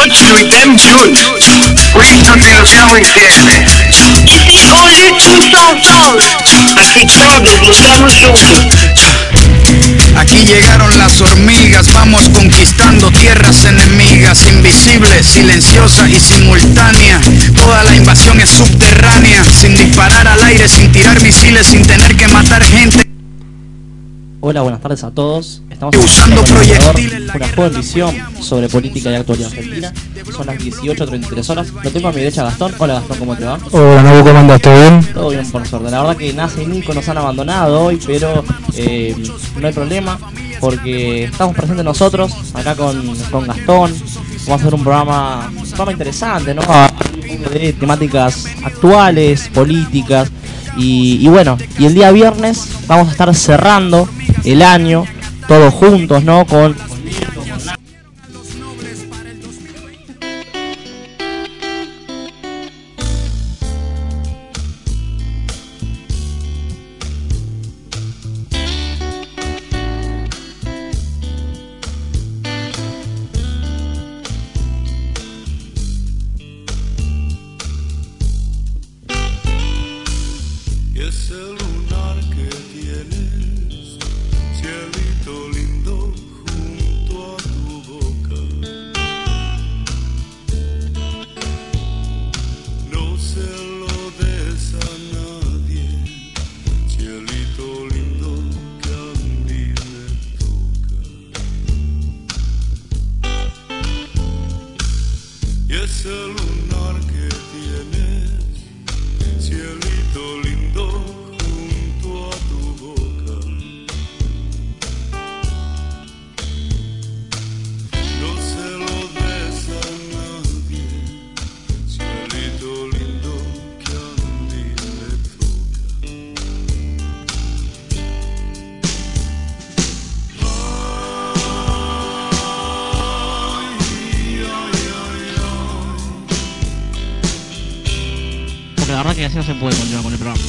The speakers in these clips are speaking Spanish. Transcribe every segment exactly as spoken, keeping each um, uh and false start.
ocho y ten June. Winston de los Aguas Verdes. Hola, chicos. Aquí todos nos damos juntos. Aquí llegaron las hormigas, vamos conquistando tierras enemigas, invisibles, silenciosa y simultánea. Toda la invasión es subterránea, sin disparar al aire, sin tirar misiles, sin tener que matar gente. Hola, buenas tardes a todos. Estamos usando proyectiles, una joven visión sobre política y actualidad argentina. Son las dieciocho treinta y tres horas. Lo tengo a mi derecha, Gastón. Hola, Gastón, ¿cómo te va? Hola, Nabu, ¿cómo andas? ¿Todo bien? Todo bien, por suerte. La verdad que Nasa y Nico nos han abandonado hoy, pero eh, no hay problema, porque estamos presentes nosotros, acá con, con Gastón. Vamos a hacer un programa, un programa interesante, ¿no? De temáticas actuales, políticas. Y, y bueno, y el día viernes vamos a estar cerrando el año todos juntos, ¿no? Con la verdad que así no se puede continuar con el programa.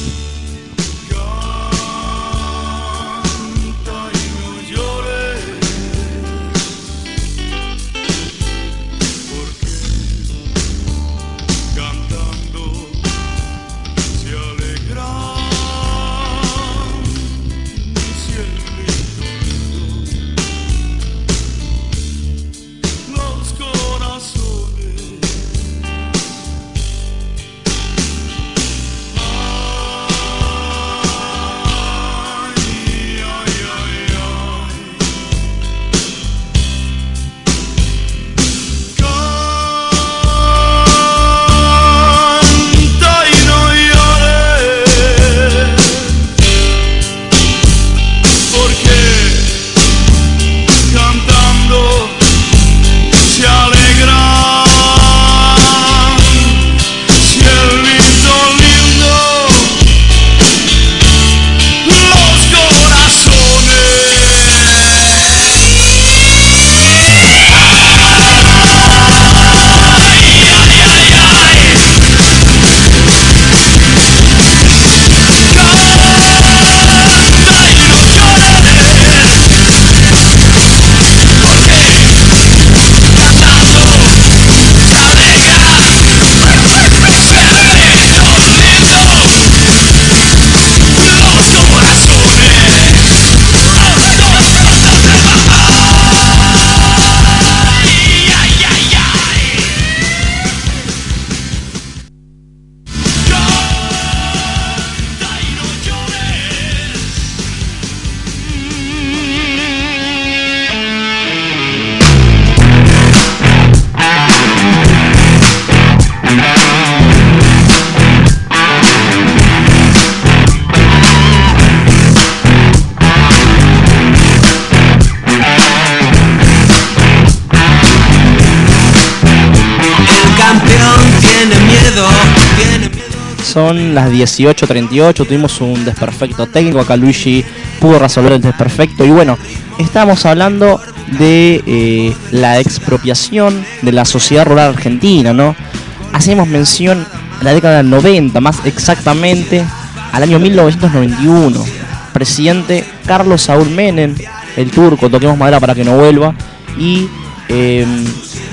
Son las dieciocho treinta y ocho, tuvimos un desperfecto técnico, acá Luigi pudo resolver el desperfecto y bueno, estamos hablando de eh, la expropiación de la sociedad rural argentina, ¿no? Hacemos mención a la década del noventa, más exactamente al año mil novecientos noventa y uno. Presidente Carlos Saúl Menem, el turco, toquemos madera para que no vuelva, y eh,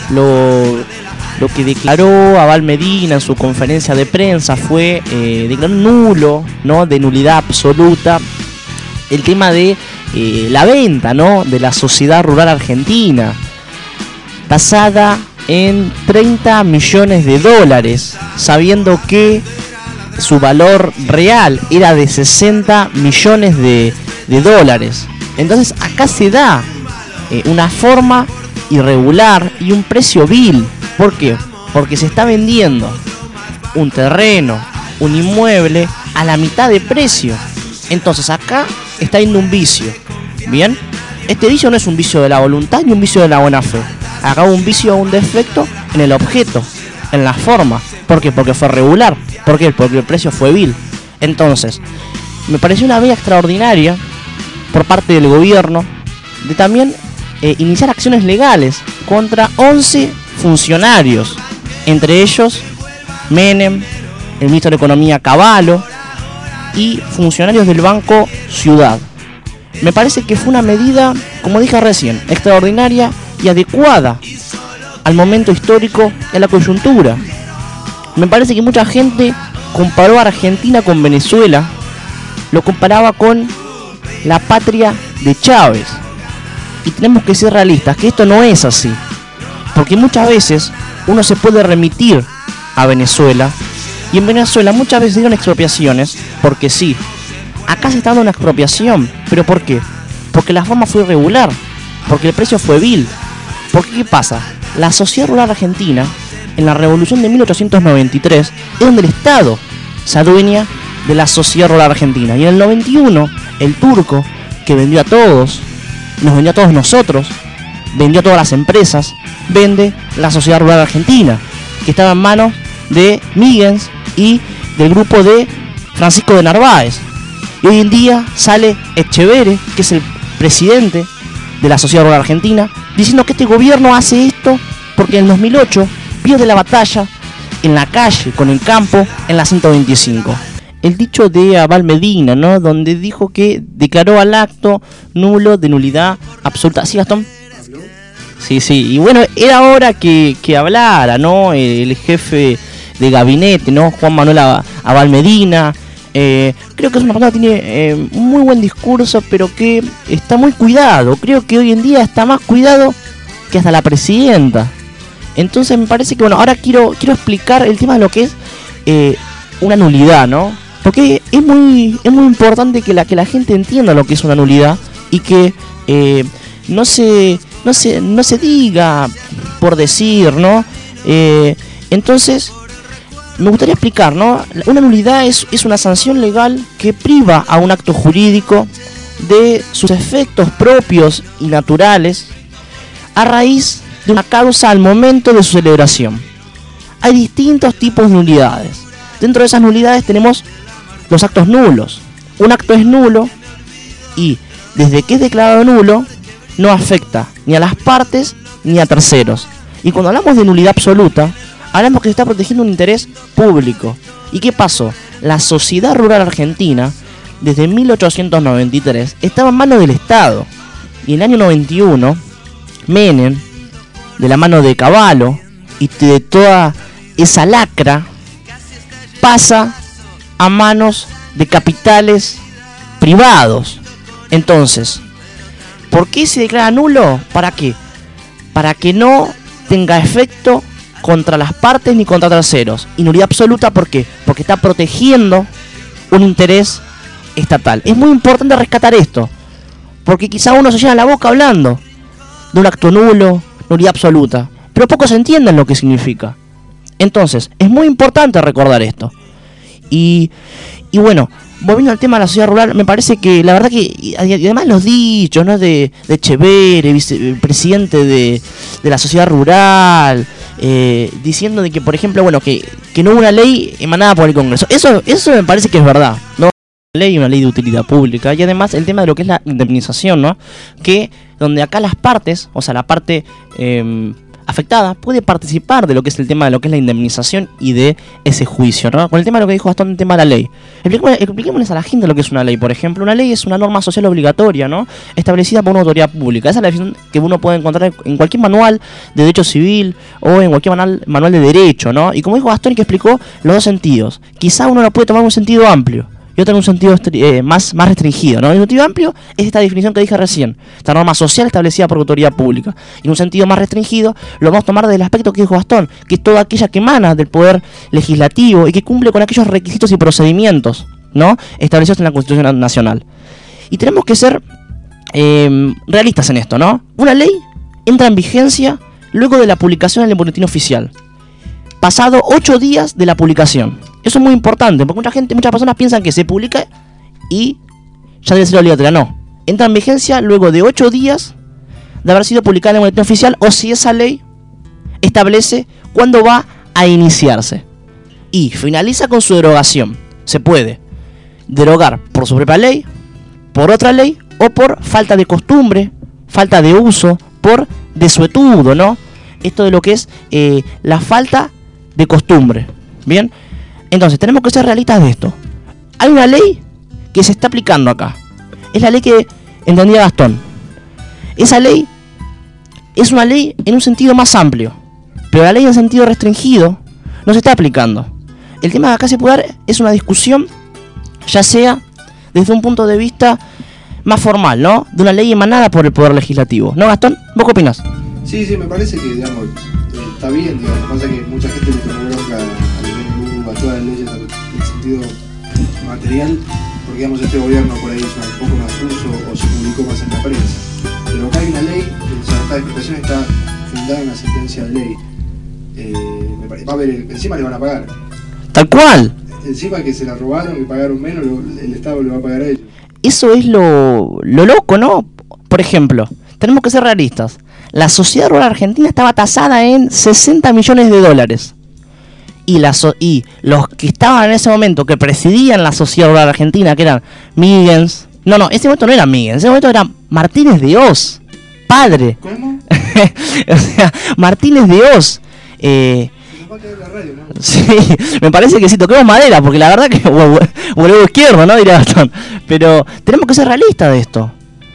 lo, lo que declaró Abal Medina en su conferencia de prensa fue eh, declaró nulo, ¿no? De nulidad absoluta el tema de eh, la venta, ¿no? De la sociedad rural argentina, tasada en treinta millones de dólares, sabiendo que su valor real era de sesenta millones de, de dólares. Entonces acá se da eh, una forma irregular y un precio vil. ¿Por qué? Porque se está vendiendo un terreno, un inmueble a la mitad de precio. Entonces acá está yendo un vicio. Bien, este vicio no es un vicio de la voluntad ni un vicio de la buena fe. Acá hubo un vicio o un defecto en el objeto, en la forma. ¿Por qué? Porque fue regular. ¿Por qué? Porque el precio fue vil. Entonces, me pareció una medida extraordinaria por parte del gobierno de también eh, iniciar acciones legales contra once funcionarios, entre ellos Menem, el ministro de Economía Cavallo y funcionarios del Banco Ciudad. Me parece que fue una medida, como dije recién, extraordinaria y adecuada al momento histórico y a la coyuntura. Me parece que mucha gente comparó a Argentina con Venezuela, lo comparaba con la patria de Chávez. Y tenemos que ser realistas, que esto no es así. Porque muchas veces uno se puede remitir a Venezuela, y en Venezuela muchas veces dieron expropiaciones, porque sí. Acá se está dando una expropiación, ¿pero por qué? Porque la forma fue irregular, porque el precio fue vil. Porque ¿qué pasa? La sociedad rural argentina, en la revolución de mil ochocientos noventa y tres, es donde el Estado se adueña de la sociedad rural argentina. Y en el noventa y uno, el turco, que vendió a todos, nos vendió a todos nosotros, vendió a todas las empresas, vende la sociedad rural argentina, que estaba en manos de Míguez y del grupo de Francisco de Narváez. Y hoy en día sale Echeverre, que es el presidente de la sociedad rural argentina, diciendo que este gobierno hace esto porque en el dos mil ocho pierde la batalla en la calle, con el campo, en la ciento veinticinco. El dicho de Abal Medina, ¿no? Donde dijo que declaró al acto nulo de nulidad absoluta. ¿Sí, Gastón? Sí, sí. Y bueno, era hora que, que hablara, ¿no? El, el jefe de gabinete, ¿no? Juan Manuel Abal Medina. Eh, creo que es una persona que tiene eh, un muy buen discurso, pero que está muy cuidado. Creo que hoy en día está más cuidado que hasta la presidenta. Entonces me parece que, bueno, ahora quiero quiero explicar el tema de lo que es eh, una nulidad, ¿no? Porque es muy es muy importante que la que la gente entienda lo que es una nulidad y que eh, no se no se no se diga por decir, ¿no? Eh, entonces me gustaría explicar, ¿no? Una nulidad es, es una sanción legal que priva a un acto jurídico de sus efectos propios y naturales a raíz de una causa al momento de su celebración. Hay distintos tipos de nulidades. Dentro de esas nulidades tenemos los actos nulos. Un acto es nulo y desde que es declarado nulo no afecta ni a las partes ni a terceros. Y cuando hablamos de nulidad absoluta, hablamos que se está protegiendo un interés público. ¿Y qué pasó? La sociedad rural argentina, desde mil ochocientos noventa y tres, estaba en manos del Estado. Y en el año noventa y uno, Menem, de la mano de Cavallo y de toda esa lacra, pasa a manos de capitales privados. Entonces, ¿por qué se declara nulo? ¿Para qué? Para que no tenga efecto contra las partes ni contra terceros. Y nulidad absoluta, ¿por qué? Porque está protegiendo un interés estatal. Es muy importante rescatar esto, porque quizá uno se llena la boca hablando de un acto nulo, nulidad absoluta, pero poco se entiende lo que significa. Entonces, es muy importante recordar esto. Y, y bueno, volviendo al tema de la sociedad rural, me parece que la verdad que, y además los dichos, ¿no? de, de Echeverre, vice, presidente de, de la sociedad rural, eh, diciendo de que, por ejemplo, bueno, que, que no hubo una ley emanada por el Congreso. Eso, eso me parece que es verdad, ¿no? Una ley, una ley de utilidad pública. Y además el tema de lo que es la indemnización, ¿no? Que donde acá las partes, o sea, la parte eh, afectada puede participar de lo que es el tema de lo que es la indemnización y de ese juicio, ¿no? Con el tema de lo que dijo Gastón, el tema de la ley. Expliquémosles, expliquémosles a la gente lo que es una ley. Por ejemplo, una ley es una norma social obligatoria, ¿no? Establecida por una autoridad pública. Esa es la definición que uno puede encontrar en cualquier manual de derecho civil o en cualquier manual, manual de derecho, ¿no? Y como dijo Gastón, que explicó los dos sentidos. Quizá uno lo puede tomar en un sentido amplio y otro en un sentido eh, más, más restringido, ¿no? En un sentido amplio es esta definición que dije recién, esta norma social establecida por autoridad pública. Y en un sentido más restringido lo vamos a tomar del aspecto que dijo Gastón, que es toda aquella que emana del poder legislativo y que cumple con aquellos requisitos y procedimientos, ¿no?, establecidos en la Constitución Nacional. Y tenemos que ser eh, realistas en esto, ¿no? Una ley entra en vigencia luego de la publicación en el boletín oficial, pasado ocho días de la publicación. Eso es muy importante, porque mucha gente, muchas personas piensan que se publica y ya debe ser obligatoria. No, entra en vigencia luego de ocho días de haber sido publicada en el boletín oficial, o si esa ley establece cuándo va a iniciarse. Y finaliza con su derogación. Se puede derogar por su propia ley, por otra ley, o por falta de costumbre, falta de uso, por desuetudo, ¿no? Esto de lo que es eh, la falta de costumbre. Bien, entonces tenemos que ser realistas de esto. Hay una ley que se está aplicando acá. Es la ley que entendía Gastón. Esa ley es una ley en un sentido más amplio, pero la ley en sentido restringido no se está aplicando. El tema de acá se puede dar es una discusión, ya sea desde un punto de vista más formal, ¿no? De una ley emanada por el Poder Legislativo. ¿No, Gastón? ¿Vos qué opinás? Sí, sí, me parece que, digamos, eh, está bien, digamos. Pasa que mucha gente le tomó bronca a nivel a todas las leyes en el sentido material, porque, digamos, este gobierno por ahí hizo un poco más uso o se publicó más en la prensa. Pero acá hay una ley, o sea, esta explicación está fundada en una sentencia de ley. Eh, me parece, va a haber, encima le van a pagar. Tal cual. Encima que se la robaron y pagaron menos, lo, el Estado le va a pagar a ellos. Eso es lo, lo loco, ¿no? Por ejemplo, tenemos que ser realistas. La sociedad rural argentina estaba tasada en sesenta millones de dólares. Y, la so y los que estaban en ese momento, que presidían la sociedad rural argentina, que eran Míguez... No, no, ese momento no era Míguez, ese momento era Martínez de Hoz, padre. ¿Cómo? O sea, Martínez de Hoz. Eh, La radio, ¿no? Sí, me parece que sí, toquemos madera, porque la verdad que huevo izquierdo, ¿no? Diría Gastón. Pero tenemos que ser realistas de esto.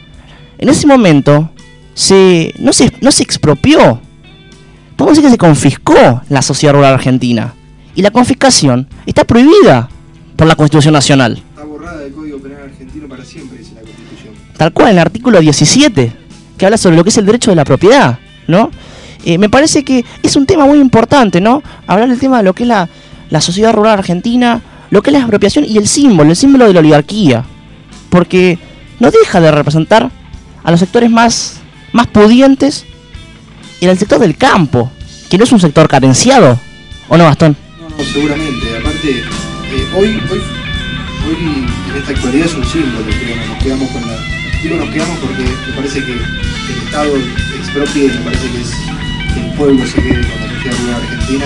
En ese momento se no se no se expropió. Podemos decir que se confiscó la sociedad rural argentina. Y la confiscación está prohibida por la Constitución Nacional. Está borrada del Código Penal argentino para siempre, dice la Constitución. Tal cual, en el artículo diecisiete, que habla sobre lo que es el derecho de la propiedad, ¿no? Eh, me parece que es un tema muy importante, ¿no? Hablar del tema de lo que es la, la sociedad rural argentina, lo que es la expropiación y el símbolo, el símbolo de la oligarquía. Porque no deja de representar a los sectores más, más pudientes y al sector del campo, que no es un sector carenciado, ¿o no, Gastón? No, no, seguramente. Aparte, eh, hoy, hoy, hoy en esta actualidad es un símbolo, creo, nos quedamos con la... Digo nos quedamos porque me parece que el Estado expropie, me parece que es que el pueblo se quede con la sociedad rural argentina.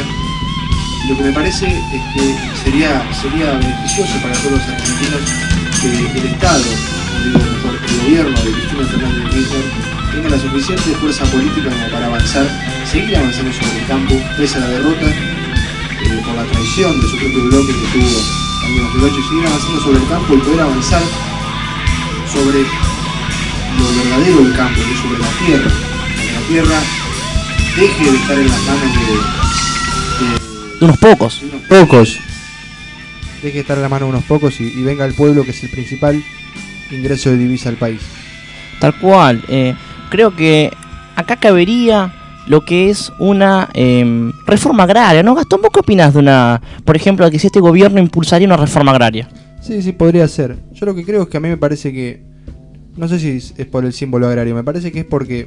Y lo que me parece es que sería, sería beneficioso para todos los argentinos que el Estado, o digo mejor, el gobierno de Cristina Fernández de Kirchner tenga la suficiente fuerza política como para avanzar, seguir avanzando sobre el campo, pese a la derrota, eh, por la traición de su propio bloque que tuvo en el año dos mil ocho, y seguir avanzando sobre el campo y poder avanzar sobre lo verdadero del campo, que es sobre la tierra, que la tierra deje de estar en las manos de, de, de unos pocos, de unos Pocos. deje de estar en las manos de unos pocos y, y venga el pueblo, que es el principal ingreso de divisa al país. Tal cual. Eh, creo que acá cabería lo que es una eh, reforma agraria, ¿no, Gastón? ¿Vos qué opinás de una, por ejemplo, de que si este gobierno impulsaría una reforma agraria? Sí, sí, podría ser. Yo lo que creo es que a mí me parece que, no sé si es, es por el símbolo agrario, me parece que es porque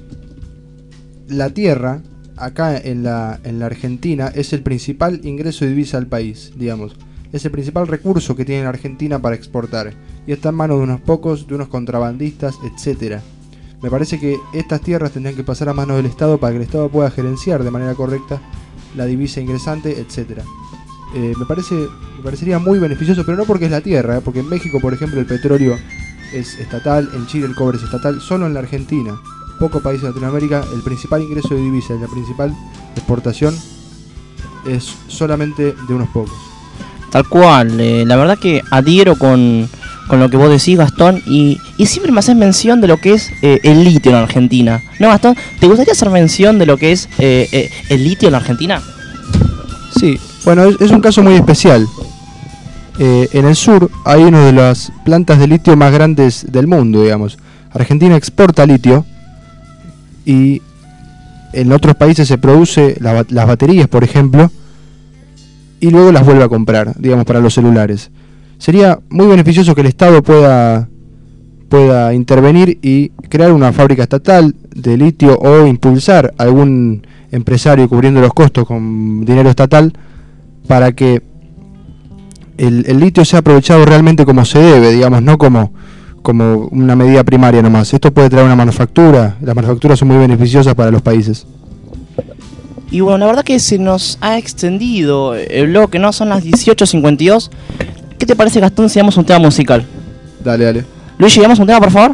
la tierra, acá en la, en la Argentina, es el principal ingreso de divisa al país, digamos. Es el principal recurso que tiene la Argentina para exportar. Y está en manos de unos pocos, de unos contrabandistas, etcétera. Me parece que estas tierras tendrían que pasar a manos del Estado para que el Estado pueda gerenciar de manera correcta la divisa ingresante, etcétera. Eh, me parece, me parecería muy beneficioso, pero no porque es la tierra, ¿eh? Porque en México, por ejemplo, el petróleo es estatal, en Chile el cobre es estatal, solo en la Argentina pocos países de Latinoamérica, el principal ingreso de divisa y la principal exportación es solamente de unos pocos. Tal cual, eh, la verdad que adhiero con, con lo que vos decís, Gastón, y, y siempre me haces mención de lo que es eh, el litio en Argentina. ¿No, Gastón? ¿Te gustaría hacer mención de lo que es eh, eh, el litio en Argentina? Sí, bueno, es, es un caso muy especial. Eh, en el sur hay una de las plantas de litio más grandes del mundo, digamos. Argentina exporta litio y en otros países se produce la, las baterías, por ejemplo, y luego las vuelve a comprar, digamos, para los celulares. Sería muy beneficioso que el Estado pueda, pueda intervenir y crear una fábrica estatal de litio o impulsar a algún empresario cubriendo los costos con dinero estatal para que el, el litio sea aprovechado realmente como se debe, digamos, no como, como una medida primaria nomás. Esto puede traer una manufactura, las manufacturas son muy beneficiosas para los países. Y bueno, la verdad que se nos ha extendido el bloque, ¿no? Son las dieciocho cincuenta y dos. ¿Qué te parece, Gastón, si damos un tema musical? Dale, dale. Luis, ¿llevamos un tema, por favor?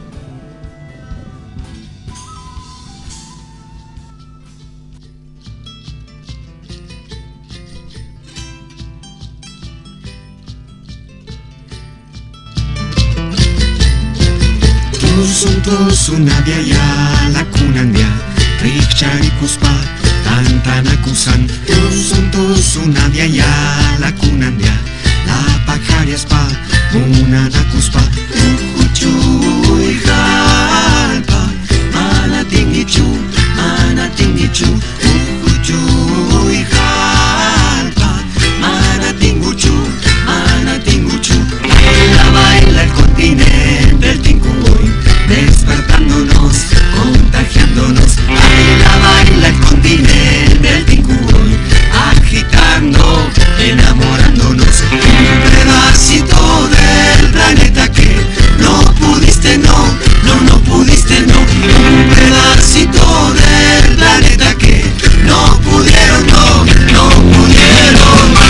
Sunavia la kunandia Rikchari kuspa Tantana kusan Sunto sunavia la kunandia La pajaria spa Munana kuspa Uchuy galpa Mana tingichu Mana tingichu Uchuy galpa Mana tinguchu Mana tinguchu Baila, baila el continente el tincuy despertándonos, contagiándonos, baila, baila el continente, el tincuy, agitando, enamorándonos, un pedacito del planeta que no pudiste, no, no, no pudiste, no, un pedacito del planeta que no pudieron, no, no pudieron.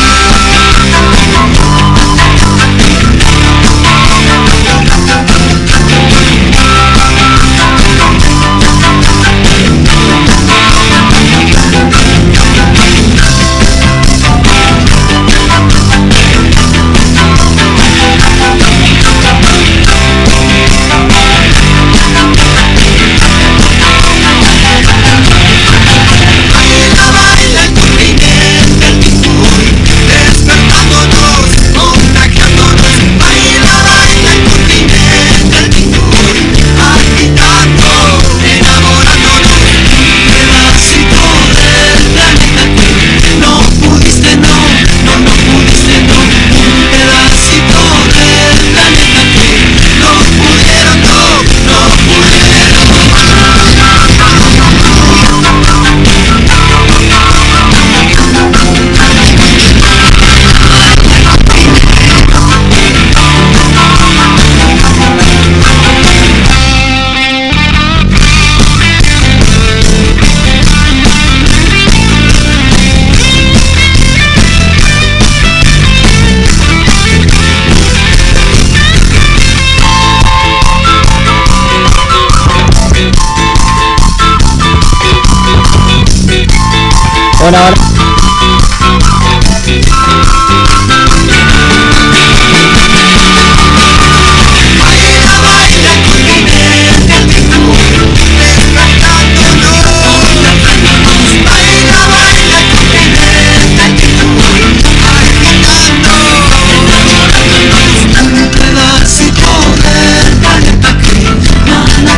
Hola, hola.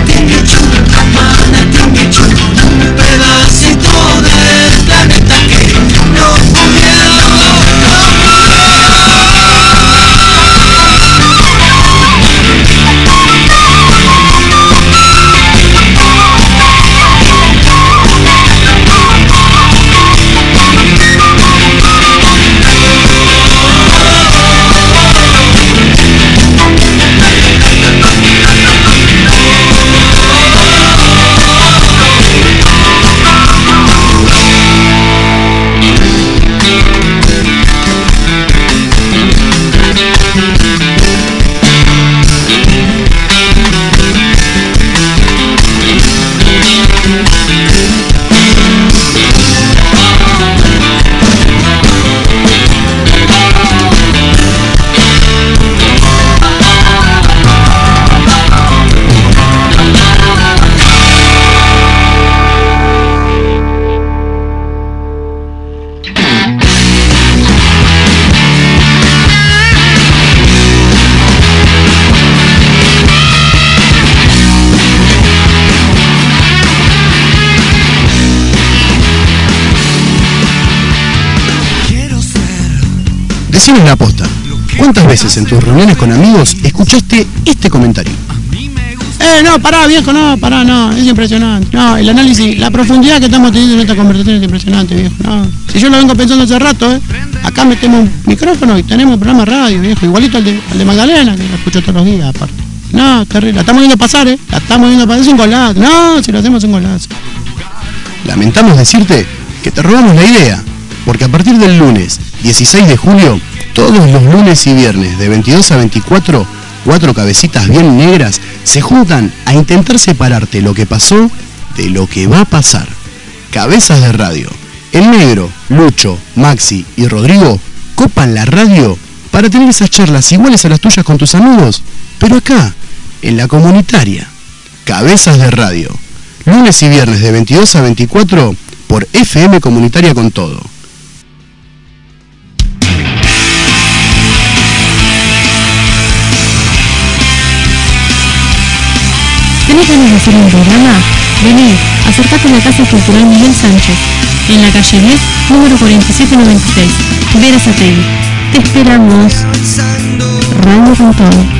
Un pedacito del planeta que Decinos la posta. ¿Cuántas veces en tus reuniones con amigos escuchaste este comentario? Eh, no, pará, viejo, no, pará, no, es impresionante. No, el análisis, la profundidad que estamos teniendo en esta conversación es impresionante, viejo. No, si yo lo vengo pensando hace rato, eh, acá metemos un micrófono y tenemos un programa de radio, viejo, igualito al de, al de Magdalena, que lo escucho todos los días, aparte. No, terrible, la estamos viendo pasar, eh, la estamos viendo pasar, es un golazo. No, si lo hacemos es un golazo. Lamentamos decirte que te robamos la idea, porque a partir del lunes dieciséis de julio, todos los lunes y viernes de veintidós a veinticuatro, cuatro cabecitas bien negras se juntan a intentar separarte lo que pasó de lo que va a pasar. Cabezas de radio. El Negro, Lucho, Maxi y Rodrigo copan la radio para tener esas charlas iguales a las tuyas con tus amigos, pero acá, en la comunitaria. Cabezas de radio. Lunes y viernes de veintidós a veinticuatro por F M Comunitaria con Todo. ¿Tenés ganas de hacer un programa? Vení, acercate a la Casa Cultural Miguel Sánchez, en la calle diez, número cuarenta y siete noventa y seis, Berazategui. Te esperamos. Radio con Todo.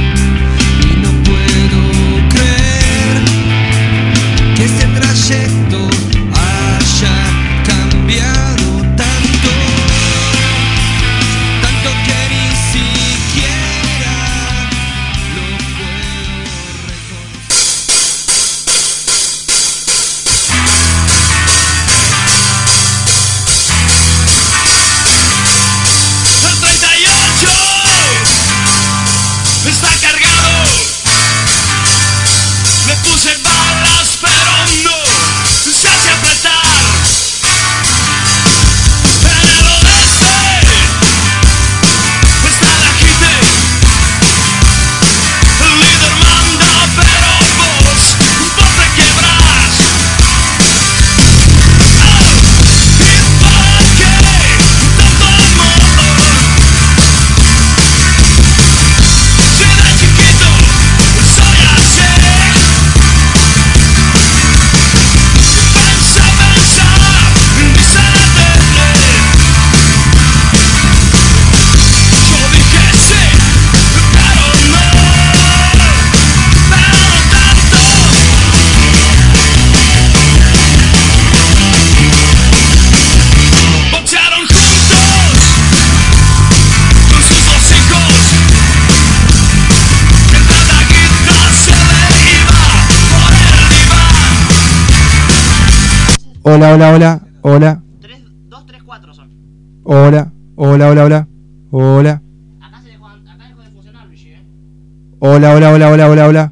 Hola, hola, hola, hola. tres, dos, tres, cuatro son. Hola, hola, hola, hola. Hola. Acá se dejó, acá dejó de funcionar, Luigi, eh. Hola, hola, hola, hola, hola, hola.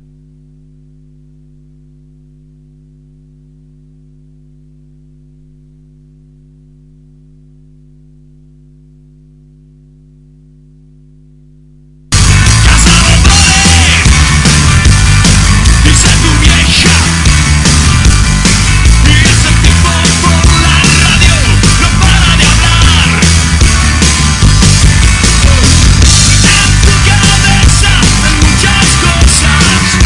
Muchas cosas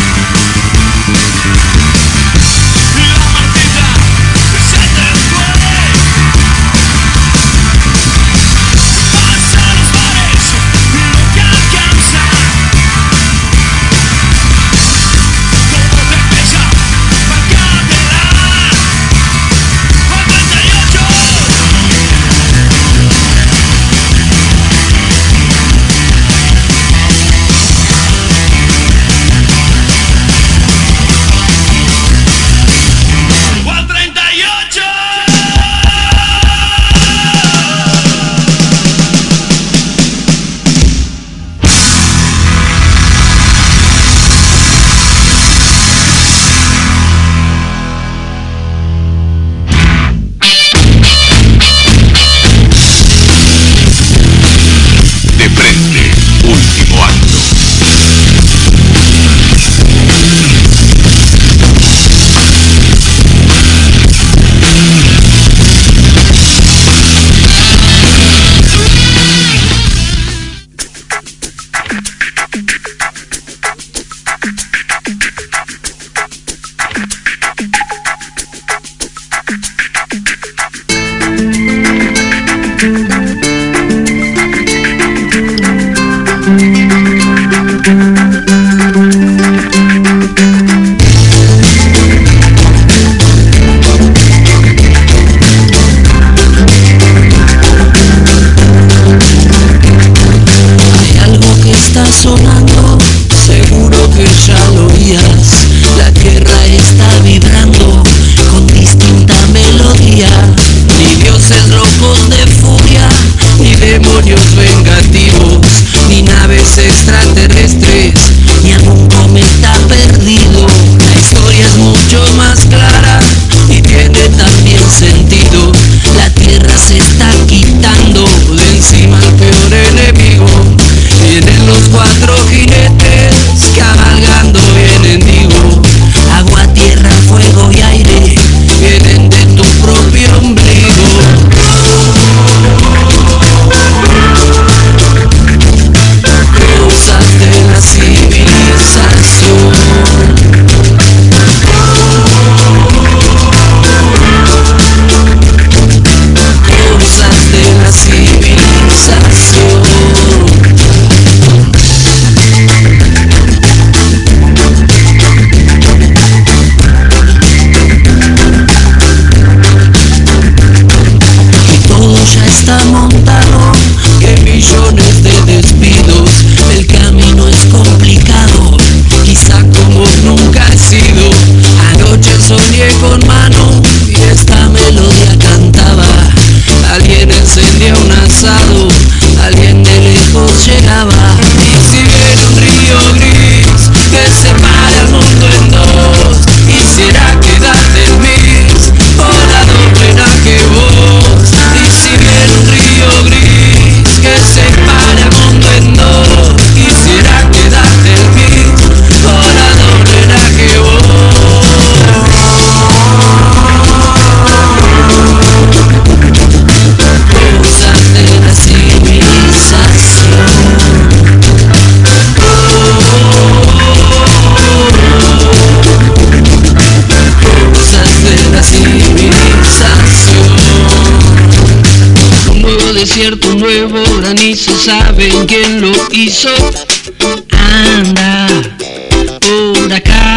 nuevo granizo, ¿saben quién lo hizo? Anda por acá.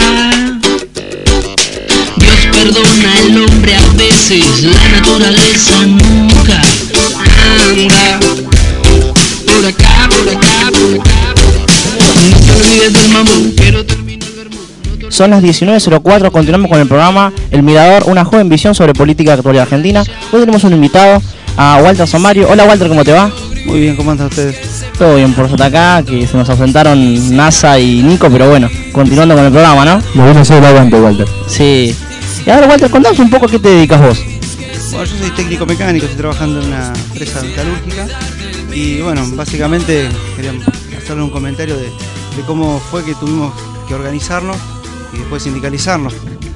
Dios perdona al hombre a veces, la naturaleza nunca. Anda por acá, por acá, por acá. No te olvides del mamón, pero termina el vermut. Son las diecinueve cero cuatro, continuamos con el programa El Mirador, una joven visión sobre política actual de Argentina. Hoy tenemos un invitado, a Walter Somario. Hola Walter, ¿cómo te va? Muy bien, ¿cómo andan ustedes? Todo bien, por suerte acá, que se nos ausentaron NASA y Nico, pero bueno, continuando con el programa, ¿no? Lo vino a hacer el aguante, Walter. Sí. Y ahora Walter, contanos un poco a qué te dedicas vos. Bueno, yo soy técnico mecánico, estoy trabajando en una empresa metalúrgica y bueno, básicamente queríamos hacerle un comentario de, de cómo fue que tuvimos que organizarnos y después sindicalizarnos.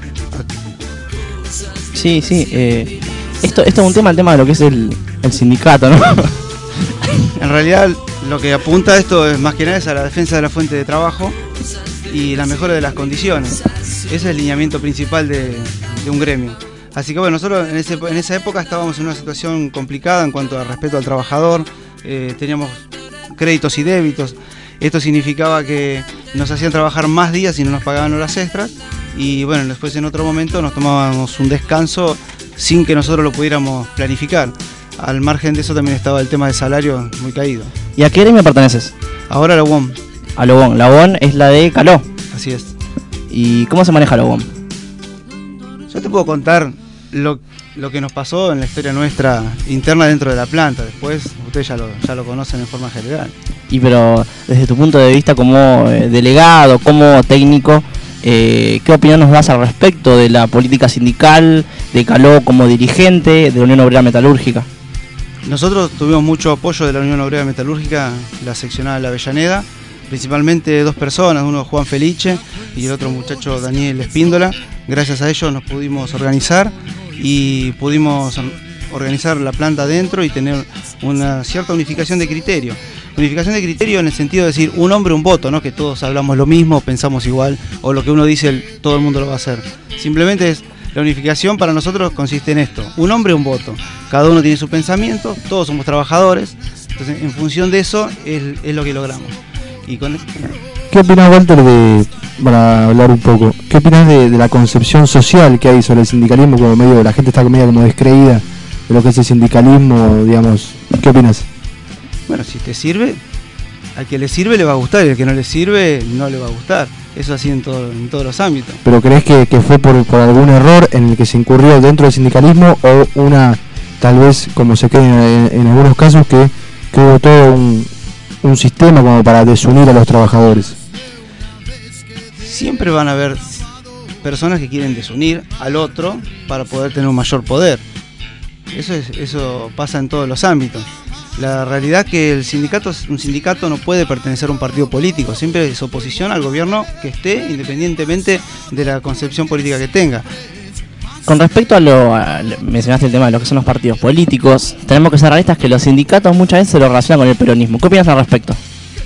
Sí, sí, eh, esto, esto es un tema, el tema de lo que es el, el sindicato, ¿no? En realidad lo que apunta esto es más que nada es a la defensa de la fuente de trabajo y la mejora de las condiciones. Ese es el lineamiento principal de, de un gremio. Así que bueno, nosotros en, ese, en esa época estábamos en una situación complicada en cuanto al respeto al trabajador, eh, teníamos créditos y débitos. Esto significaba que nos hacían trabajar más días y no nos pagaban horas extras y bueno, después en otro momento nos tomábamos un descanso sin que nosotros lo pudiéramos planificar. Al margen de eso también estaba el tema del salario muy caído. ¿Y a qué gremio perteneces? Ahora a la U O M. A la U O M. La U O M es la de Caló. Así es. ¿Y cómo se maneja la U O M? Yo te puedo contar lo, lo que nos pasó en la historia nuestra interna dentro de la planta. Después ustedes ya lo, ya lo conocen en forma general. Y pero desde tu punto de vista como eh, delegado, como técnico, eh, ¿qué opinión nos das al respecto de la política sindical, de Caló como dirigente, de la Unión Obrera Metalúrgica? Nosotros tuvimos mucho apoyo de la Unión Obrera Metalúrgica, la seccional de la Avellaneda, principalmente dos personas, uno Juan Felice y el otro muchacho Daniel Espíndola. Gracias a ellos nos pudimos organizar y pudimos organizar la planta adentro y tener una cierta unificación de criterio. Unificación de criterio en el sentido de decir un hombre, un voto, no que todos hablamos lo mismo, pensamos igual, o lo que uno dice el, todo el mundo lo va a hacer. Simplemente es la unificación para nosotros consiste en esto, un hombre, un voto. Cada uno tiene su pensamiento, todos somos trabajadores, entonces en función de eso es, es lo que logramos. Y con... ¿Qué opinas, Walter, de, para hablar un poco, qué opinas de, de la concepción social que hay sobre el sindicalismo como medio, la gente está medio como descreída de lo que es el sindicalismo, digamos, ¿qué opinas? Bueno, si te sirve, al que le sirve le va a gustar y al que no le sirve no le va a gustar. Eso así en, todo, en todos los ámbitos. ¿Pero crees que, que fue por, por algún error en el que se incurrió dentro del sindicalismo o una, tal vez, como se cree en, en algunos casos, que, que hubo todo un, un sistema como para desunir a los trabajadores? Siempre van a haber personas que quieren desunir al otro para poder tener un mayor poder. Eso, es, eso pasa en todos los ámbitos. La realidad es que el sindicato, un sindicato no puede pertenecer a un partido político, siempre es oposición al gobierno que esté, independientemente de la concepción política que tenga. Con respecto a lo, a, mencionaste el tema de lo que son los partidos políticos, tenemos que ser realistas que los sindicatos muchas veces se lo relacionan con el peronismo. ¿Qué opinas al respecto?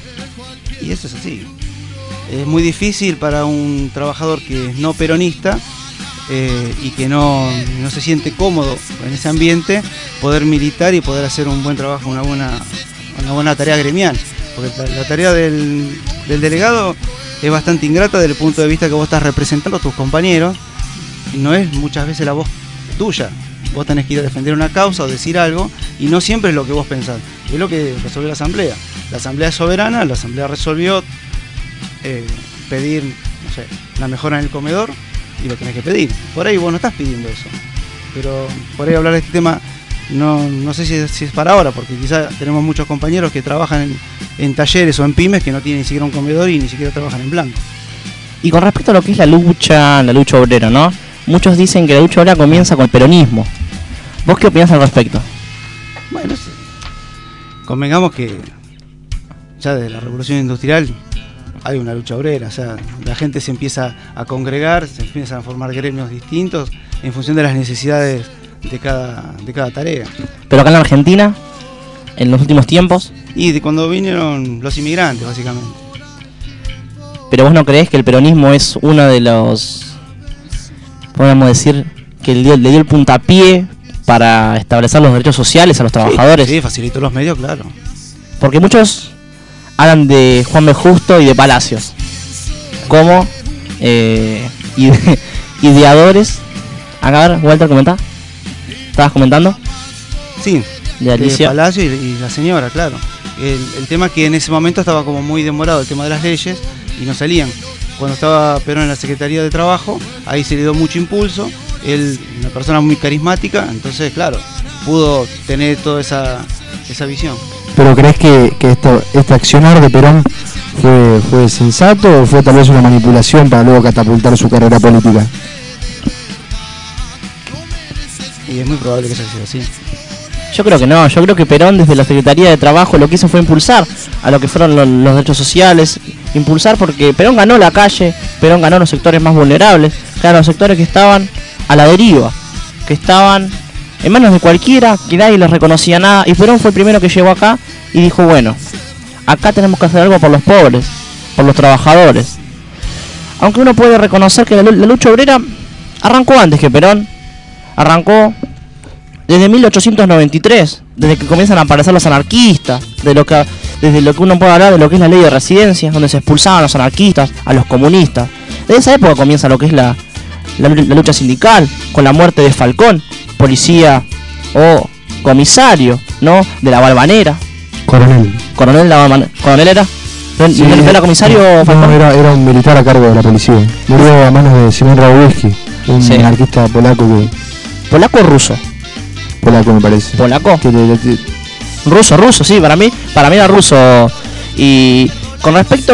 Y eso es así. Es muy difícil para un trabajador que es no peronista eh, y que no, no se siente cómodo en ese ambiente poder militar y poder hacer un buen trabajo, una buena, una buena tarea gremial. Porque la, la tarea del, del delegado es bastante ingrata desde el punto de vista que vos estás representando a tus compañeros y no es muchas veces la voz tuya. Vos tenés que ir a defender una causa o decir algo y no siempre es lo que vos pensás, es lo que resolvió la asamblea. La asamblea es soberana, la asamblea resolvió eh, pedir, no sé, la mejora en el comedor y lo tenés que pedir. Por ahí vos no estás pidiendo eso, pero por ahí hablar de este tema no, no sé si es, si es para ahora, porque quizás tenemos muchos compañeros que trabajan en, en talleres o en pymes que no tienen ni siquiera un comedor y ni siquiera trabajan en blanco. Y con respecto a lo que es la lucha, la lucha obrera, ¿no? Muchos dicen que la lucha obrera comienza con el peronismo. ¿Vos qué opinás al respecto? Bueno, convengamos que ya desde la Revolución Industrial hay una lucha obrera, o sea, la gente se empieza a congregar, se empiezan a formar gremios distintos en función de las necesidades de cada, de cada tarea. Pero acá en la Argentina, en los últimos tiempos... Y de cuando vinieron los inmigrantes, básicamente. Pero vos no creés que el peronismo es uno de los... podemos decir que le dio, le dio el puntapié para establecer los derechos sociales a los trabajadores. Sí, sí, facilitó los medios, claro. Porque muchos hablan de Juan B. Justo y de Palacios como eh, ide ideadores. A ver, Walter, comenta. ¿Estabas comentando? Sí, de Alicia. De Palacio y, y la señora, claro. El, el tema que en ese momento estaba como muy demorado, el tema de las leyes, y no salían. Cuando estaba Perón en la Secretaría de Trabajo, ahí se le dio mucho impulso. Él, una persona muy carismática, entonces, claro, pudo tener toda esa, esa visión. ¿Pero crees que, que esto, este accionar de Perón fue, fue sensato o fue tal vez una manipulación para luego catapultar su carrera política? Y es muy probable que haya sido así. Yo creo que no, yo creo que Perón desde la Secretaría de Trabajo lo que hizo fue impulsar a lo que fueron los, los derechos sociales, impulsar porque Perón ganó la calle, Perón ganó los sectores más vulnerables, claro, los sectores que estaban a la deriva, que estaban en manos de cualquiera, que nadie les reconocía nada, y Perón fue el primero que llegó acá y dijo, bueno, acá tenemos que hacer algo por los pobres, por los trabajadores. Aunque uno puede reconocer que la, la lucha obrera arrancó antes que Perón, arrancó desde mil ochocientos noventa y tres, desde que comienzan a aparecer los anarquistas, de lo que, desde lo que uno puede hablar de lo que es la ley de residencia, donde se expulsaban a los anarquistas, a los comunistas. Desde esa época comienza lo que es la, la, la lucha sindical, con la muerte de Falcón, policía o comisario, ¿no? De la Balvanera. Coronel. Coronel, la, ¿Coronel era? ¿No, sí, ¿no era comisario no, Falcón? No, era, era un militar a cargo de la policía. Murió a manos de Simón Rabuski, un sí. anarquista polaco que... ¿Polaco o ruso? Polaco me parece. ¿Polaco? Que le, le, le... Ruso, ruso, sí, para mí, para mí era ruso. Y con respecto,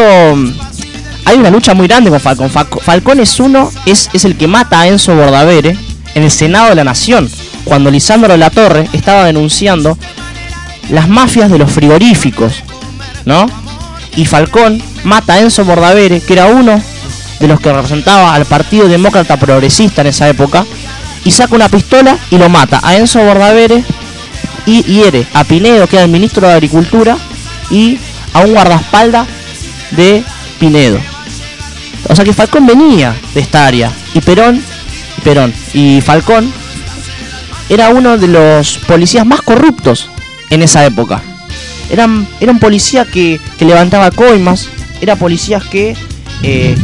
hay una lucha muy grande con Falcón. Falcón es uno, es, es el que mata a Enzo Bordavere en el Senado de la Nación, cuando Lisandro de la Torre estaba denunciando las mafias de los frigoríficos, ¿no? Y Falcón mata a Enzo Bordavere, que era uno de los que representaba al Partido Demócrata Progresista en esa época, y saca una pistola y lo mata a Enzo Bordavere y hiere a Pinedo, que era el ministro de Agricultura, y a un guardaespaldas de Pinedo. O sea que Falcón venía de esta área, y Perón, Perón y Falcón era uno de los policías más corruptos en esa época. Eran, era un policía que, que levantaba coimas, era policías que eh,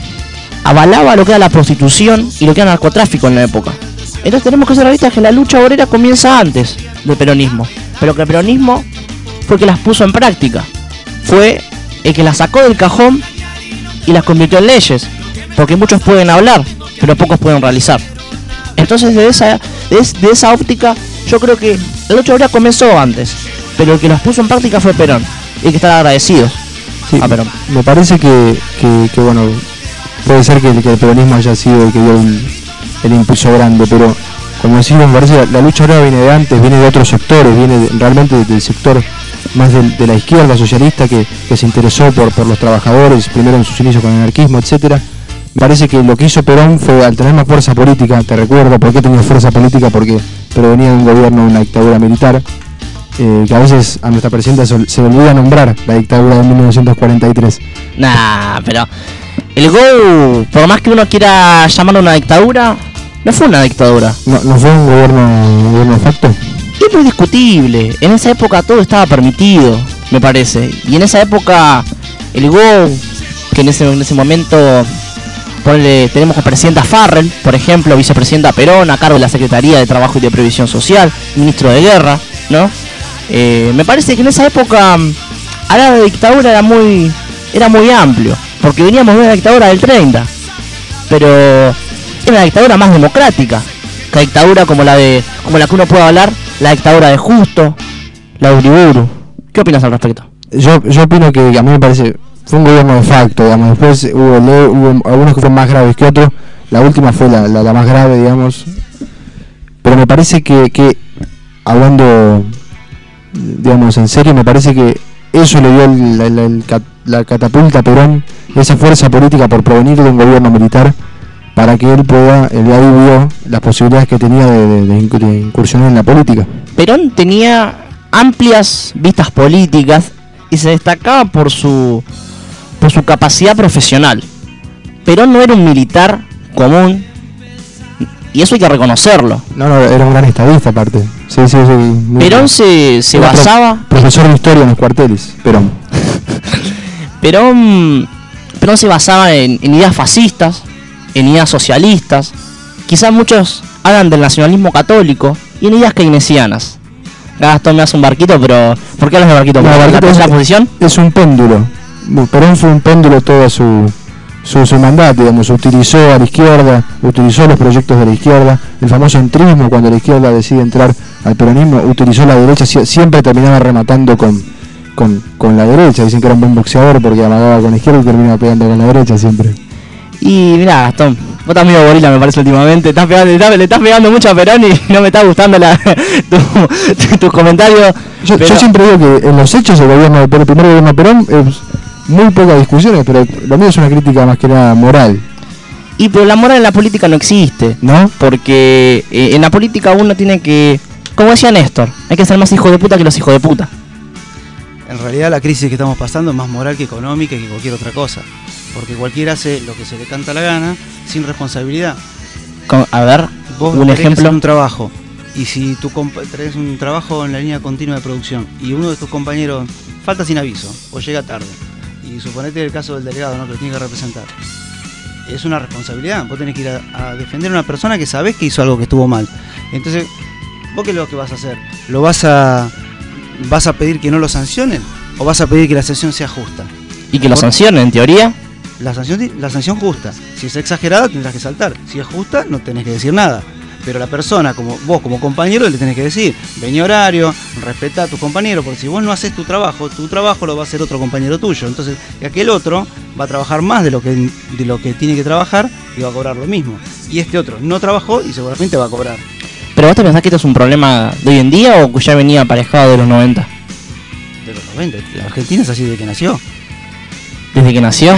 avalaba lo que era la prostitución y lo que era el narcotráfico en la época. Entonces tenemos que ser realistas que la lucha obrera comienza antes del peronismo, pero que el peronismo fue que las puso en práctica, fue el que las sacó del cajón y las convirtió en leyes, porque muchos pueden hablar, pero pocos pueden realizar. Entonces de esa, de, de esa óptica, yo creo que la lucha obrera comenzó antes, pero el que las puso en práctica fue Perón, y hay que estar agradecidos sí, a Perón. Me parece que, que, que bueno, puede ser que el, que el peronismo haya sido el que dio el, el impulso grande, pero como decimos, me parece que la, la lucha obrera viene de antes, viene de otros sectores, viene de, realmente del sector más de, de la izquierda socialista que, que se interesó por, por los trabajadores, primero en sus inicios con el anarquismo, etcétera. Me parece que lo que hizo Perón fue, al tener más fuerza política, te recuerdo por qué tenía fuerza política, porque provenía de un gobierno, de una dictadura militar, eh, que a veces a nuestra presidenta se, se olvida nombrar la dictadura de mil novecientos cuarenta y tres. Nah, pero el G O U, por más que uno quiera llamarlo una dictadura, no fue una dictadura. ¿No, no fue un gobierno, un gobierno de facto? Es muy discutible. En esa época todo estaba permitido, me parece. Y en esa época el G O U, que en ese, en ese momento ponle, tenemos a presidenta Farrell, por ejemplo, vicepresidenta Perón, a cargo de la Secretaría de Trabajo y de Previsión Social, ministro de Guerra, ¿no? Eh, me parece que en esa época hablar de dictadura era muy, era muy amplio, porque veníamos de una dictadura del treinta, pero era una dictadura más democrática, que dictadura como la de, como la que uno puede hablar, la dictadura de Justo, la de Uriburu. ¿Qué opinas al respecto? Yo, yo opino que a mí me parece fue un gobierno de facto, digamos. Después hubo, hubo algunos que fueron más graves que otros. La última fue la, la, la más grave, digamos. Pero me parece que, que hablando, digamos, en serio, me parece que eso le dio el, el, el, la catapulta a Perón, esa fuerza política por provenir de un gobierno militar, para que él pueda, el de ahí vio las posibilidades que tenía de, de, de incursionar en la política. Perón tenía amplias vistas políticas y se destacaba por su por su capacidad profesional. Perón no era un militar común, Y eso hay que reconocerlo. No, no, era un gran estadista aparte. Sí, sí, sí. Muy Perón bien. se, se Era pro- basaba... Profesor de historia en los cuarteles, Perón. Perón, Perón se basaba en, en ideas fascistas, en ideas socialistas. Quizás muchos hablan del nacionalismo católico y en ideas keynesianas. Gastón me hace un barquito, pero ¿por qué hablas de barquito? No, ¿Por Barquito la, es, la posición? es un péndulo. Perón fue un péndulo toda su, su, su mandato, digamos. Utilizó a la izquierda, utilizó los proyectos de la izquierda, el famoso entrismo, cuando la izquierda decide entrar al peronismo, utilizó la derecha, sie- siempre terminaba rematando con, con, con la derecha. Dicen que era un buen boxeador porque amagaba con la izquierda y terminaba pegando con la derecha siempre. Y mirá, Gastón, vos estás medio gorila me parece últimamente. Estás pegando, le, estás, le estás pegando mucho a Perón y no me está gustando la, tu, tu, tus comentarios. Yo, pero- yo siempre digo que en los hechos el gobierno de Perón, el primer gobierno de Perón, es muy pocas discusiones, pero lo mío es una crítica más que nada moral. Y pero la moral en la política no existe, ¿no? Porque eh, en la política uno tiene que, como decía Néstor, hay que ser más hijo de puta que los hijos de puta. En realidad la crisis que estamos pasando es más moral que económica y que cualquier otra cosa. Porque cualquiera hace lo que se le canta la gana sin responsabilidad. Con- a ver, Vos un tenés que ejemplo. hacer un trabajo y si tú compa- tenés un trabajo en la línea continua de producción y uno de tus compañeros falta sin aviso o llega tarde y suponete el caso del delegado, ¿no?, que lo tiene que representar, es una responsabilidad. Vos tenés que ir a, a defender a una persona que sabés que hizo algo que estuvo mal. Entonces, ¿vos qué es lo que vas a hacer? ¿Lo vas a vas a pedir que no lo sancionen o vas a pedir que la sanción sea justa? Y que lo Por- sancionen, en teoría. La sanción, la sanción justa. Si es exagerada, tendrás que saltar. Si es justa, no tenés que decir nada. Pero la persona, como vos como compañero, le tenés que decir, vení horario, respetá a tus compañeros, porque si vos no haces tu trabajo, tu trabajo lo va a hacer otro compañero tuyo. Entonces, aquel otro va a trabajar más de lo que de lo que tiene que trabajar y va a cobrar lo mismo. Y este otro no trabajó y seguramente va a cobrar. Pero vos te pensás que esto es un problema de hoy en día o que ya venía aparejado de los noventa. De los noventa. La Argentina es así desde que nació. Desde que nació.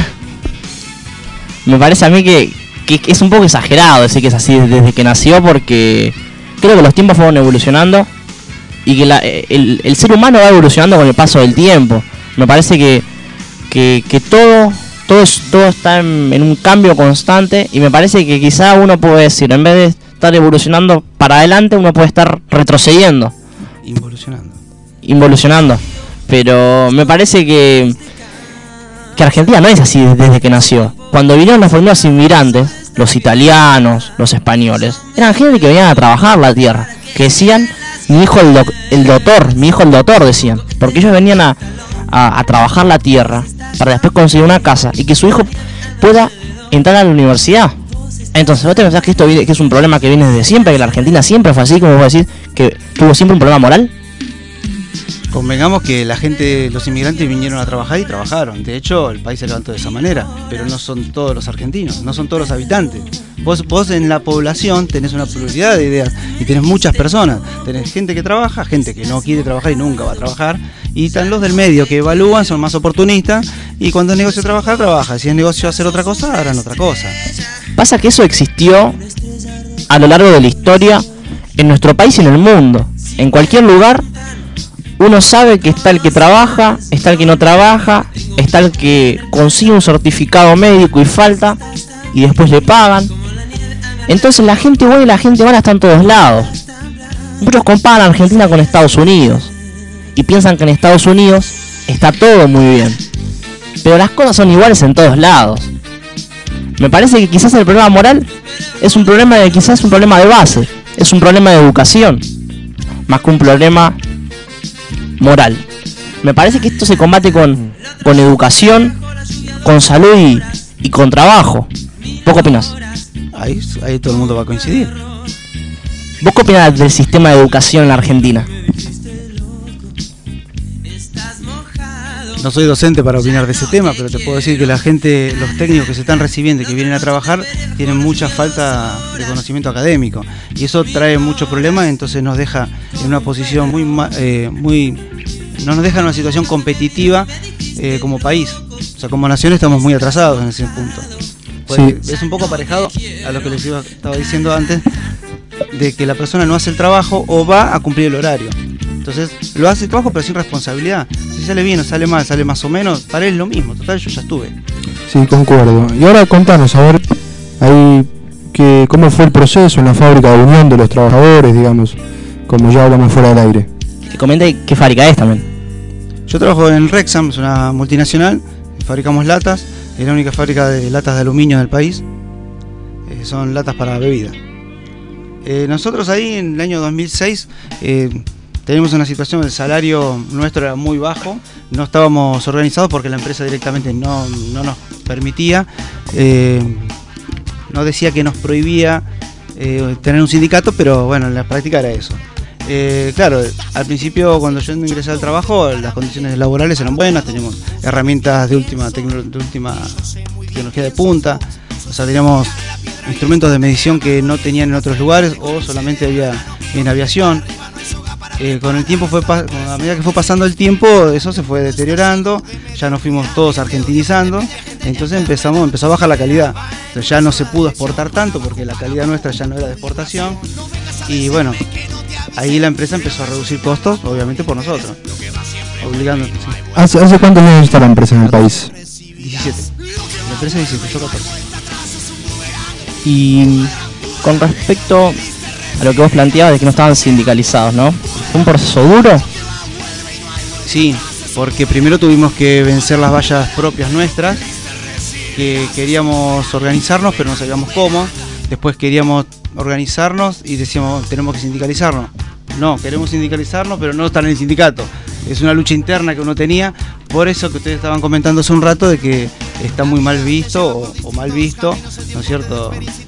Me parece a mí que, que es un poco exagerado decir que es así desde que nació, porque creo que los tiempos fueron evolucionando y que la- el, el ser humano va evolucionando con el paso del tiempo. Me parece que, que, que todo, todo, es- todo está en, en un cambio constante y me parece que quizá uno puede decir, en vez de estar evolucionando para adelante, uno puede estar retrocediendo, Involucionando. involucionando. Pero me parece que que Argentina no es así desde que nació. Cuando vinieron los primeros inmigrantes, los italianos, los españoles, eran gente que venían a trabajar la tierra, que decían, mi hijo el, doc- el doctor, mi hijo el doctor, decían, porque ellos venían a, a, a trabajar la tierra para después conseguir una casa y que su hijo pueda entrar a la universidad. Entonces, ¿vos te pensás que esto viene, que es un problema que viene desde siempre, que la Argentina siempre fue así, como vos decís, que tuvo siempre un problema moral? Convengamos que la gente, los inmigrantes vinieron a trabajar y trabajaron. De hecho, el país se levantó de esa manera. Pero no son todos los argentinos, no son todos los habitantes. Vos, vos en la población tenés una pluralidad de ideas y tenés muchas personas. Tenés gente que trabaja, gente que no quiere trabajar y nunca va a trabajar. Y están los del medio que evalúan, son más oportunistas. Y cuando es negocio trabajar, trabaja. Si es negocio hacer otra cosa, harán otra cosa. Pasa que eso existió a lo largo de la historia en nuestro país y en el mundo. En cualquier lugar uno sabe que está el que trabaja, está el que no trabaja, está el que consigue un certificado médico y falta y después le pagan. Entonces la gente buena y la gente mala están en todos lados. Muchos comparan a Argentina con Estados Unidos y piensan que en Estados Unidos está todo muy bien. Pero las cosas son iguales en todos lados. Me parece que quizás el problema moral es un problema de quizás un problema de base, es un problema de educación, más que un problema moral. Me parece que esto se combate con, con educación, con salud y, y con trabajo. ¿Vos qué opinás? Ahí, ahí todo el mundo va a coincidir. ¿Vos qué opinás del sistema de educación en la Argentina? No soy docente para opinar de ese tema, pero te puedo decir que la gente, los técnicos que se están recibiendo y que vienen a trabajar, tienen mucha falta de conocimiento académico. Y eso trae muchos problemas, entonces nos deja en una posición muy, ma- eh, muy no nos deja en una situación competitiva eh, como país. O sea, como nación estamos muy atrasados en ese punto. Pues Sí. Es un poco aparejado a lo que les iba- estaba diciendo antes, de que la persona no hace el trabajo o va a cumplir el horario. Entonces, lo hace el trabajo pero sin responsabilidad. Si sale bien o sale mal, sale más o menos, para él es lo mismo. Total, yo ya estuve. Sí, concuerdo. Y ahora contanos, a ver, ahí que, cómo fue el proceso en la fábrica de unión de los trabajadores, digamos, como ya hablamos fuera del aire. Que comente qué fábrica es también. Yo trabajo en Rexam, es una multinacional, fabricamos latas, es la única fábrica de latas de aluminio del país, eh, son latas para bebida. Eh, nosotros ahí en el año dos mil seis eh, tenemos una situación, el salario nuestro era muy bajo, no estábamos organizados porque la empresa directamente no, no nos permitía, eh, no decía que nos prohibía eh, tener un sindicato, pero bueno, en la práctica era eso. Eh, claro, al principio cuando yo ingresé al trabajo las condiciones laborales eran buenas, teníamos herramientas de última, tecno, de última tecnología de punta, o sea, teníamos instrumentos de medición que no tenían en otros lugares o solamente había en aviación. Eh, con el tiempo, fue a medida que fue pasando el tiempo, eso se fue deteriorando, ya nos fuimos todos argentinizando, entonces empezamos, empezó a bajar la calidad. Entonces ya no se pudo exportar tanto porque la calidad nuestra ya no era de exportación y bueno, ahí la empresa empezó a reducir costos, obviamente por nosotros, obligando. Sí. ¿Hace, ¿Hace cuántos años está la empresa en el país? diecisiete. La empresa es diecisiete, yo catorce. Y con respecto a lo que vos planteabas de que no estaban sindicalizados, ¿no? ¿Fue un proceso duro? Sí, porque primero tuvimos que vencer las vallas propias nuestras, que queríamos organizarnos pero no sabíamos cómo, después queríamos organizarnos y decíamos tenemos que sindicalizarnos. No, queremos sindicalizarnos pero no estar en el sindicato. Es una lucha interna que uno tenía, por eso que ustedes estaban comentando hace un rato de que está muy mal visto o, o mal visto, ¿no es cierto?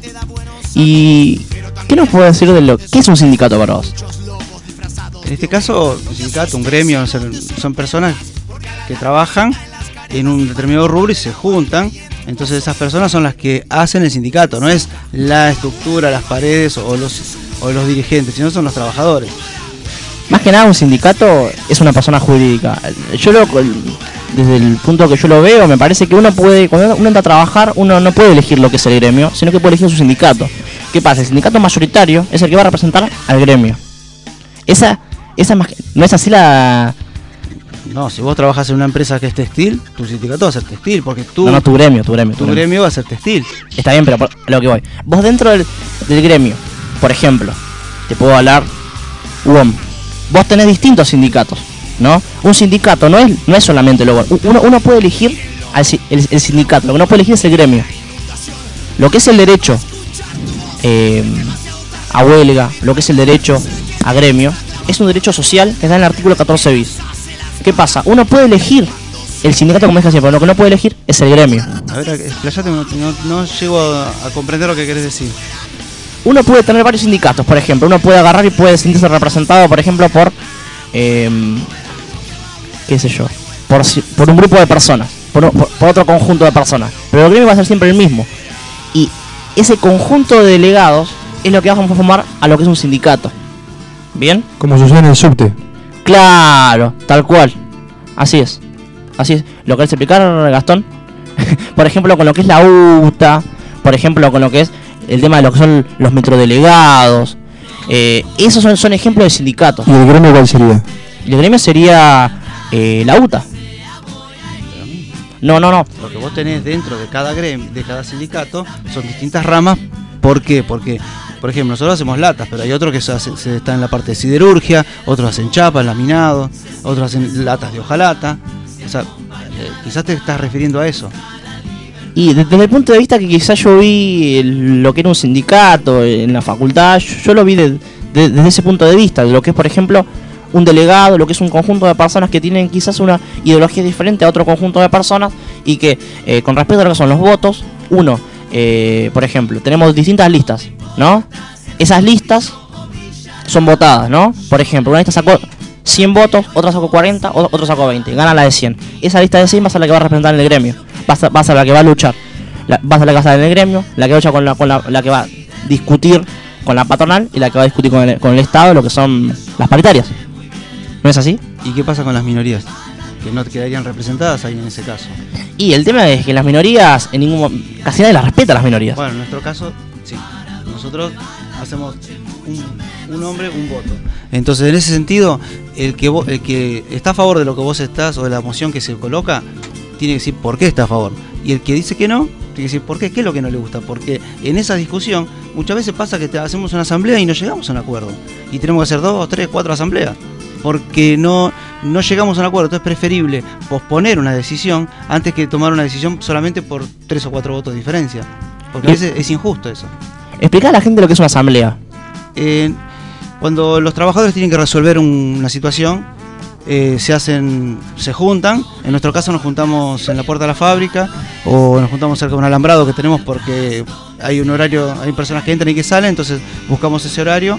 ¿Y qué nos puede decir de lo que es un sindicato para vos? En este caso, un sindicato, un gremio, son, son personas que trabajan en un determinado rubro y se juntan. Entonces esas personas son las que hacen el sindicato, no es la estructura, las paredes o los, o los dirigentes, sino son los trabajadores. Más que nada un sindicato es una persona jurídica. Yo lo, desde el punto que yo lo veo, me parece que uno puede, cuando uno entra a trabajar, uno no puede elegir lo que es el gremio, sino que puede elegir su sindicato. ¿Qué pasa? El sindicato mayoritario es el que va a representar al gremio. Esa, esa no es así la... No, si vos trabajas en una empresa que es textil, tu sindicato va a ser textil, porque tú... No, no, tu gremio, tu gremio. Tu, tu gremio. gremio va a ser textil. Está bien, pero por a lo que voy. Vos dentro del, del gremio, por ejemplo, te puedo hablar, U O M, vos tenés distintos sindicatos, ¿no? Un sindicato no es, no es solamente lo bueno. Uno, uno puede elegir al, el, el sindicato, lo que no puede elegir es el gremio. Lo que es el derecho eh, a huelga, lo que es el derecho a gremio, es un derecho social que está en el artículo catorce bis. ¿Qué pasa? Uno puede elegir el sindicato como dije siempre, pero lo que no puede elegir es el gremio. A ver, explayate, no, no, no llego a, a comprender lo que querés decir. Uno puede tener varios sindicatos, por ejemplo, uno puede agarrar y puede sentirse representado, por ejemplo, por, eh, qué sé yo, por, por un grupo de personas, por, por, por otro conjunto de personas, pero el gremio va a ser siempre el mismo. Y ese conjunto de delegados es lo que vamos a formar a lo que es un sindicato. ¿Bien? Como sucede en el subte. Claro, tal cual. Así es. Así es. ¿Lo querés explicar, Gastón? Por ejemplo, con lo que es la U T A, por ejemplo, con lo que es el tema de lo que son los microdelegados. Eh, esos son, son ejemplos de sindicatos. ¿Y el gremio cuál sería? El gremio sería eh, la U T A. No, no, no. Lo que vos tenés dentro de cada gremio, de cada sindicato, son distintas ramas. ¿Por qué? Porque, por ejemplo, nosotros hacemos latas, pero hay otros que se, hace, se están en la parte de siderurgia, otros hacen chapas, laminados, otros hacen latas de hojalata. O sea, eh, quizás te estás refiriendo a eso. Y desde el punto de vista que quizás yo vi lo que era un sindicato en la facultad, yo lo vi de, de, desde ese punto de vista, de lo que es, por ejemplo, un delegado, lo que es un conjunto de personas que tienen quizás una ideología diferente a otro conjunto de personas y que, eh, con respecto a lo que son los votos, uno, eh, por ejemplo, tenemos distintas listas, ¿no? Esas listas son votadas, ¿no? Por ejemplo, una lista sacó cien votos, otra sacó cuarenta, otro sacó veinte, gana la de cien. Esa lista de cien va a ser la que va a representar en el gremio, va a ser, va a ser la que va a luchar, la, va a ser la que va a estar en el gremio, la que lucha con la, con la, la que va a discutir con la patronal y la que va a discutir con el, con el Estado, lo que son las paritarias. ¿No es así? ¿Y qué pasa con las minorías? Que no quedarían representadas ahí en ese caso. Y el tema es que las minorías, en ningún casi nadie las respeta a las minorías. Bueno, en nuestro caso, sí. Nosotros hacemos un, un hombre, un voto. Entonces, en ese sentido, el que, vos, el que está a favor de lo que vos estás o de la moción que se coloca, tiene que decir por qué está a favor. Y el que dice que no, que decir, ¿por qué? ¿Qué es lo que no le gusta? Porque en esa discusión muchas veces pasa que te hacemos una asamblea y no llegamos a un acuerdo. Y tenemos que hacer dos, tres, cuatro asambleas. Porque no, no llegamos a un acuerdo. Entonces es preferible posponer una decisión antes que tomar una decisión solamente por tres o cuatro votos de diferencia. Porque a veces es injusto eso. Explica a la gente lo que es una asamblea. Eh, cuando los trabajadores tienen que resolver un, una situación, eh, se hacen, se juntan. En nuestro caso nos juntamos en la puerta de la fábrica o nos juntamos cerca de un alambrado que tenemos porque hay un horario, hay personas que entran y que salen, entonces buscamos ese horario.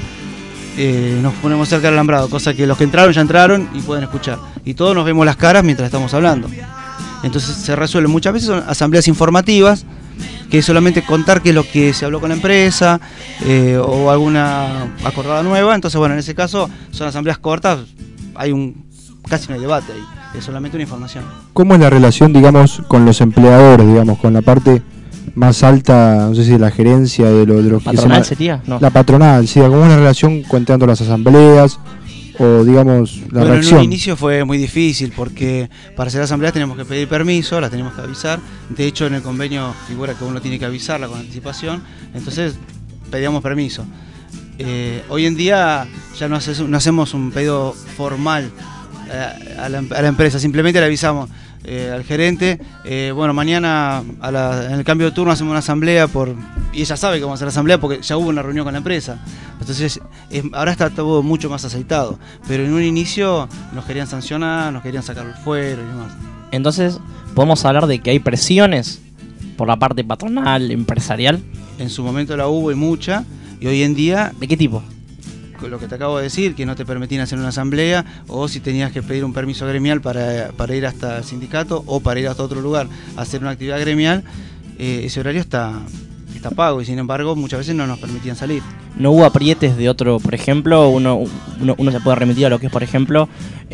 Eh, nos ponemos cerca del alambrado, cosa que los que entraron ya entraron y pueden escuchar. Y todos nos vemos las caras mientras estamos hablando. Entonces se resuelve. Muchas veces son asambleas informativas, que es solamente contar qué es lo que se habló con la empresa eh, o alguna acordada nueva. Entonces, bueno, en ese caso son asambleas cortas, hay un casi no hay debate ahí, es solamente una información. ¿Cómo es la relación, digamos, con los empleadores, digamos, con la parte más alta, no sé si de la gerencia, de lo, de lo que ¿Patronal se sería? No. La patronal, sí, ¿cómo es la relación cuenteando las asambleas o, digamos, la bueno, reacción? En un inicio fue muy difícil porque para hacer asambleas tenemos que pedir permiso, las tenemos que avisar. De hecho, en el convenio figura que uno tiene que avisarla con anticipación, entonces pedíamos permiso. Eh, hoy en día ya no, hace, no hacemos un pedido formal eh, a, la, a la empresa, simplemente le avisamos eh, al gerente, eh, bueno, mañana a la, en el cambio de turno hacemos una asamblea por, y ella sabe que vamos a hacer la asamblea porque ya hubo una reunión con la empresa. Entonces es, ahora está todo mucho más aceitado, pero en un inicio nos querían sancionar, nos querían sacar fuera y demás. Entonces, ¿podemos hablar de que hay presiones por la parte patronal, empresarial? En su momento la hubo y mucha, y hoy en día... ¿De qué tipo? Lo que te acabo de decir, que no te permitían hacer una asamblea, o si tenías que pedir un permiso gremial para, para ir hasta el sindicato o para ir hasta otro lugar a hacer una actividad gremial, eh, ese horario está, está pago y sin embargo muchas veces no nos permitían salir. ¿No hubo aprietes de otro, por ejemplo? Uno, uno, uno se puede remitir a lo que es, por ejemplo,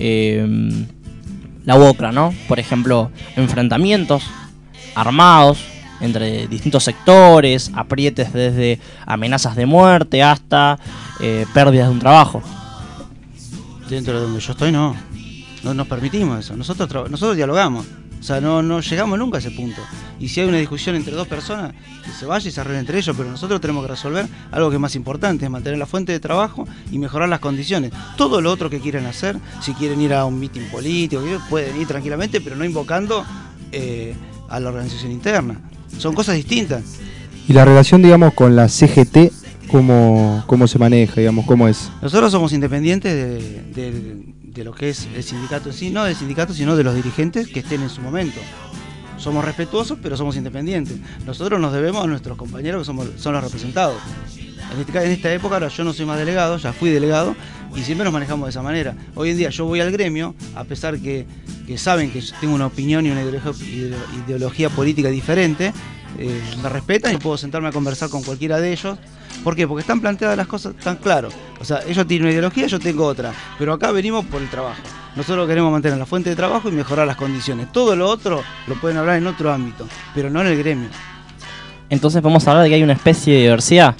eh, la UOCRA, ¿no? Por ejemplo, enfrentamientos armados entre distintos sectores, aprietes desde amenazas de muerte hasta eh, pérdidas de un trabajo. Dentro de donde yo estoy no, no nos permitimos eso, nosotros tra- nosotros dialogamos, o sea, no, no llegamos nunca a ese punto. Y si hay una discusión entre dos personas, que se vaya y se arregle entre ellos, pero nosotros tenemos que resolver algo que es más importante, es mantener la fuente de trabajo y mejorar las condiciones. Todo lo otro que quieran hacer, si quieren ir a un mitin político, pueden ir tranquilamente, pero no invocando eh, a la organización interna. Son cosas distintas. Y la relación, digamos, con la C G T, ¿cómo, cómo se maneja, digamos, cómo es? Nosotros somos independientes de, de, de lo que es el sindicato en sí, no del sindicato, sino de los dirigentes que estén en su momento. Somos respetuosos, pero somos independientes. Nosotros nos debemos a nuestros compañeros que somos, son los representados. En, este, en esta época, ahora yo no soy más delegado, ya fui delegado, y siempre nos manejamos de esa manera. Hoy en día yo voy al gremio, a pesar que, que saben que yo tengo una opinión y una ideología, ideología política diferente, eh, me respetan y puedo sentarme a conversar con cualquiera de ellos. ¿Por qué? Porque están planteadas las cosas tan claro. O sea, ellos tienen una ideología, yo tengo otra. Pero acá venimos por el trabajo. Nosotros queremos mantener la fuente de trabajo y mejorar las condiciones. Todo lo otro lo pueden hablar en otro ámbito, pero no en el gremio. Entonces podemos hablar de que hay una especie de diversidad.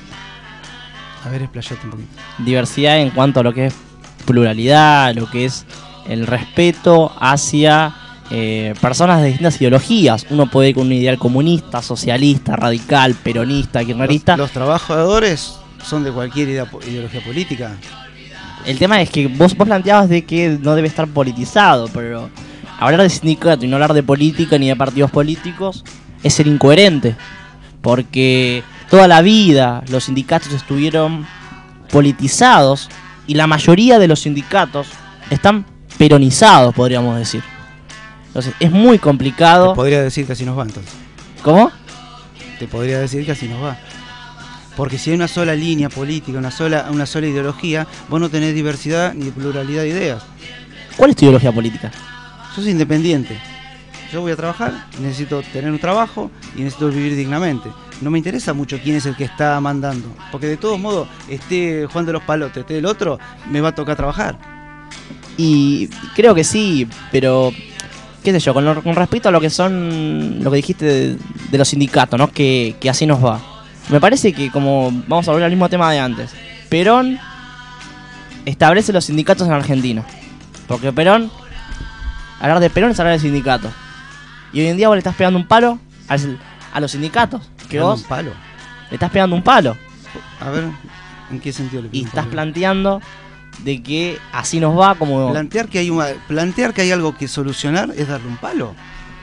A ver, explayate un poquito. Diversidad en cuanto a lo que es pluralidad, lo que es el respeto hacia eh, personas de distintas ideologías. Uno puede ir con un ideal comunista, socialista, radical, peronista, kirchnerista. Los, los trabajadores son de cualquier idea, ideología política. El tema es que vos, vos planteabas de que no debe estar politizado, pero hablar de sindicato y no hablar de política ni de partidos políticos es ser incoherente. Porque toda la vida los sindicatos estuvieron politizados y la mayoría de los sindicatos están peronizados, podríamos decir. Entonces es muy complicado. Te podría decir que así nos va entonces. ¿Cómo? Te podría decir que así nos va. Porque si hay una sola línea política, una sola, una sola ideología, vos no tenés diversidad ni pluralidad de ideas. ¿Cuál es tu ideología política? Yo soy independiente. Yo voy a trabajar, necesito tener un trabajo y necesito vivir dignamente. No me interesa mucho quién es el que está mandando, porque de todos modos, esté Juan de los Palotes, esté el otro, me va a tocar trabajar. Y creo que sí, pero qué sé yo, con, lo, con respecto a lo que son, lo que dijiste de, de los sindicatos, ¿no? Que, que así nos va. Me parece que, como vamos a volver al mismo tema de antes, Perón establece los sindicatos en Argentina. Porque Perón, hablar de Perón es hablar de sindicatos. Y hoy en día vos le estás pegando un palo al, a los sindicatos. Que Dando vos un palo. le estás pegando un palo. A ver, ¿en qué sentido le pego Y un estás palo? planteando de que así nos va como... Plantear que hay una, plantear que hay algo que solucionar es darle un palo.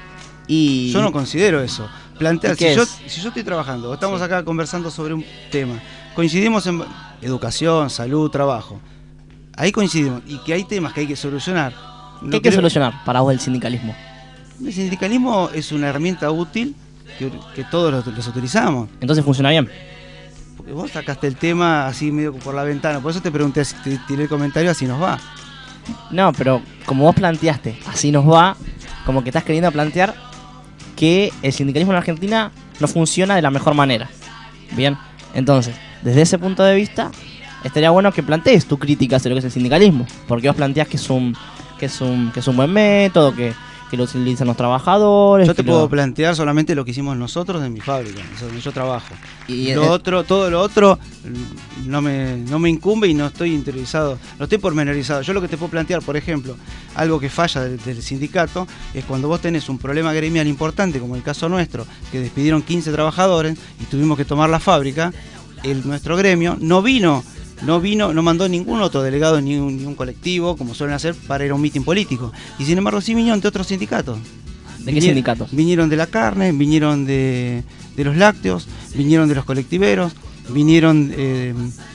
Y... Yo no considero eso. Plantear, ¿Y qué si yo, es? si yo estoy trabajando, estamos acá conversando sobre un tema, coincidimos en educación, salud, trabajo. Ahí coincidimos. Y que hay temas que hay que solucionar. ¿Qué No hay que creo- solucionar para vos el sindicalismo? El sindicalismo es una herramienta útil que, que todos los, los utilizamos. Entonces funciona bien. Porque vos sacaste el tema así medio por la ventana. Por eso te pregunté, si te tiré el comentario, así nos va. No, pero como vos planteaste, así nos va, como que estás queriendo plantear que el sindicalismo en Argentina no funciona de la mejor manera. Bien, entonces, desde ese punto de vista, estaría bueno que plantees tu crítica hacia lo que es el sindicalismo. Porque vos planteás que es un, que es un, que es un buen método, que, que lo utilizan los trabajadores. Yo te que puedo lo- plantear solamente lo que hicimos nosotros en mi fábrica, o sea, donde yo trabajo. Y lo eh, otro, todo lo otro mm, no me, no me incumbe y no estoy interiorizado, no estoy pormenorizado. Yo lo que te puedo plantear, por ejemplo, algo que falla del, del sindicato, es cuando vos tenés un problema gremial importante, como el caso nuestro, que despidieron quince trabajadores y tuvimos que tomar la fábrica, el, nuestro gremio no vino, no vino, no mandó ningún otro delegado ni un, ni un colectivo, como suelen hacer, para ir a un mitin político. Y sin embargo sí vinieron de otros sindicatos. ¿De qué Vinieron- sindicatos? Vinieron de la carne, vinieron de, de los lácteos, vinieron de los colectiveros, vinieron eh,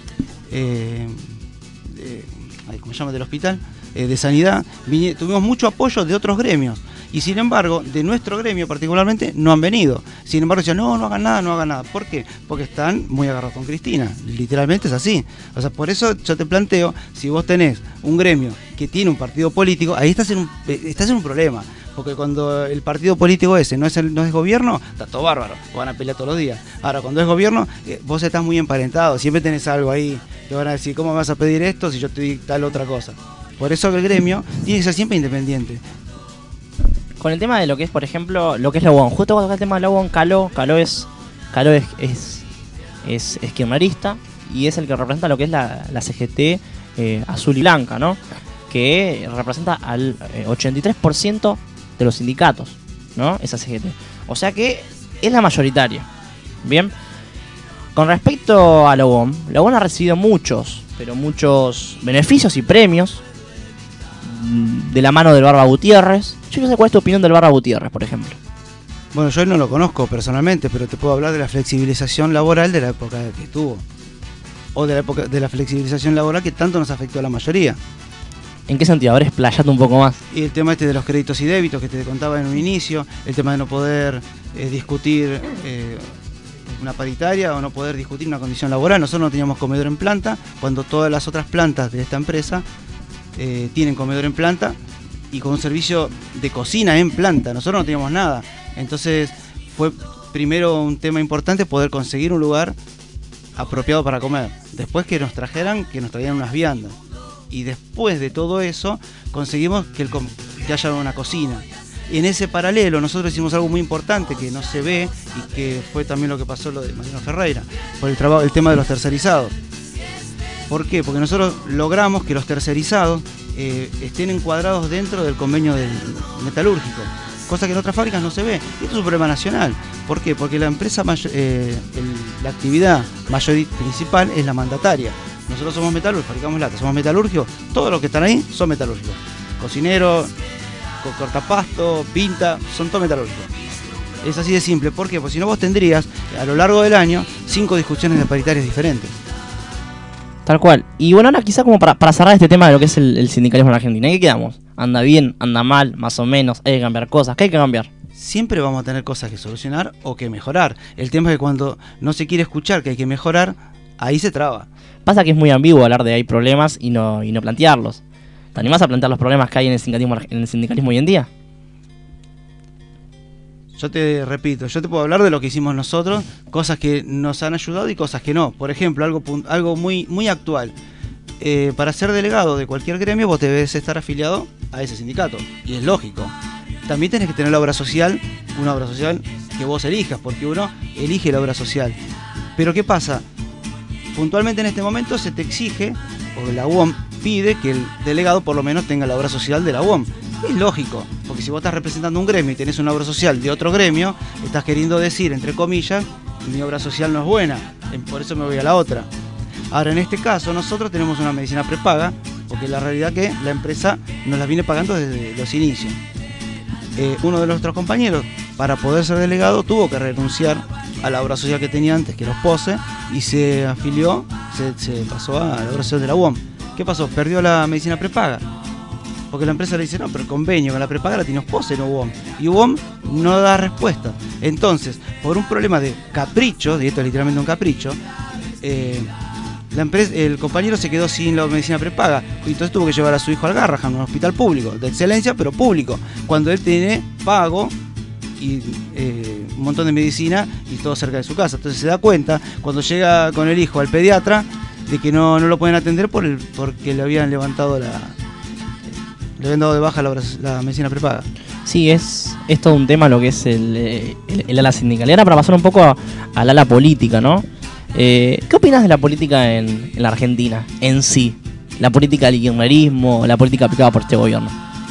eh, de, ay, ¿cómo se llama? Del hospital, eh, de sanidad. Vini- tuvimos mucho apoyo de otros gremios. Y sin embargo, de nuestro gremio particularmente, no han venido. Sin embargo, decían, no, no hagan nada, no hagan nada. ¿Por qué? Porque están muy agarrados con Cristina. Literalmente es así. O sea, por eso yo te planteo, si vos tenés un gremio que tiene un partido político, ahí estás en un, eh, estás en un problema. Porque cuando el partido político ese no es, el, no es gobierno, está todo bárbaro, van a pelear todos los días. Ahora, cuando es gobierno, eh, vos estás muy emparentado, siempre tenés algo ahí, te van a decir, ¿cómo me vas a pedir esto si yo te di tal otra cosa? Por eso que el gremio tiene que ser siempre independiente. Con el tema de lo que es, por ejemplo, lo que es la U O M. Justo cuando toca el tema de la U O M, Caló, Caló es, Caló es, es, es, es kirchnerista y es el que representa lo que es la, la C G T eh, azul y blanca, ¿no? Que representa al eh, ochenta y tres por ciento de los sindicatos, ¿no? Esa C G T. O sea que es la mayoritaria. Bien. Con respecto a la U O M, la U O M ha recibido muchos, pero muchos beneficios y premios mm, de la mano del Barba Gutiérrez. Yo no sé cuál es tu opinión del Barba Gutiérrez, por ejemplo. Bueno, yo no lo conozco personalmente, pero te puedo hablar de la flexibilización laboral de la época que estuvo. O de la época de la flexibilización laboral que tanto nos afectó a la mayoría. ¿En qué sentido? A ver, explayate un poco más. Y el tema este de los créditos y débitos que te contaba en un inicio, el tema de no poder eh, discutir eh, una paritaria o no poder discutir una condición laboral. Nosotros no teníamos comedor en planta, cuando todas las otras plantas de esta empresa eh, tienen comedor en planta y con un servicio de cocina en planta. Nosotros no teníamos nada. Entonces fue primero un tema importante poder conseguir un lugar apropiado para comer. Después que nos trajeran, que nos trajeran unas viandas. Y después de todo eso, conseguimos que, el, que haya una cocina. Y en ese paralelo nosotros hicimos algo muy importante que no se ve y que fue también lo que pasó lo de Mariano Ferreira, por el, trabajo, el tema de los tercerizados. ¿Por qué? Porque nosotros logramos que los tercerizados eh, estén encuadrados dentro del convenio del metalúrgico, cosa que en otras fábricas no se ve. Y esto es un problema nacional. ¿Por qué? Porque la empresa, eh, el, la actividad mayor principal es la mandataria. Nosotros somos metalúrgicos, fabricamos lata, somos metalúrgicos, todos los que están ahí son metalúrgicos. Cocineros, co cortapasto, pinta, son todos metalúrgicos. Es así de simple. ¿Por qué? Porque si no vos tendrías a lo largo del año cinco discusiones de paritarias diferentes. Tal cual. Y bueno, ahora quizá como para, para cerrar este tema de lo que es el, el sindicalismo en Argentina, ¿en qué quedamos? ¿Anda bien? ¿Anda mal? ¿Más o menos? ¿Hay que cambiar cosas? ¿Qué hay que cambiar? Siempre vamos a tener cosas que solucionar o que mejorar. El tema es que cuando no se quiere escuchar que hay que mejorar, ahí se traba. Pasa que es muy ambiguo hablar de hay problemas y no, y no plantearlos. ¿Te animás a plantear los problemas que hay en el sindicalismo, en el sindicalismo hoy en día? Yo te repito, yo te puedo hablar de lo que hicimos nosotros, cosas que nos han ayudado y cosas que no. Por ejemplo, algo, algo muy, muy actual. Eh, para ser delegado de cualquier gremio vos debes estar afiliado a ese sindicato. Y es lógico. También tenés que tener la obra social, una obra social que vos elijas, porque uno elige la obra social. Pero ¿qué pasa? Puntualmente en este momento se te exige, o la U O M pide, que el delegado por lo menos tenga la obra social de la U O M. Es lógico, porque Porque si vos estás representando un gremio y tenés una obra social de otro gremio, estás queriendo decir, entre comillas, mi obra social no es buena, por eso me voy a la otra. Ahora, en este caso, nosotros tenemos una medicina prepaga, porque la realidad que la empresa nos la viene pagando desde los inicios. Eh, uno de nuestros compañeros, para poder ser delegado, tuvo que renunciar a la obra social que tenía antes, que era Ospose, y se afilió, se, se pasó a la obra social de la U O M. ¿Qué pasó? Perdió la medicina prepaga. Porque la empresa le dice, no, pero el convenio con la prepaga la tiene Ospose, no U O M. Y U O M no da respuesta. Entonces, por un problema de capricho, y esto es literalmente un capricho, eh, la empresa, el compañero se quedó sin la medicina prepaga. Y entonces tuvo que llevar a su hijo al Garrahan, un hospital público, de excelencia, pero público. Cuando él tiene pago y eh, un montón de medicina y todo cerca de su casa. Entonces se da cuenta, cuando llega con el hijo al pediatra, de que no, no lo pueden atender por el, porque le habían levantado la... le habían dado de baja la, la medicina prepaga. Sí, es, es todo un tema lo que es el, el, el ala sindical. Y ahora para pasar un poco a, al ala política, ¿no? Eh, ¿Qué opinas de la política en, en la Argentina en sí? La política del kirchnerismo, la política aplicada por este gobierno.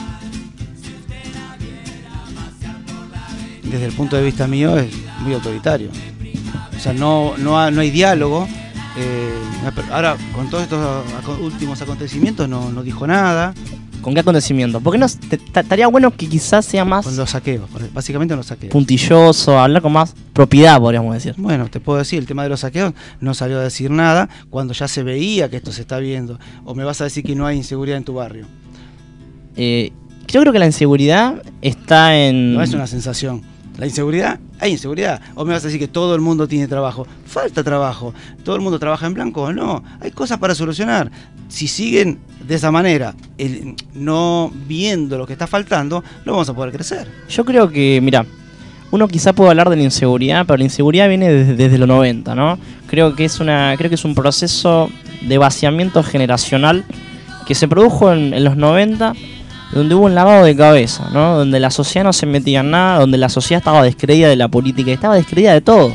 Desde el punto de vista mío es muy autoritario. O sea, no, no, ha, no hay diálogo. Eh, ahora, con todos estos últimos acontecimientos no, no dijo nada. ¿Con qué acontecimiento? Porque no estaría bueno que quizás sea más... Con los saqueos, básicamente los saqueos. Puntilloso, hablar con más propiedad, podríamos decir. Bueno, te puedo decir, el tema de los saqueos no salió a decir nada cuando ya se veía que esto se está viendo. O me vas a decir que no hay inseguridad en tu barrio. Eh, yo creo que la inseguridad está en... No es una sensación. La inseguridad, hay inseguridad. O me vas a decir que todo el mundo tiene trabajo. Falta trabajo. ¿Todo el mundo trabaja en blanco? No. Hay cosas para solucionar. Si siguen de esa manera, el, no viendo lo que está faltando, no vamos a poder crecer. Yo creo que, mira, uno quizá puede hablar de la inseguridad, pero la inseguridad viene desde, desde los noventa, ¿no? Creo que es una, creo que es un proceso de vaciamiento generacional que se produjo en, en los noventa, donde hubo un lavado de cabeza, ¿no? Donde la sociedad no se metía en nada, donde la sociedad estaba descreída de la política, estaba descreída de todo.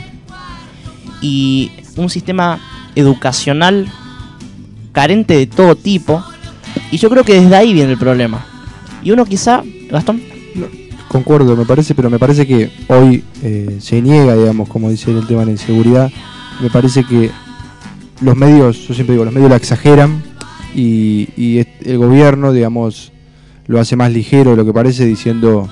Y un sistema educacional carente de todo tipo, y yo creo que desde ahí viene el problema. Y uno quizá, Gastón. No, concuerdo, me parece, pero me parece que hoy eh, se niega, digamos, como dice el tema de la inseguridad. Me parece que los medios, yo siempre digo, los medios la exageran y, y el gobierno, digamos, lo hace más ligero de lo que parece, diciendo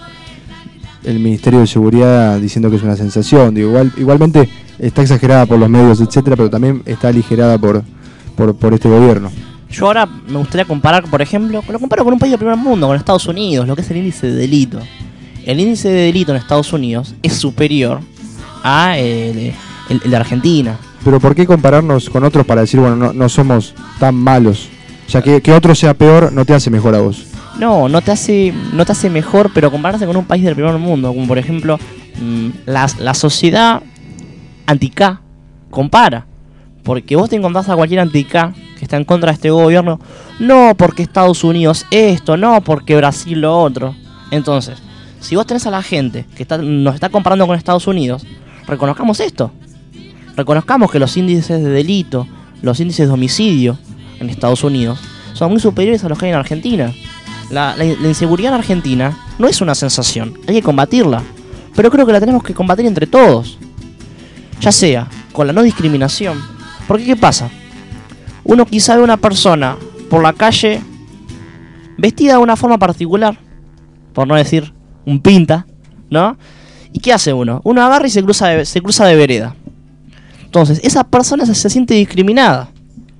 el Ministerio de Seguridad diciendo que es una sensación. Digo, igual, igualmente está exagerada por los medios, etcétera, pero también está aligerada por, por, por este gobierno. Yo ahora me gustaría comparar, por ejemplo, lo comparo con un país del primer mundo, con Estados Unidos, lo que es el índice de delito. El índice de delito en Estados Unidos es superior a el, el, el de Argentina. Pero ¿por qué compararnos con otros para decir, bueno, no, no somos tan malos? O sea, que, que otro sea peor no te hace mejor a vos. No, no te hace, no te hace mejor, pero compararse con un país del primer mundo, como por ejemplo mmm, la, la sociedad anti-K compara. Porque vos te encontrás a cualquier anti-K que está en contra de este gobierno, no porque Estados Unidos esto, no porque Brasil lo otro. Entonces, si vos tenés a la gente que está, nos está comparando con Estados Unidos, reconozcamos esto. Reconozcamos que los índices de delito, los índices de homicidio en Estados Unidos son muy superiores a los que hay en Argentina. La, la, la inseguridad en Argentina no es una sensación, hay que combatirla. Pero creo que la tenemos que combatir entre todos. Ya sea con la no discriminación. Porque ¿qué pasa? Uno quizá ve una persona por la calle vestida de una forma particular, por no decir un pinta, ¿no? ¿Y qué hace uno? Uno agarra y se cruza de, se cruza de vereda. Entonces, esa persona se, se siente discriminada.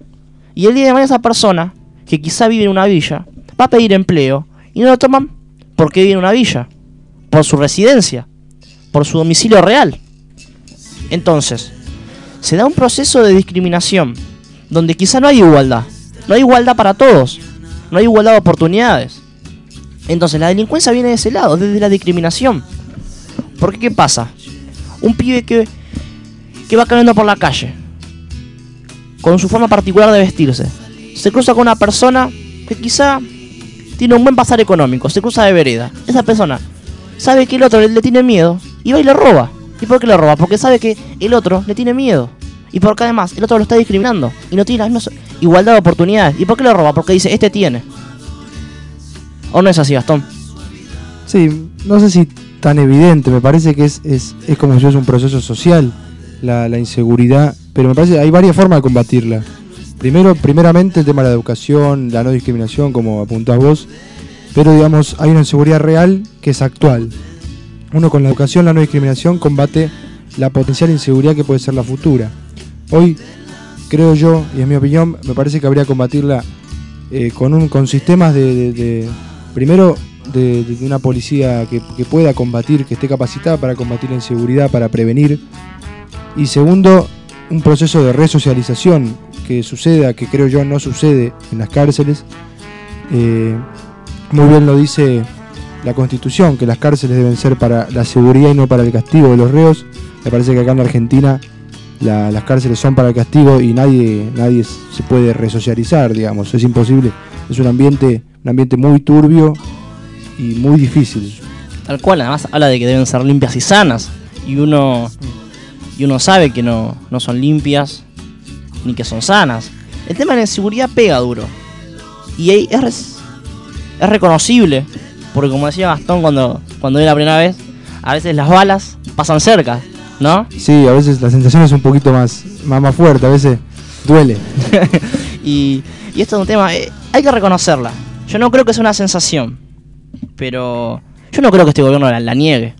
Y el día de mañana esa persona, que quizá vive en una villa, va a pedir empleo y no lo toman porque vive en una villa, por su residencia, por su domicilio real. Entonces, se da un proceso de discriminación donde quizá no hay igualdad, no hay igualdad para todos, no hay igualdad de oportunidades. Entonces la delincuencia viene de ese lado, desde la discriminación. Porque ¿qué pasa? Un pibe que, que va caminando por la calle con su forma particular de vestirse, se cruza con una persona que quizá tiene un buen pasar económico, se cruza de vereda. Esa persona sabe que el otro le, le tiene miedo y va y le roba. ¿Y por qué le roba? Porque sabe que el otro le tiene miedo. Y porque además el otro lo está discriminando y no tiene la misma igualdad de oportunidades. ¿Y por qué le roba? Porque dice, este tiene. ¿O no es así, Gastón? Sí, no sé si tan evidente, me parece que es, es, es como si fuese un proceso social la, la inseguridad, pero me parece que hay varias formas de combatirla. Primero, primeramente el tema de la educación, la no discriminación, como apuntás vos, pero digamos, hay una inseguridad real que es actual. Uno con la educación, la no discriminación, combate la potencial inseguridad que puede ser la futura. Hoy, creo yo, y en mi opinión, me parece que habría que combatirla eh, con, un, con sistemas de, de, de primero, de, de una policía que, que pueda combatir, que esté capacitada para combatir la inseguridad, para prevenir. Y segundo, un proceso de resocialización que suceda, que creo yo no sucede en las cárceles. Eh, muy bien lo dice la Constitución, que las cárceles deben ser para la seguridad y no para el castigo de los reos. Me parece que acá en la Argentina la, las cárceles son para el castigo y nadie, nadie se puede resocializar, digamos, es imposible. Es un ambiente, un ambiente muy turbio y muy difícil. Tal cual, además habla de que deben ser limpias y sanas. Y uno, y uno sabe que no, no son limpias ni que son sanas. El tema de la inseguridad pega duro. Y ahí es, es reconocible. Porque como decía Gastón cuando, cuando vi la primera vez, a veces las balas pasan cerca, ¿no? Sí, a veces la sensación es un poquito más, más, más fuerte, a veces duele. y, y esto es un tema, eh, hay que reconocerla. Yo no creo que sea una sensación, pero yo no creo que este gobierno la, la niegue.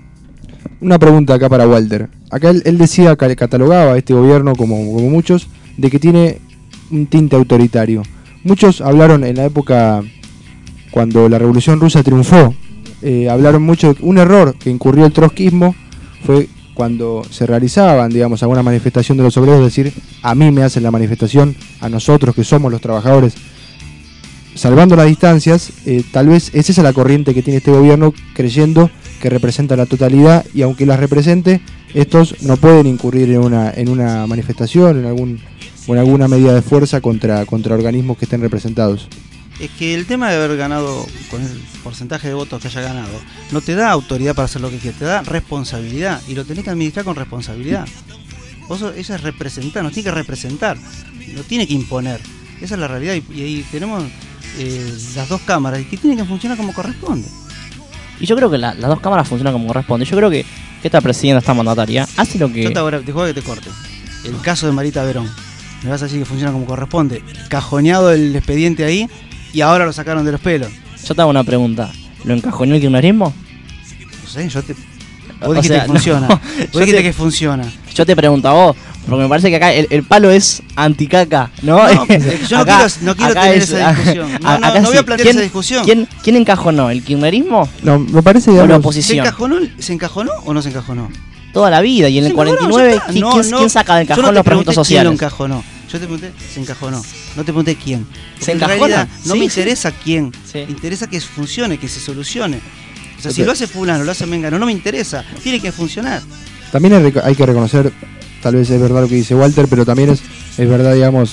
Una pregunta acá para Walter. Acá él, él decía, catalogaba a este gobierno, como, como muchos, de que tiene un tinte autoritario. Muchos hablaron en la época cuando la Revolución Rusa triunfó, eh, hablaron mucho de un error que incurrió el trotskismo fue cuando se realizaban, digamos, alguna manifestación de los obreros, decir, a mí me hacen la manifestación, a nosotros que somos los trabajadores. Salvando las distancias, eh, tal vez es esa la corriente que tiene este gobierno, creyendo que representa la totalidad, y aunque las represente, estos no pueden incurrir en una, en una manifestación, en algún, o en alguna medida de fuerza contra, contra organismos que estén representados. Es que el tema de haber ganado con el porcentaje de votos que haya ganado no te da autoridad para hacer lo que quieras, te da responsabilidad y lo tenés que administrar con responsabilidad. Vos, ella es representar, nos tiene que representar, no tiene que imponer. Esa es la realidad y, y ahí tenemos eh, las dos cámaras que tienen que funcionar como corresponde. Y yo creo que la, las dos cámaras funcionan como corresponde. Yo creo que, que esta presidenta, esta mandataria, hace lo que... Yo te, ahora, te juego que te corte. El caso de Marita Verón. Me vas a decir que funciona como corresponde. Cajoneado el expediente ahí y ahora lo sacaron de los pelos. Yo te hago una pregunta. ¿Lo encajoneó el kirchnerismo? No sé, yo te... Vos dijiste sea, que funciona. No, vos dijiste te, que funciona. Yo te pregunto a vos, porque me parece que acá el, el palo es anticaca, ¿no? No, yo acá, no quiero, no quiero tener es, esa discusión. No, no, no voy a plantear ¿Quién, esa discusión. ¿quién, ¿Quién encajonó? ¿El kirchnerismo? No, me parece que o la oposición. ¿Se encajonó, ¿Se encajonó o no se encajonó? Toda la vida. Y en el cuarenta y nueve, ¿quién, no, ¿quién, no, ¿quién saca del cajón no los proyectos sociales? ¿Quién lo encajonó? Yo te pregunté, se encajonó. No te pregunté quién. Porque ¿Se encajona? En realidad, no sí, me sí. interesa quién. Sí. Me interesa que funcione, que se solucione. O sea, si lo hace fulano, lo hace mengano, no me interesa. Tiene que funcionar. También hay que reconocer, tal vez es verdad lo que dice Walter, pero también es, es verdad, digamos,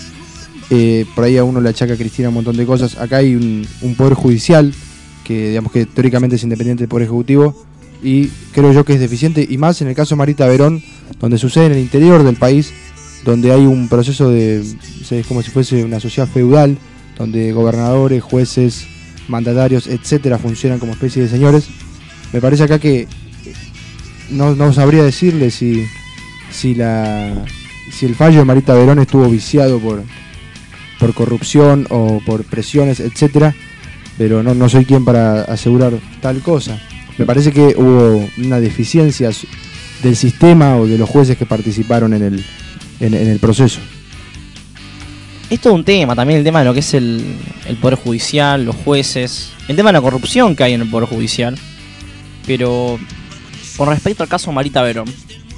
eh, por ahí a uno le achaca a Cristina un montón de cosas. Acá hay un, un poder judicial que, digamos, que teóricamente es independiente del poder ejecutivo y creo yo que es deficiente, y más en el caso de Marita Verón, donde sucede en el interior del país, donde hay un proceso de, es como si fuese una sociedad feudal, donde gobernadores, jueces, mandatarios, etcétera, funcionan como especie de señores. Me parece acá que no, no sabría decirle si si la si el fallo de Marita Verón estuvo viciado por por corrupción o por presiones, etcétera, pero no, no soy quien para asegurar tal cosa. Me parece que hubo una deficiencia del sistema o de los jueces que participaron en el en, en el proceso. Esto es un tema, también el tema de lo que es el, el Poder Judicial, los jueces, el tema de la corrupción que hay en el Poder Judicial. Pero con respecto al caso Marita Verón,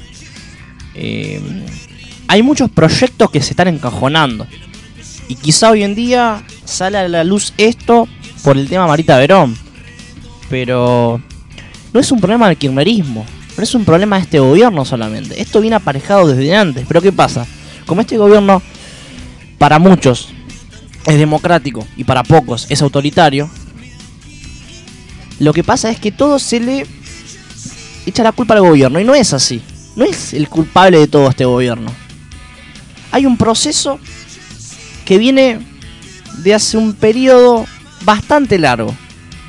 eh, hay muchos proyectos que se están encajonando. Y quizá hoy en día sale a la luz esto por el tema Marita Verón. Pero no es un problema del kirchnerismo, no es un problema de este gobierno solamente. Esto viene aparejado desde antes. Pero ¿qué pasa? Como este gobierno, para muchos es democrático y para pocos es autoritario, lo que pasa es que todo se le echa la culpa al gobierno, y no es así. No es el culpable de todo este gobierno. Hay un proceso que viene de hace un periodo bastante largo.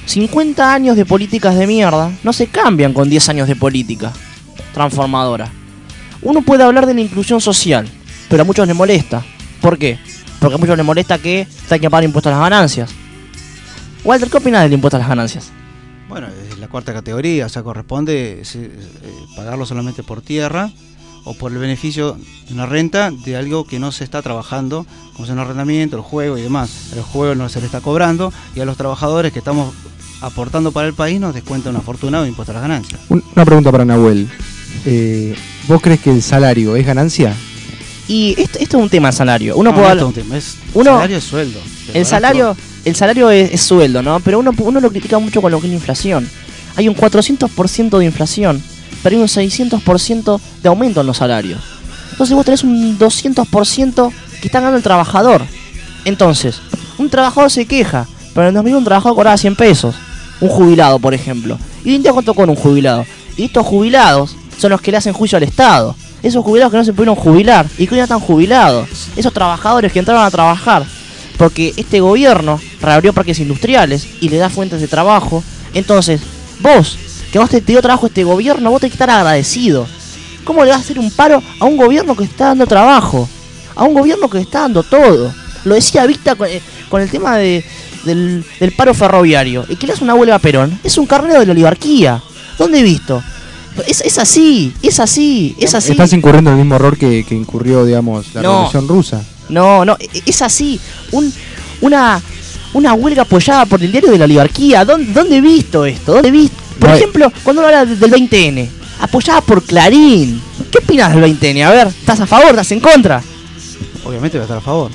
cincuenta años de políticas de mierda no se cambian con diez años de política transformadora. Uno puede hablar de la inclusión social, pero a muchos les molesta. ¿Por qué? Porque a muchos les molesta que se hay que pagar impuestos a las ganancias. Walter, ¿qué opinas del impuesto a las ganancias? Bueno, es la cuarta categoría, o sea, corresponde eh, pagarlo solamente por tierra o por el beneficio de una renta de algo que no se está trabajando, como es un arrendamiento, el juego y demás. El juego no se le está cobrando y a los trabajadores que estamos aportando para el país nos descuenta una fortuna o impuesto a las ganancias. Una pregunta para Nahuel. Eh, ¿Vos crees que el salario es ganancia? Y esto, esto es un tema de salario. Uno no, puede no hablar... es un tema, es uno... salario es sueldo. El salario, el salario es, es sueldo, ¿no? Pero uno, uno lo critica mucho con lo que es la inflación. Hay un cuatrocientos por ciento de inflación, pero hay un seiscientos por ciento de aumento en los salarios. Entonces vos tenés un doscientos por ciento que está ganando el trabajador. Entonces, un trabajador se queja, pero en el dos mil un trabajador cobraba cien pesos. Un jubilado, por ejemplo. ¿Y hoy en día cuánto con un jubilado? Y estos jubilados son los que le hacen juicio al Estado. Esos jubilados que no se pudieron jubilar y que hoy ya están jubilados. Esos trabajadores que entraron a trabajar porque este gobierno reabrió parques industriales y le da fuentes de trabajo. Entonces, vos, que vos te, te dio trabajo este gobierno, vos tenés que estar agradecido. ¿Cómo le vas a hacer un paro a un gobierno que está dando trabajo? A un gobierno que está dando todo. Lo decía Vista con, eh, con el tema de, del, del paro ferroviario. ¿Y que le hace una huelga a Perón? Es un carnero de la oligarquía. ¿Dónde he visto? Es, es así, es así, es así. Estás incurriendo en el mismo error que, que incurrió, digamos, la no, Revolución Rusa. No, no, es así. Un, una, una huelga apoyada por el diario de la oligarquía. ¿Dónde, dónde he visto esto? ¿Dónde he visto? Por no, ejemplo, cuando uno habla del veinte ene, apoyada por Clarín. ¿Qué opinas del veinte ene? A ver, ¿estás a favor, estás en contra? Obviamente voy a estar a favor.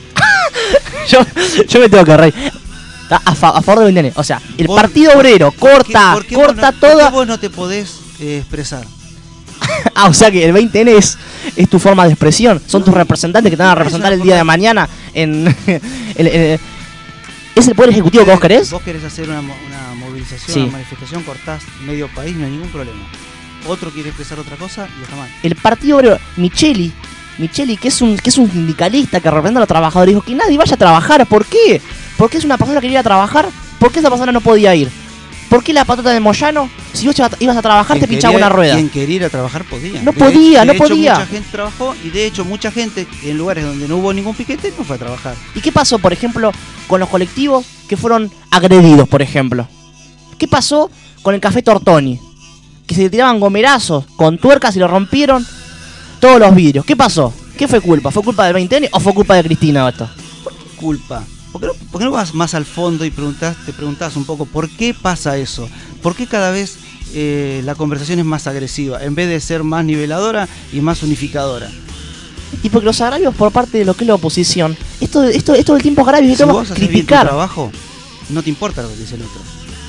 yo, yo me tengo que reír. A, a, fa, a favor del veinte ene. O sea, el ¿Vos, Partido Obrero corta, ¿por qué, por qué corta no, toda... ¿Por qué vos no te podés eh, expresar? Ah, o sea que el veinte ene es, es tu forma de expresión. Son no, tus representantes que te van a representar el día de mañana en... el, el, ¿es el poder ejecutivo que vos querés? Vos querés hacer una, una movilización, sí. una manifestación, cortás medio país, no hay ningún problema. Otro quiere expresar otra cosa y está mal. El Partido Obrero, Micheli, Micheli, que es un que es un sindicalista que representa a los trabajadores, dijo que nadie vaya a trabajar. ¿Por qué? ¿Por qué es una persona que quería trabajar? ¿Por qué esa persona no podía ir? ¿Por qué la patata de Moyano, si vos ibas a trabajar, te pinchaba una rueda? Quien quería ir a trabajar podía. No podía, no podía. De hecho, mucha gente trabajó y de hecho mucha gente en lugares donde no hubo ningún piquete no fue a trabajar. ¿Y qué pasó, por ejemplo, con los colectivos que fueron agredidos, por ejemplo? ¿Qué pasó con el Café Tortoni? Que se le tiraban gomerazos con tuercas y le rompieron todos los vidrios. ¿Qué pasó? ¿Qué fue culpa? ¿Fue culpa del veinte ene o fue culpa de Cristina esto? Culpa. ¿Por qué, no, ¿Por qué no vas más al fondo y preguntás, te preguntás un poco por qué pasa eso? ¿Por qué cada vez eh, la conversación es más agresiva en vez de ser más niveladora y más unificadora? Y porque los agravios por parte de lo que es la oposición, esto, esto, esto del tiempo agravio, si vos haces criticar. Bien tu trabajo, no te importa lo que dice el otro.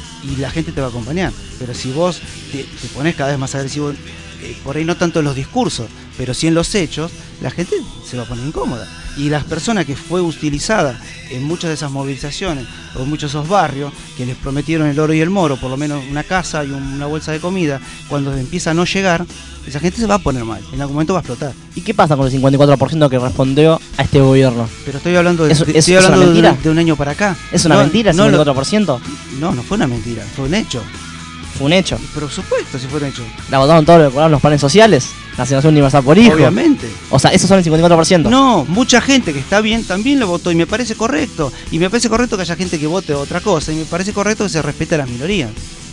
Y la gente te va a acompañar. Pero si vos te, te pones cada vez más agresivo, eh, por ahí no tanto en los discursos, pero sí en los hechos, la gente se va a poner incómoda. Y las personas que fue utilizada en muchas de esas movilizaciones o en muchos de esos barrios que les prometieron el oro y el moro, por lo menos una casa y una bolsa de comida, cuando empieza a no llegar, esa gente se va a poner mal, en algún momento va a explotar. ¿Y qué pasa con el cincuenta y cuatro por ciento que respondió a este gobierno? Pero estoy hablando de, ¿Es, de, es, estoy ¿es hablando una mentira? De, de un año para acá. ¿Es una no, mentira el no, cincuenta y cuatro por ciento? No, no fue una mentira, fue un hecho. Fue un hecho. Por supuesto, si fue un hecho. ¿La votaron todos los que cobraron los planes sociales? ¿La asignación universal por hijo? Obviamente. O sea, esos son el cincuenta y cuatro por ciento. No, mucha gente que está bien también lo votó y me parece correcto. Y me parece correcto que haya gente que vote otra cosa. Y me parece correcto que se respete a las minorías.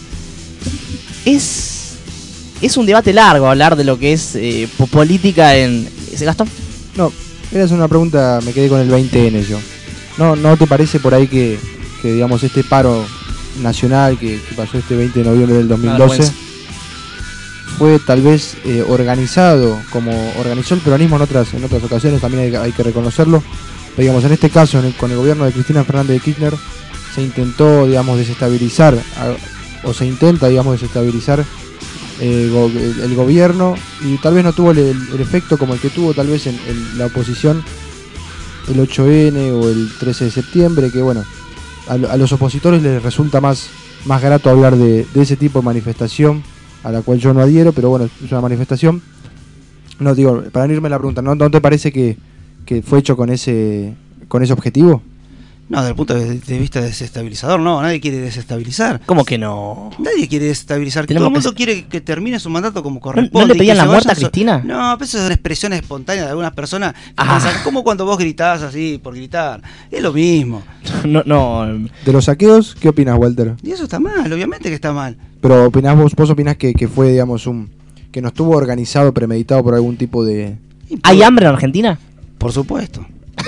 Es... Es un debate largo hablar de lo que es eh, política en... ¿Se gastó? No, era una pregunta, me quedé con el veinte ene yo. ¿No, no te parece por ahí que, que digamos, este paro nacional que, que pasó este veinte de noviembre del dos mil doce fue tal vez eh, organizado como organizó el peronismo en otras en otras ocasiones, también hay, hay que reconocerlo, pero digamos en este caso en el, con el gobierno de Cristina Fernández de Kirchner se intentó, digamos, desestabilizar a, o se intenta, digamos, desestabilizar eh, go, el, el gobierno y tal vez no tuvo el, el efecto como el que tuvo tal vez en, en la oposición el ocho ene o el trece de septiembre, que bueno, a, a los opositores les resulta más, más grato hablar de, de ese tipo de manifestación a la cual yo no adhiero, pero bueno, es una manifestación. No digo, para no irme a la pregunta, ¿no, no te parece que, que fue hecho con ese con ese objetivo? No, desde el punto de vista desestabilizador, no, nadie quiere desestabilizar. ¿Cómo que no? Nadie quiere desestabilizar. Tenemos Todo el mundo que... quiere que termine su mandato como corresponde. ¿No, no le pedían y que la se muerte a vayan Cristina? So... No, pero eso es una expresión espontánea de algunas personas. Que ah. piensan, como cuando vos gritás así por gritar. Es lo mismo. No, no. De los saqueos, ¿qué opinas, Walter? Y eso está mal, obviamente que está mal. Pero opinás vos, vos opinás que, que fue, digamos, un que no estuvo organizado, premeditado por algún tipo de... ¿Hay hambre en Argentina? Por supuesto.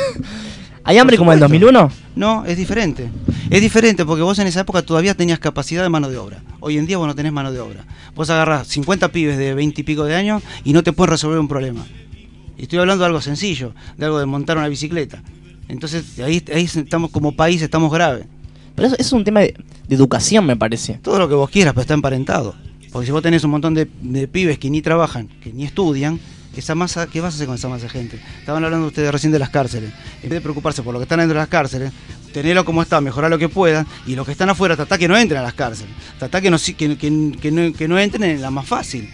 ¿Hay hambre como en el dos mil uno? No, es diferente. Es diferente porque vos en esa época todavía tenías capacidad de mano de obra. Hoy en día vos no tenés mano de obra. Vos agarrás cincuenta pibes de veinte y pico de años y no te pueden resolver un problema. Y estoy hablando de algo sencillo, de algo de montar una bicicleta. Entonces ahí, ahí estamos como país, estamos graves. Pero eso, eso es un tema de, de educación, me parece. Todo lo que vos quieras, pero está emparentado. Porque si vos tenés un montón de, de pibes que ni trabajan, que ni estudian, esa masa, ¿qué vas a hacer con esa masa de gente? Estaban hablando ustedes recién de las cárceles. En vez de preocuparse por lo que están dentro de las cárceles, tenerlo como está, mejorar lo que puedan, y los que están afuera, tratar que no entren a las cárceles, tratar que no, que, que, que no, que no entren en la más fácil.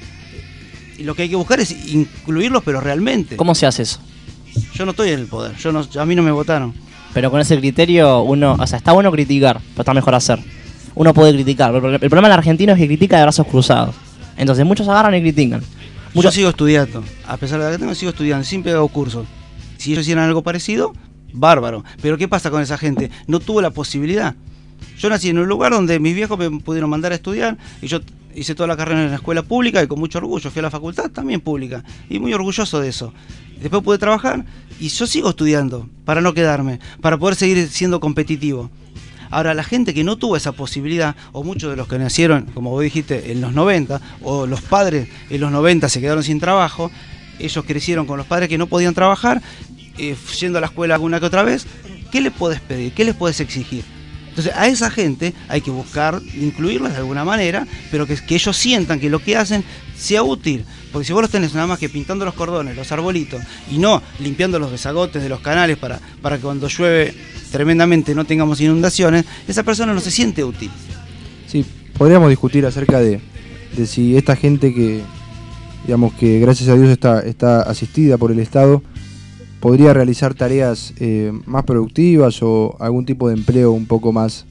Y lo que hay que buscar es incluirlos, pero realmente. ¿Cómo se hace eso? Yo no estoy en el poder, yo no, a mí no me votaron. Pero con ese criterio, uno, o sea, está bueno criticar, pero está mejor hacer. Uno puede criticar, pero el problema del argentino es que critica de brazos cruzados. Entonces muchos agarran y critican. Yo sigo estudiando, a pesar de que tengo, sigo estudiando, siempre hago cursos. Si ellos hicieran algo parecido, bárbaro. Pero ¿qué pasa con esa gente? No tuvo la posibilidad. Yo nací en un lugar donde mis viejos me pudieron mandar a estudiar y yo hice toda la carrera en la escuela pública y con mucho orgullo. Fui a la facultad también pública y muy orgulloso de eso. Después pude trabajar y yo sigo estudiando para no quedarme, para poder seguir siendo competitivo. Ahora, la gente que no tuvo esa posibilidad, o muchos de los que nacieron, como vos dijiste, en los noventa, o los padres en los noventa se quedaron sin trabajo, ellos crecieron con los padres que no podían trabajar, eh, yendo a la escuela alguna que otra vez, ¿qué les podés pedir? ¿Qué les podés exigir? Entonces, a esa gente hay que buscar incluirlas de alguna manera, pero que, que ellos sientan que lo que hacen sea útil. Porque si vos los tenés nada más que pintando los cordones, los arbolitos, y no limpiando los desagotes de los canales para, para que cuando llueve tremendamente no tengamos inundaciones, esa persona no se siente útil. Sí, podríamos discutir acerca de, de si esta gente que, digamos que gracias a Dios está, está asistida por el Estado, podría realizar tareas eh, más productivas o algún tipo de empleo un poco más,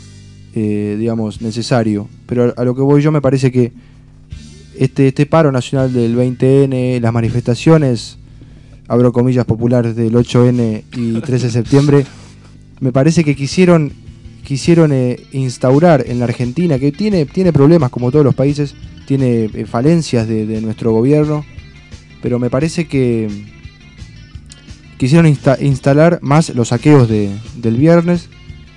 eh, digamos, necesario. Pero a, a lo que voy yo me parece que este, este paro nacional del veinte ene, las manifestaciones, abro comillas, populares del ocho ene y trece de septiembre, me parece que quisieron, quisieron eh, instaurar en la Argentina, que tiene, tiene problemas como todos los países, tiene eh, falencias de, de nuestro gobierno, pero me parece que quisieron insta instalar más los saqueos de, del viernes,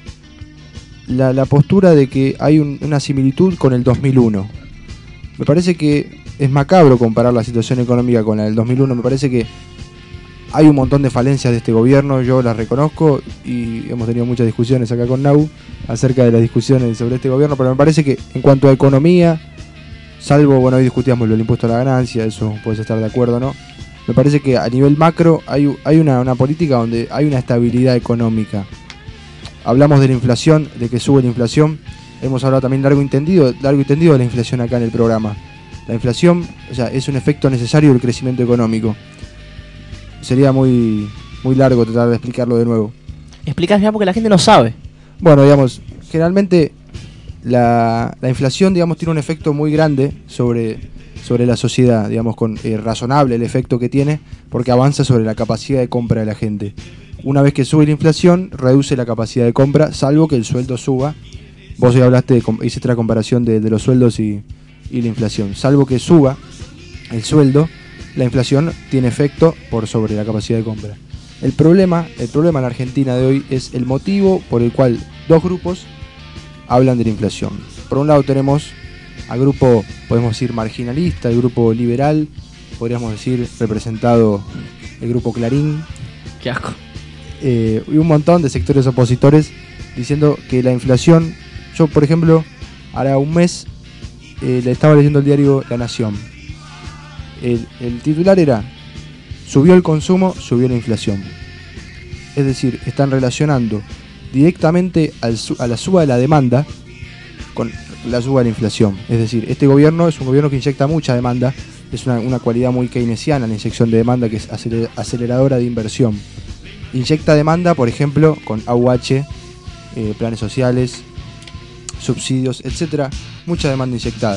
la, la postura de que hay un, una similitud con el dos mil uno. Me parece que es macabro comparar la situación económica con la del dos mil uno, me parece que hay un montón de falencias de este gobierno, yo las reconozco y hemos tenido muchas discusiones acá con Nau acerca de las discusiones sobre este gobierno, pero me parece que en cuanto a economía, salvo, bueno, hoy discutíamos el impuesto a la ganancia, eso puedes estar de acuerdo, ¿no? Me parece que a nivel macro hay, hay una, una política donde hay una estabilidad económica. Hablamos de la inflación, de que sube la inflación, hemos hablado también largo y tendido, largo y tendido de la inflación acá en el programa. La inflación, o sea, es un efecto necesario del crecimiento económico. Sería muy, muy largo tratar de explicarlo de nuevo. Explicás ya porque la gente no sabe. Bueno, digamos, generalmente la, la inflación, digamos, tiene un efecto muy grande sobre, sobre la sociedad, digamos, con eh, razonable el efecto que tiene, porque avanza sobre la capacidad de compra de la gente. Una vez que sube la inflación, reduce la capacidad de compra, salvo que el sueldo suba. Vos ya hablaste, de, hiciste la comparación de, de los sueldos y, y la inflación. Salvo que suba el sueldo, la inflación tiene efecto por sobre la capacidad de compra. El problema, el problema en la Argentina de hoy es el motivo por el cual dos grupos hablan de la inflación. Por un lado tenemos al grupo, podemos decir, marginalista, el grupo liberal, podríamos decir, representado el grupo Clarín. Qué asco. Eh, y un montón de sectores opositores diciendo que la inflación, yo por ejemplo, hará un mes eh, le estaba leyendo el diario La Nación. El, el titular era: subió el consumo, subió la inflación. Es decir, están relacionando directamente al, a la suba de la demanda con la suba de la inflación. Es decir, este gobierno es un gobierno que inyecta mucha demanda, es una, una cualidad muy keynesiana la inyección de demanda, que es aceleradora de inversión. inyecta demanda, por ejemplo, con A U H, eh, planes sociales, subsidios, etcétera, mucha demanda inyectada.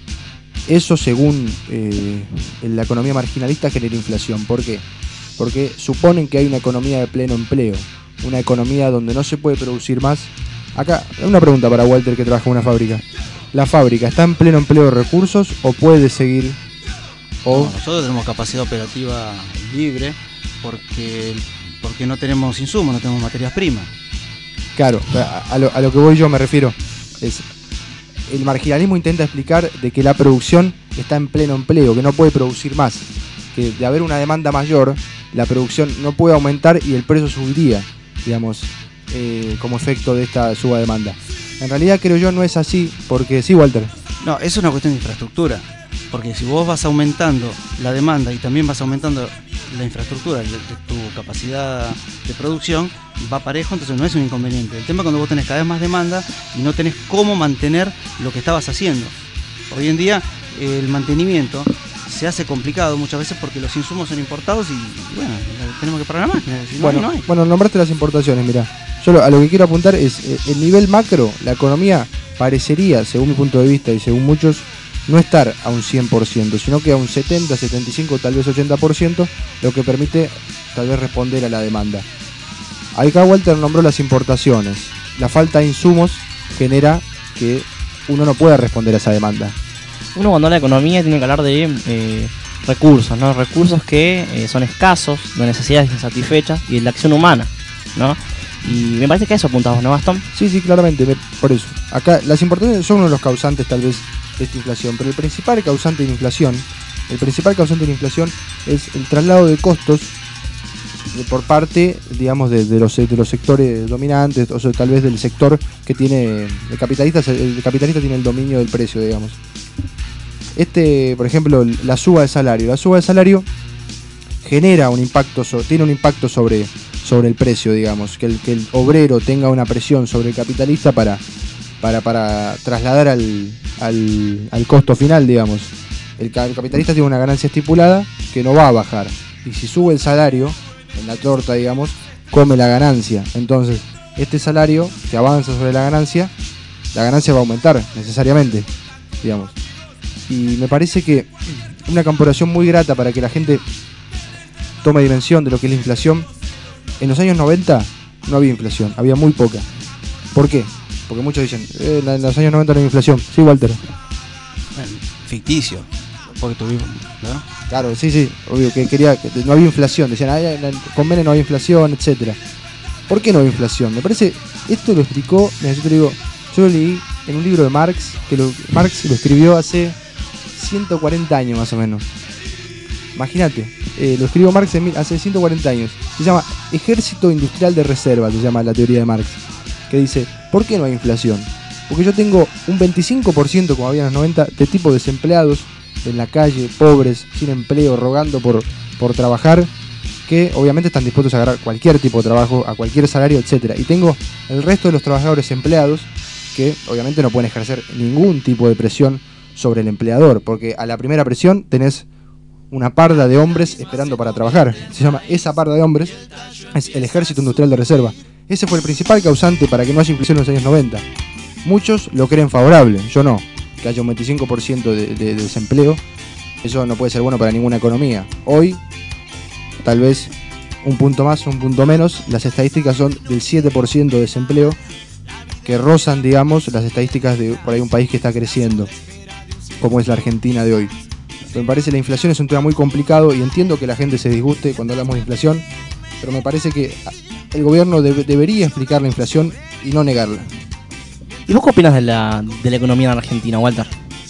Eso, según eh, la economía marginalista, genera inflación. ¿Por qué? Porque suponen que hay una economía de pleno empleo, una economía donde no se puede producir más. Acá, una pregunta para Walter, que trabaja en una fábrica. ¿La fábrica está en pleno empleo de recursos o puede seguir? O... No, nosotros tenemos capacidad operativa libre porque, porque no tenemos insumos, no tenemos materias primas. Claro, a, a, lo, a lo que voy yo me refiero es... El marginalismo intenta explicar de que la producción está en pleno empleo, que no puede producir más, que de haber una demanda mayor, la producción no puede aumentar y el precio subiría, digamos, eh, como efecto de esta suba de demanda. En realidad creo yo no es así, porque sí, Walter. No, es una cuestión de infraestructura, porque si vos vas aumentando la demanda y también vas aumentando la infraestructura de, de tu capacidad de producción, va parejo, entonces no es un inconveniente. El tema es cuando vos tenés cada vez más demanda y no tenés cómo mantener lo que estabas haciendo. Hoy en día el mantenimiento se hace complicado muchas veces porque los insumos son importados y, y bueno, tenemos que parar la máquina. Si no bueno, hay, no hay. bueno, nombraste las importaciones, mirá. Yo lo, a lo que quiero apuntar es eh, el nivel macro, la economía parecería, según mi punto de vista y según muchos, no estar a un cien por ciento, sino que a un setenta, setenta y cinco, tal vez ochenta por ciento, lo que permite tal vez responder a la demanda. Acá Walter nombró las importaciones. La falta de insumos genera que uno no pueda responder a esa demanda. Uno cuando habla de economía tiene que hablar de eh, recursos, ¿no? Recursos que eh, son escasos, de necesidades insatisfechas y de la acción humana, ¿no? Y me parece que a eso apuntamos, ¿no, Gastón? Sí, sí, claramente, me, por eso. Acá las importaciones son uno de los causantes tal vez de esta inflación, pero el principal causante de la inflación, el principal causante de la inflación es el traslado de costos por parte, digamos, de, de, los, de los sectores dominantes, o sea, tal vez del sector que tiene, el capitalista, el capitalista tiene el dominio del precio, digamos. Este, por ejemplo, la suba de salario, la suba de salario genera un impacto, so, tiene un impacto sobre, sobre el precio, digamos, que el, que el obrero tenga una presión sobre el capitalista para, para, para trasladar al, al, al costo final, digamos. El, el capitalista tiene una ganancia estipulada que no va a bajar, y si sube el salario en la torta, digamos, come la ganancia. Entonces, este salario que avanza sobre la ganancia, la ganancia va a aumentar necesariamente, digamos. Y me parece que una comparación muy grata para que la gente tome dimensión de lo que es la inflación. En los años noventa no había inflación, había muy poca. ¿Por qué? Porque muchos dicen, eh, en los años noventa no había inflación. Sí, Walter. Bueno, ficticio, porque tuvimos, ¿no? Claro, sí, sí, obvio que quería que no había inflación, decían, ah, en el convenio no había inflación, etcétera. ¿Por qué no había inflación? Me parece, esto lo explicó, yo te digo, yo lo leí en un libro de Marx, que lo, Marx lo escribió hace ciento cuarenta años más o menos. Imagínate, eh, lo escribió Marx en, hace ciento cuarenta años. Se llama Ejército Industrial de Reserva, se llama la teoría de Marx, que dice, ¿por qué no hay inflación? Porque yo tengo un veinticinco por ciento, como había en los noventa, de tipos desempleados en la calle, pobres, sin empleo, rogando por, por trabajar, que obviamente están dispuestos a agarrar cualquier tipo de trabajo, a cualquier salario, etcétera. Y tengo el resto de los trabajadores empleados, que obviamente no pueden ejercer ningún tipo de presión sobre el empleador, porque a la primera presión tenés una parda de hombres esperando para trabajar. Se llama esa parda de hombres, es el Ejército Industrial de Reserva. Ese fue el principal causante para que no haya inflación en los años noventa. Muchos lo creen favorable, yo no. Que haya un veinticinco por ciento de, de, de desempleo, eso no puede ser bueno para ninguna economía. Hoy, tal vez un punto más, un punto menos, las estadísticas son del siete por ciento de desempleo, que rozan, digamos, las estadísticas de por ahí un país que está creciendo, como es la Argentina de hoy. Pero me parece que la inflación es un tema muy complicado y entiendo que la gente se disguste cuando hablamos de inflación, pero me parece que el gobierno debe, debería explicar la inflación y no negarla. ¿Y vos qué opinas de la, de la economía en Argentina, Walter?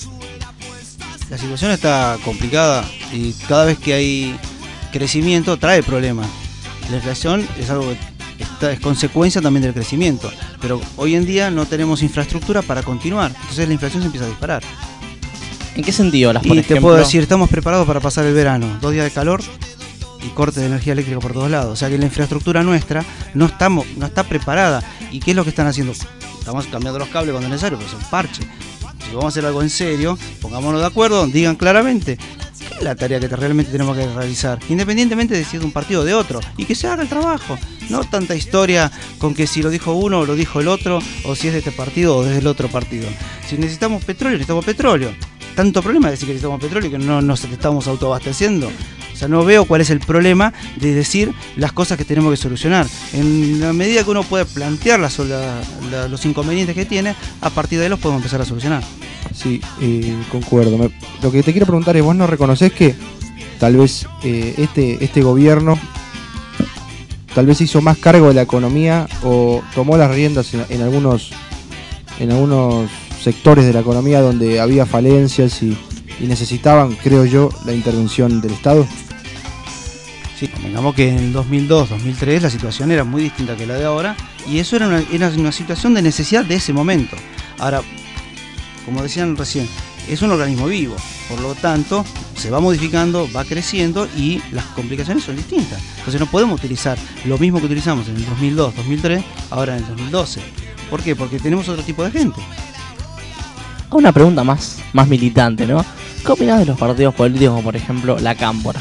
La situación está complicada y cada vez que hay crecimiento trae problemas. La inflación es algo que está, es consecuencia también del crecimiento, pero hoy en día no tenemos infraestructura para continuar, entonces la inflación se empieza a disparar. ¿En qué sentido? Las, y por te ejemplo... puedo decir, estamos preparados para pasar el verano, dos días de calor y corte de energía eléctrica por todos lados, o sea que la infraestructura nuestra no, estamos, no está preparada. ¿Y qué es lo que están haciendo? Estamos cambiando los cables cuando es necesario, pero es un parche. Si vamos a hacer algo en serio, pongámonos de acuerdo, digan claramente es la tarea que te- realmente tenemos que realizar, independientemente de si es de un partido o de otro, y que se haga el trabajo. No tanta historia con que si lo dijo uno o lo dijo el otro, o si es de este partido o desde el otro partido. Si necesitamos petróleo, necesitamos petróleo. Tanto problema de decir que necesitamos petróleo y que no nos estamos autoabasteciendo. O sea, no veo cuál es el problema de decir las cosas que tenemos que solucionar. En la medida que uno puede plantear las- la- la- los inconvenientes que tiene, a partir de ahí los podemos empezar a solucionar. Sí, eh, concuerdo. Me- lo que te quiero preguntar es, ¿vos no reconoces que tal vez eh, este, este gobierno tal vez hizo más cargo de la economía o tomó las riendas en, en algunos en algunos sectores de la economía donde había falencias y, y necesitaban, creo yo, la intervención del Estado? Sí, digamos que en el dos mil dos, dos mil tres la situación era muy distinta que la de ahora, y eso era una, era una situación de necesidad de ese momento. Ahora, como decían recién, es un organismo vivo, por lo tanto se va modificando, va creciendo y las complicaciones son distintas. Entonces no podemos utilizar lo mismo que utilizamos en el dos mil dos, dos mil tres, ahora en el dos mil doce. ¿Por qué? Porque tenemos otro tipo de gente. Una pregunta más, más militante, ¿no? ¿Qué opinas de los partidos políticos como por ejemplo la Cámpora?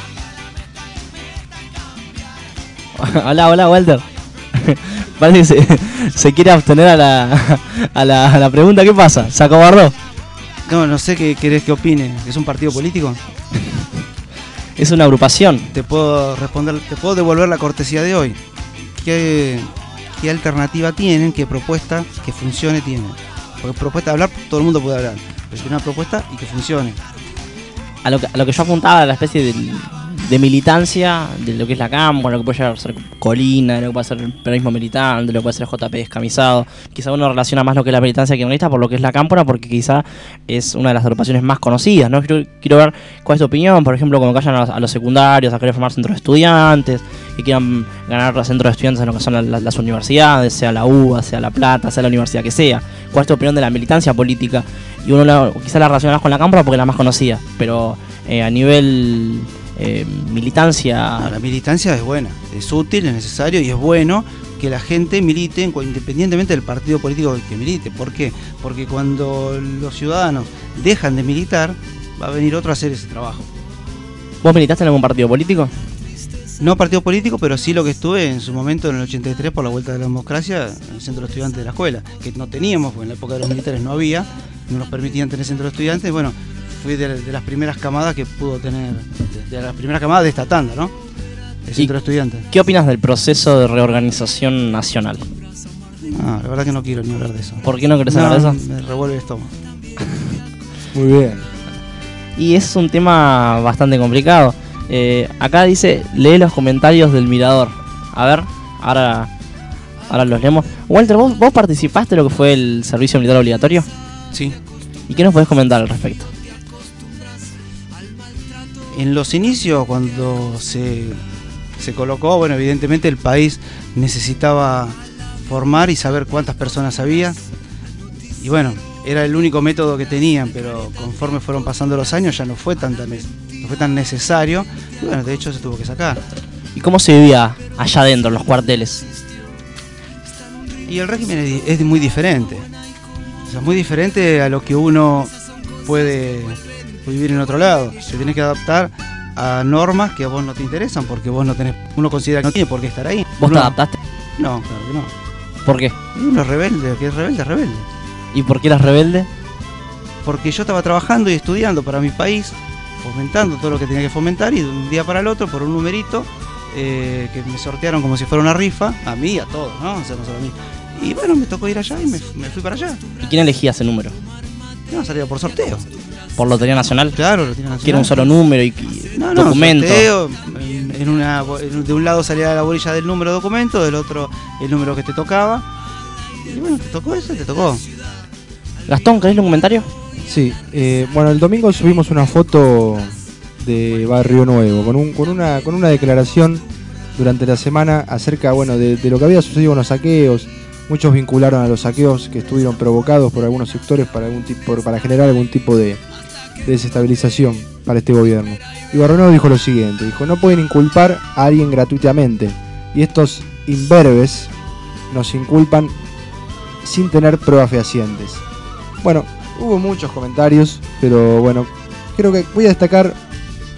Hola, hola Walter. Parece que se, se quiere abstener a la, a, la, a la pregunta. ¿Qué pasa? ¿Se acobardó? No, no sé qué querés que opine. ¿Es un partido político? Es una agrupación. Te puedo responder, te puedo devolver la cortesía de hoy. ¿Qué, qué alternativa tienen? ¿Qué propuesta que funcione tienen? Porque propuesta de hablar, todo el mundo puede hablar. Pero tiene una propuesta y que funcione. A lo que, a lo que yo apuntaba, a la especie de, de militancia de lo que es la Cámpora, lo que puede llegar a ser Colina, lo que puede ser el peronismo militante, lo que puede ser el J P descamisado. Quizá uno relaciona más lo que es la militancia kirchnerista por lo que es la Cámpora, porque quizá es una de las agrupaciones más conocidas, ¿no? Quiero, quiero ver cuál es tu opinión, por ejemplo, como que vayan a los, a los secundarios a querer formar centros de estudiantes, que quieran ganar los centros de estudiantes en lo que son la, la, las universidades, sea la U B A, sea La Plata, sea la universidad que sea. ¿Cuál es tu opinión de la militancia política? Y uno la, quizá la relaciona más con la Cámpora porque es la más conocida, pero eh, a nivel eh, militancia... No, la militancia es buena, es útil, es necesario y es bueno que la gente milite independientemente del partido político que milite. ¿Por qué? Porque cuando los ciudadanos dejan de militar, va a venir otro a hacer ese trabajo. ¿Vos militaste en algún partido político? No partido político, pero sí lo que estuve en su momento en el ochenta y tres por la vuelta de la democracia en el centro de estudiantes de la escuela, que no teníamos, porque en la época de los militares no había, no nos permitían tener centro de estudiantes. Bueno, fui de, de las primeras camadas que pudo tener, de, de las primeras camadas de esta tanda, ¿no? El centro de estudiantes. ¿Qué opinas del proceso de reorganización nacional? No, la verdad que no quiero ni hablar de eso. ¿Por qué no querés no, hablar de eso? Me revuelve el estómago. Muy bien. Y es un tema bastante complicado. Eh, acá dice, lee los comentarios del Mirador. A ver, ahora, ahora los leemos. Walter, ¿vos, ¿vos participaste de lo que fue el servicio militar obligatorio? Sí. ¿Y qué nos podés comentar al respecto? En los inicios, cuando se, se colocó, bueno, evidentemente el país necesitaba formar y saber cuántas personas había. Y bueno, era el único método que tenían, pero conforme fueron pasando los años ya no fue tan, tan, no fue tan necesario. Y bueno, de hecho se tuvo que sacar. ¿Y cómo se vivía allá adentro, en los cuarteles? Y el régimen es, es muy diferente. O sea, muy diferente a lo que uno puede vivir en otro lado. Se tiene que adaptar a normas que a vos no te interesan, porque vos no tenés, uno considera que no tiene por qué estar ahí. ¿Vos uno, te adaptaste? No, claro que no. ¿Por qué? Y uno es rebelde, que es rebelde, es rebelde. ¿Y por qué eras rebelde? Porque yo estaba trabajando y estudiando para mi país, fomentando todo lo que tenía que fomentar, y de un día para el otro, por un numerito, eh, que me sortearon como si fuera una rifa, a mí y a todos, ¿no? O sea, no solo a mí. Y bueno, me tocó ir allá y me, me fui para allá. ¿Y quién elegía ese número? No, salía por sorteo. ¿Por Lotería Nacional? Claro, Lotería Nacional. ¿Que era un solo número y, y no, no, documento? Sorteo, en, en una, en, de un lado salía la bolilla del número de documento, del otro el número que te tocaba. Y bueno, te tocó eso y te tocó. Gastón, ¿querés un comentario? Sí, eh, bueno, el domingo subimos una foto de Barrio Nuevo con, un, con, una, con una declaración durante la semana acerca, bueno, de, de lo que había sucedido con los saqueos. Muchos vincularon a los saqueos que estuvieron provocados por algunos sectores para, algún tipo, para generar algún tipo de, de desestabilización para este gobierno. Y Barrio Nuevo dijo lo siguiente, dijo, no pueden inculpar a alguien gratuitamente y estos imberbes nos inculpan sin tener pruebas fehacientes. Bueno, hubo muchos comentarios, pero bueno, creo que voy a destacar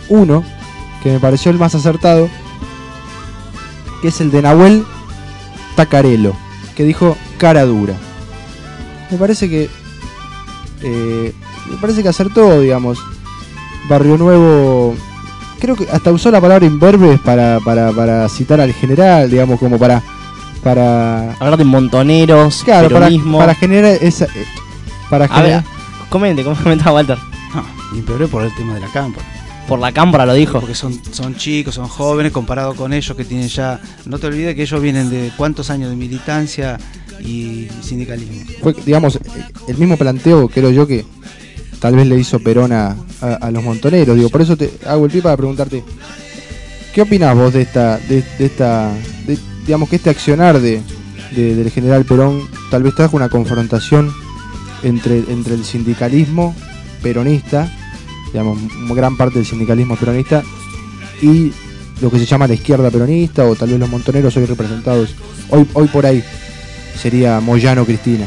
uno que me pareció el más acertado, que es el de Nahuel Tacarello, que dijo cara dura. Me parece que eh, me parece que acertó, digamos. Barrio Nuevo, creo que hasta usó la palabra imberbes para, para, para citar al general, digamos, como para para hablar de montoneros, claro, para, peronismo. para generar esa eh, para A generar... ver, comente, comenta Walter. No, impeoré por el tema de la cámpora. Por la cámpora lo dijo. Porque son, son chicos, son jóvenes comparado con ellos que tienen ya... No te olvides que ellos vienen de cuántos años de militancia y sindicalismo. Fue, digamos, el mismo planteo, creo yo, que tal vez le hizo Perón a, a, a los montoneros. Digo, por eso te hago el pie para preguntarte, ¿qué opinás vos de esta, de, de esta, de, digamos que este accionar de, de, del general Perón tal vez trajo una confrontación entre, entre el sindicalismo peronista, digamos, gran parte del sindicalismo peronista, y lo que se llama la izquierda peronista, o tal vez los montoneros hoy representados, hoy, hoy por ahí sería Moyano Cristina?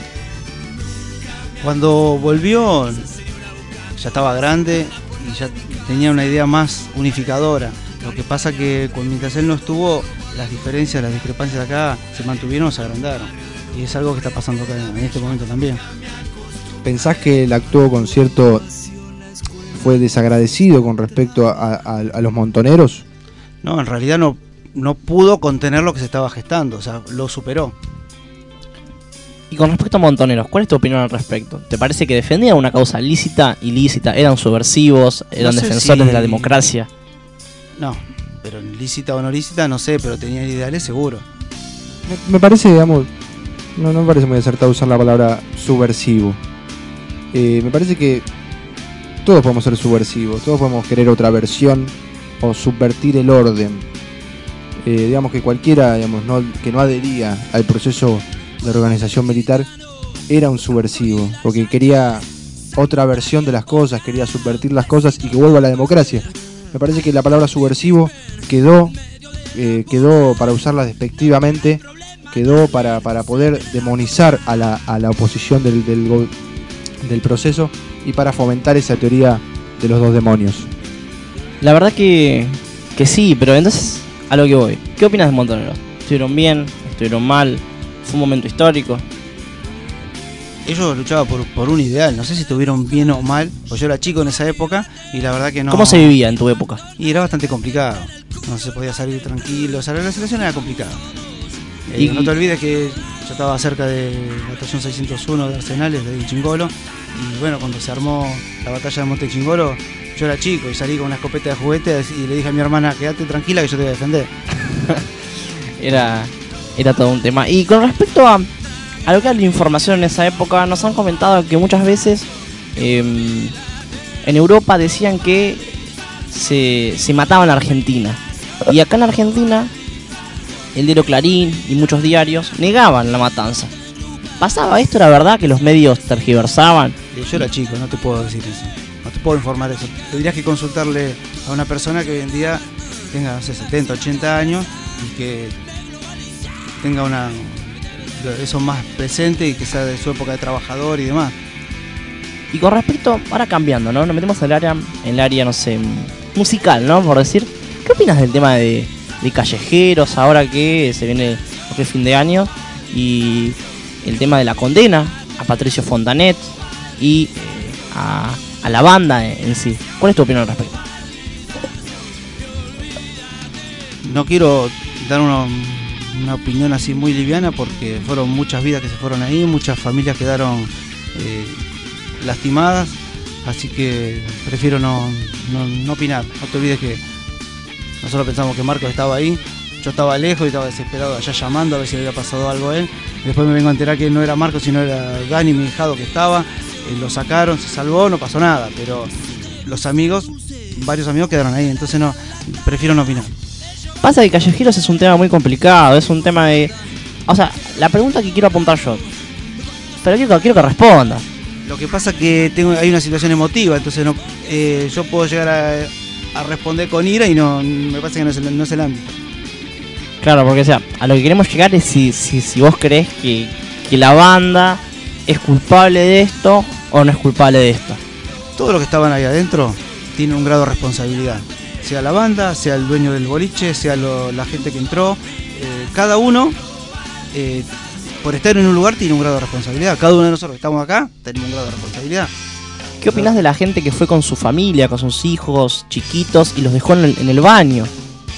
Cuando volvió ya estaba grande y ya tenía una idea más unificadora. Lo que pasa que mientras él no estuvo, las diferencias, las discrepancias acá se mantuvieron o se agrandaron. Y es algo que está pasando acá en este momento también. ¿Pensás que él actuó con cierto... fue desagradecido con respecto a, a, a los montoneros? No, en realidad no, no pudo contener lo que se estaba gestando, o sea, lo superó. Y con respecto a montoneros, ¿cuál es tu opinión al respecto? ¿Te parece que defendían una causa lícita, ilícita, eran subversivos, eran No sé defensores si- de la democracia? No, pero lícita o no lícita, no sé, pero tenían ideales seguro. Me, me parece, digamos, no, no me parece muy acertado usar la palabra subversivo. Eh, me parece que todos podemos ser subversivos, todos podemos querer otra versión o subvertir el orden. Eh, digamos que cualquiera, digamos, no, que no adhería al proceso de organización militar era un subversivo, porque quería otra versión de las cosas, quería subvertir las cosas y que vuelva a la democracia. Me parece que la palabra subversivo quedó, eh, quedó para usarla despectivamente, quedó para, para poder demonizar a la, a la oposición del, del, go- del proceso y para fomentar esa teoría de los dos demonios. La verdad que, que sí, pero entonces a lo que voy. ¿Qué opinas de montoneros? ¿Estuvieron bien? ¿Estuvieron mal? ¿Fue un momento histórico? Ellos luchaban por, por un ideal, no sé si estuvieron bien o mal, pues yo era chico en esa época y la verdad que no... ¿Cómo se vivía en tu época? Y era bastante complicado, no se podía salir tranquilo, o sea, la situación era complicada. Eh, Y- no te olvides que yo estaba cerca de la estación seiscientos uno de Arsenales, de Chingolo, y bueno, cuando se armó la batalla de Monte Chingolo, yo era chico y salí con una escopeta de juguete y le dije a mi hermana, quédate tranquila que yo te voy a defender. Era, era todo un tema. Y con respecto a, a lo que era la información en esa época, nos han comentado que muchas veces eh, en Europa decían que se, se mataban a Argentina. Y acá en Argentina, el diario Clarín y muchos diarios negaban la matanza. ¿Pasaba esto? ¿Era verdad que los medios tergiversaban? Eh, Yo era chico, no te puedo decir eso, no te puedo informar eso. Tendrías que consultarle a una persona que hoy en día tenga, no sé, setenta, ochenta años y que tenga una eso más presente y que sea de su época de trabajador y demás. Y con respecto, ahora cambiando, ¿no? Nos metemos en el área, en el área, no sé, musical, ¿no? Por decir, ¿qué opinas del tema de, de callejeros ahora que se viene el fin de año? Y el tema de la condena a Patricio Fontanet y eh, a, a la banda en, en sí. ¿Cuál es tu opinión al respecto? No quiero dar una, una opinión así muy liviana porque fueron muchas vidas que se fueron ahí, muchas familias quedaron eh, lastimadas, así que prefiero no, no, no opinar. No te olvides que nosotros pensamos que Marcos estaba ahí, yo estaba lejos y estaba desesperado allá llamando a ver si le había pasado algo a él. Después me vengo a enterar que no era Marcos sino era Dani, mi hijado que estaba, eh, lo sacaron, se salvó, no pasó nada, pero los amigos, varios amigos quedaron ahí, entonces no, prefiero no opinar. Pasa que callejeros es un tema muy complicado, es un tema de... O sea, la pregunta que quiero apuntar yo, pero quiero, quiero que responda. Lo que pasa que tengo, hay una situación emotiva, entonces no, eh, yo puedo llegar a, a responder con ira y no me parece que no es el, no es el ámbito. Claro, porque o sea, a lo que queremos llegar es si, si, si vos crees que, que la banda es culpable de esto o no es culpable de esto. Todos los que estaban ahí adentro tienen un grado de responsabilidad. Sea la banda, sea el dueño del boliche, sea lo, la gente que entró, eh, cada uno, eh, por estar en un lugar, tiene un grado de responsabilidad. Cada uno de nosotros que estamos acá, tenemos un grado de responsabilidad. ¿Qué opinás de la gente que fue con su familia, con sus hijos chiquitos y los dejó en el, en el baño?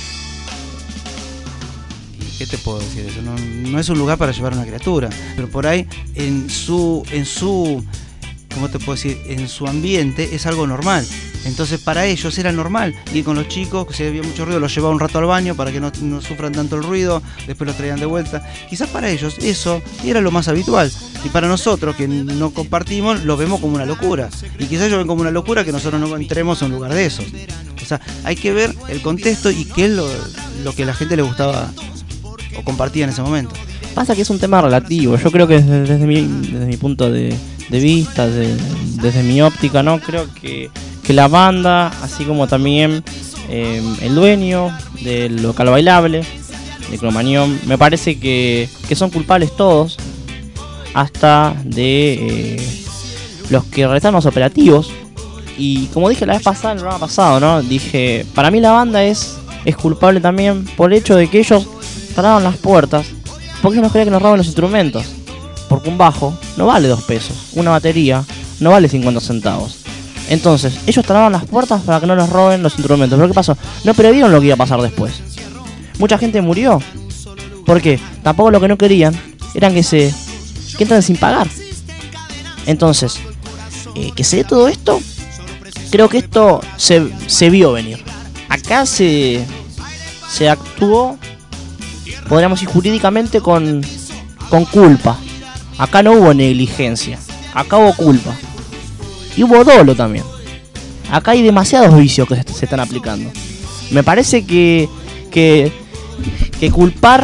¿Qué te puedo decir eso? No, no es un lugar para llevar a una criatura, pero por ahí en su, en su, ¿cómo te puedo decir? En su ambiente es algo normal. Entonces para ellos era normal ir con los chicos, que si había mucho ruido los llevaban un rato al baño para que no, no sufran tanto el ruido, después los traían de vuelta. Quizás para ellos eso era lo más habitual. Y para nosotros que no compartimos lo vemos como una locura. Y quizás ellos ven como una locura que nosotros no entremos a un lugar de esos. O sea, hay que ver el contexto y qué es lo, lo que a la gente le gustaba o compartía en ese momento. Pasa que es un tema relativo. Yo creo que desde, desde, mi, desde mi punto de, de vista, de, desde mi óptica, ¿no? Creo que, que la banda, así como también eh, el dueño del local bailable, de Cromañón, me parece que, que son culpables todos, hasta de eh, los que realizan los operativos. Y como dije la vez pasada, en el programa pasado, ¿no? Dije, para mí la banda es, es culpable también por el hecho de que ellos traban las puertas, porque ellos no creen que nos roben los instrumentos. Porque un bajo no vale dos pesos, una batería no vale cincuenta centavos. Entonces, ellos traban las puertas para que no nos roben los instrumentos. ¿Pero qué pasó? No previeron lo que iba a pasar después. Mucha gente murió. ¿Por qué? Tampoco lo que no querían eran que se que entran sin pagar. Entonces, eh, que se dé todo esto, creo que esto se, se vio venir. Acá se, se actuó, podríamos decir jurídicamente, con, con culpa. Acá no hubo negligencia, acá hubo culpa. Y hubo dolo también. Acá hay demasiados vicios que se, se están aplicando. Me parece que, que, que culpar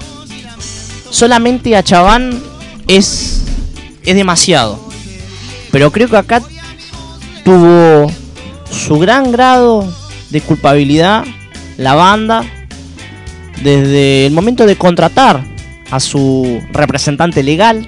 solamente a Chaván es, es demasiado. Pero creo que acá tuvo su gran grado de culpabilidad la banda desde el momento de contratar a su representante legal.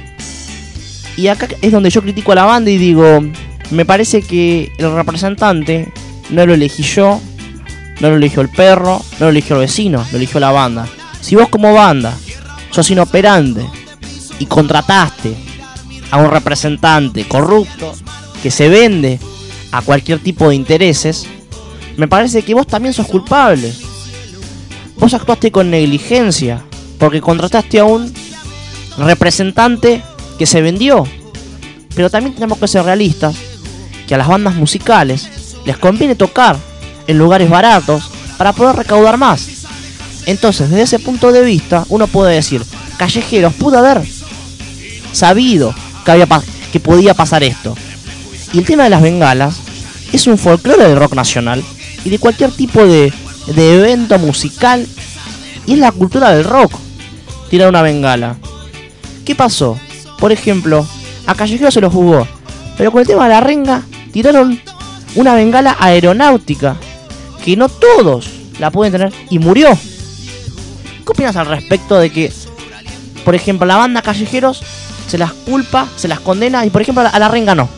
Y acá es donde yo critico a la banda y digo, me parece que el representante no lo elegí yo, no lo eligió el perro, no lo eligió el vecino, lo eligió la banda. Si vos como banda sos inoperante y contrataste a un representante corrupto que se vende a cualquier tipo de intereses, me parece que vos también sos culpable. Vos actuaste con negligencia porque contrataste a un representante que se vendió. Pero también tenemos que ser realistas, que a las bandas musicales les conviene tocar en lugares baratos para poder recaudar más. Entonces, desde ese punto de vista, uno puede decir, Callejeros pudo haber sabido que, había pa- que podía pasar esto. Y el tema de las bengalas es un folclore del rock nacional y de cualquier tipo de, de evento musical, y es la cultura del rock tirar una bengala. ¿Qué pasó? Por ejemplo, a Callejeros se lo jugó, pero con el tema de la renga tiraron una bengala aeronáutica que no todos la pueden tener y murió. ¿Qué opinas al respecto de que, por ejemplo, la banda Callejeros se las culpa, se las condena y, por ejemplo, a la, a la renga no?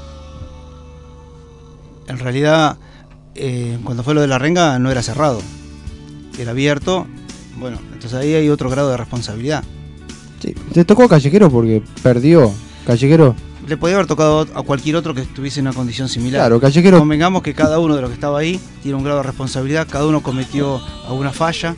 En realidad, eh, cuando fue lo de la renga no era cerrado, era abierto. Bueno, entonces ahí hay otro grado de responsabilidad. Sí, te tocó a Callejero porque perdió. Callejero. Le podía haber tocado a cualquier otro que estuviese en una condición similar. Claro, Callejero. Convengamos que cada uno de los que estaba ahí tiene un grado de responsabilidad, cada uno cometió alguna falla.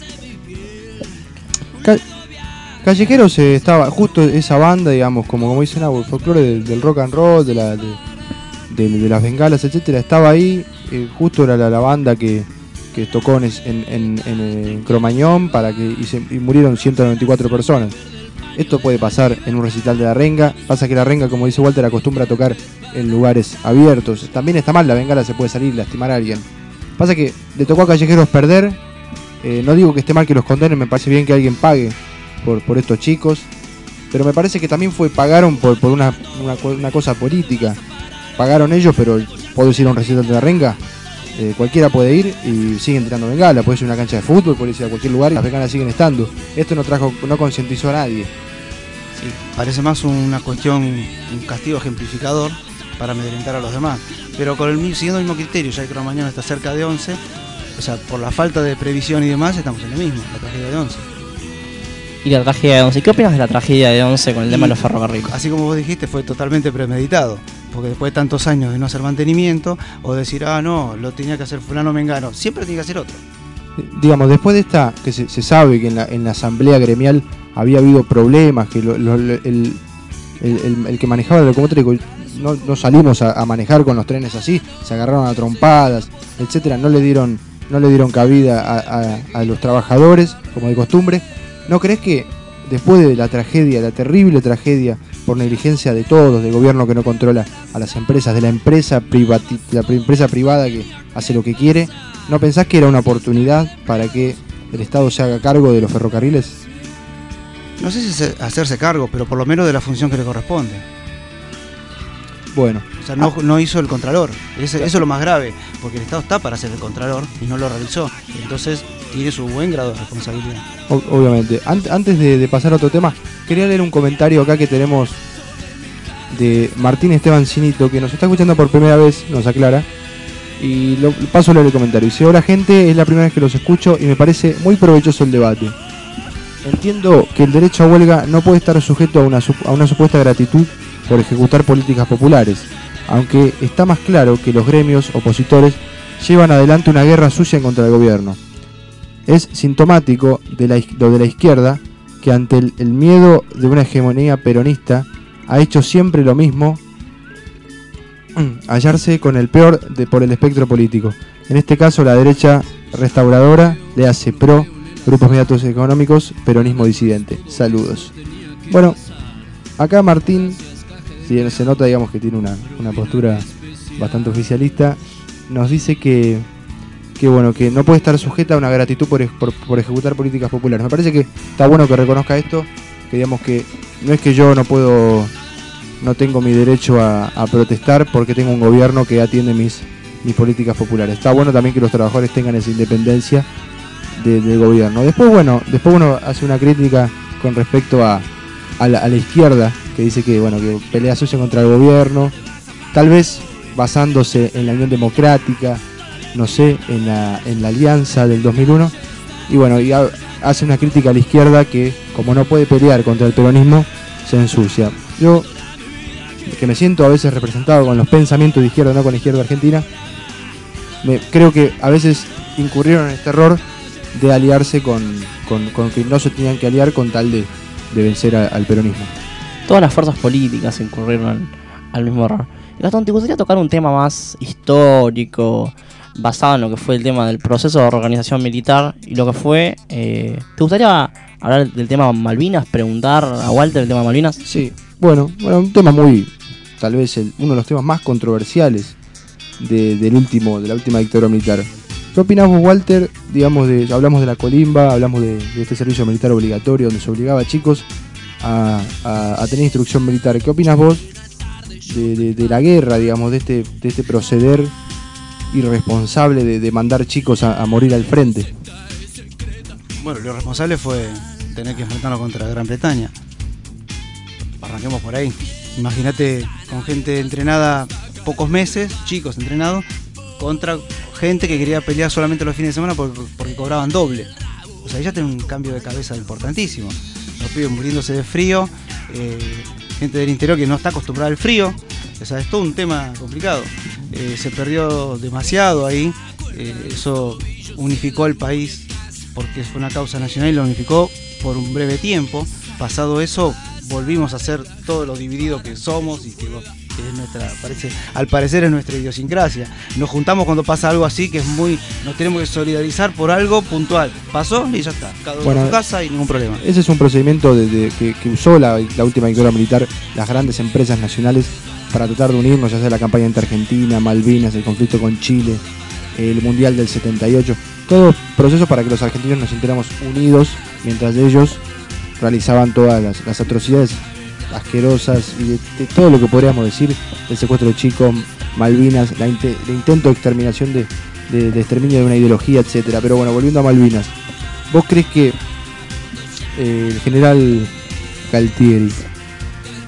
Ca- Callejeros eh, estaba justo esa banda, digamos, como, como dicen, el folclore del, del rock and roll, de, la, de, de, de las bengalas, etcétera, estaba ahí. Eh, justo era la, la banda que, que tocó en, en, en, en, en Cromañón para que y, se, y murieron ciento noventa y cuatro personas. Esto puede pasar en un recital de la renga. Pasa que la renga, como dice Walter, acostumbra a tocar en lugares abiertos. También está mal, la bengala se puede salir y lastimar a alguien. Pasa que le tocó a Callejeros perder. Eh, no digo que esté mal que los condenen, me parece bien que alguien pague por, por estos chicos. Pero me parece que también fue pagaron por, por una, una, una cosa política. Pagaron ellos, pero podés ir a un recital de la renga. Eh, cualquiera puede ir y siguen tirando bengala. Puede ser una cancha de fútbol, puede ir a cualquier lugar y las bengalas siguen estando. Esto no trajo, no concientizó a nadie. Sí, parece más una cuestión, un castigo ejemplificador para amedrentar a los demás. Pero con el, siguiendo el mismo criterio, ya que la mañana está cerca de once, o sea, por la falta de previsión y demás, estamos en lo mismo, la tragedia de once. Y la tragedia de once, ¿qué opinas de la tragedia de once con el y, tema de los ferrocarriles? Así como vos dijiste, fue totalmente premeditado, porque después de tantos años de no hacer mantenimiento, o decir, ah, no, lo tenía que hacer fulano mengano, siempre tiene que hacer otro. Digamos, después de esta, que se, se sabe que en la, en la asamblea gremial había habido problemas, que lo, lo, el, el, el, el que manejaba la locomotora, no, no salimos a, a manejar con los trenes así, se agarraron a trompadas, etcétera, no le dieron, no le dieron cabida a, a, a los trabajadores, como de costumbre. ¿No crees que después de la tragedia, la terrible tragedia por negligencia de todos, del gobierno que no controla a las empresas, de la empresa, privati la empresa privada que hace lo que quiere, ¿no pensás que era una oportunidad para que el Estado se haga cargo de los ferrocarriles? No sé si hacerse cargo, pero por lo menos de la función que le corresponde. Bueno. O sea, no, no hizo el contralor. Eso, eso es lo más grave, porque el Estado está para ser el contralor y no lo realizó. Entonces tiene su buen grado de responsabilidad. O obviamente. Ant antes de, de pasar a otro tema, quería leer un comentario acá que tenemos de Martín Esteban Cinito, que nos está escuchando por primera vez, nos aclara. Y lo, paso a leer el comentario. Dice: hola gente, es la primera vez que los escucho y me parece muy provechoso el debate. Entiendo que el derecho a huelga no puede estar sujeto a una, a una supuesta gratitud por ejecutar políticas populares, aunque está más claro que los gremios opositores llevan adelante una guerra sucia contra el gobierno. Es sintomático de la, lo de la izquierda, que ante el, el miedo de una hegemonía peronista ha hecho siempre lo mismo, hallarse con el peor de, por el espectro político. En este caso la derecha restauradora le hace pro, grupos mediatos económicos, peronismo disidente. Saludos. Bueno, acá Martín, si se nota, digamos, que tiene una, una postura bastante oficialista, nos dice que, que bueno, que no puede estar sujeta a una gratitud por, por, por ejecutar políticas populares. Me parece que está bueno que reconozca esto, que digamos que no es que yo no puedo, no tengo mi derecho a, a protestar porque tengo un gobierno que atiende mis, mis políticas populares. Está bueno también que los trabajadores tengan esa independencia de, del gobierno. Después, bueno, después uno hace una crítica con respecto a, a, la, a la izquierda, que dice que, bueno, que pelea sucia contra el gobierno, tal vez basándose en la Unión Democrática, no sé, en la, en la alianza del dos mil uno, y bueno, y ha, hace una crítica a la izquierda que, como no puede pelear contra el peronismo, se ensucia. Yo, que me siento a veces representado con los pensamientos de izquierda, no con la izquierda argentina, me, creo que a veces incurrieron en este error de aliarse con, con, con que no se tenían que aliar con tal de, de vencer a, al peronismo. Todas las fuerzas políticas incurrieron al mismo error. Y Gastón, ¿te gustaría tocar un tema más histórico, basado en lo que fue el tema del proceso de organización militar y lo que fue... Eh, ¿te gustaría hablar del tema Malvinas? Preguntar a Walter el tema Malvinas. Sí, bueno, bueno, un tema muy... tal vez el, uno de los temas más controversiales de, del último, de la última dictadura militar. ¿Qué opinás vos, Walter? Digamos, de, hablamos de la colimba, hablamos de, de este servicio militar obligatorio donde se obligaba a chicos a, a, a tener instrucción militar. ¿Qué opinas vos de, de, de la guerra, digamos, de este, de este proceder irresponsable de, de mandar chicos a, a morir al frente? Bueno, lo responsable fue tener que enfrentarnos contra Gran Bretaña. Arranquemos por ahí. Imagínate con gente entrenada pocos meses, chicos entrenados, contra gente que quería pelear solamente los fines de semana porque, porque cobraban doble. O sea, ya tiene un cambio de cabeza importantísimo. Los pibes muriéndose de frío, eh, gente del interior que no está acostumbrada al frío. O sea, es todo un tema complicado. Eh, se perdió demasiado ahí. Eh, eso unificó al país porque fue una causa nacional y lo unificó por un breve tiempo. Pasado eso, volvimos a ser todo lo dividido que somos y que, que es nuestra, parece, al parecer es nuestra idiosincrasia. Nos juntamos cuando pasa algo así, que es muy, nos tenemos que solidarizar por algo puntual. Pasó y ya está, cada uno bueno, en su casa y ningún problema. Ese es un procedimiento de, de, que, que usó la, la última dictadura militar, las grandes empresas nacionales, para tratar de unirnos, ya sea la campaña entre Argentina, Malvinas, el conflicto con Chile, el Mundial del setenta y ocho, todo proceso para que los argentinos nos sintiéramos unidos mientras ellos realizaban todas las, las atrocidades asquerosas y de, de todo lo que podríamos decir, el secuestro de chicos, Malvinas, la inte, el intento de exterminación de, de, de exterminio de una ideología, etcétera. Pero bueno, volviendo a Malvinas, ¿vos crees que eh, el general Galtieri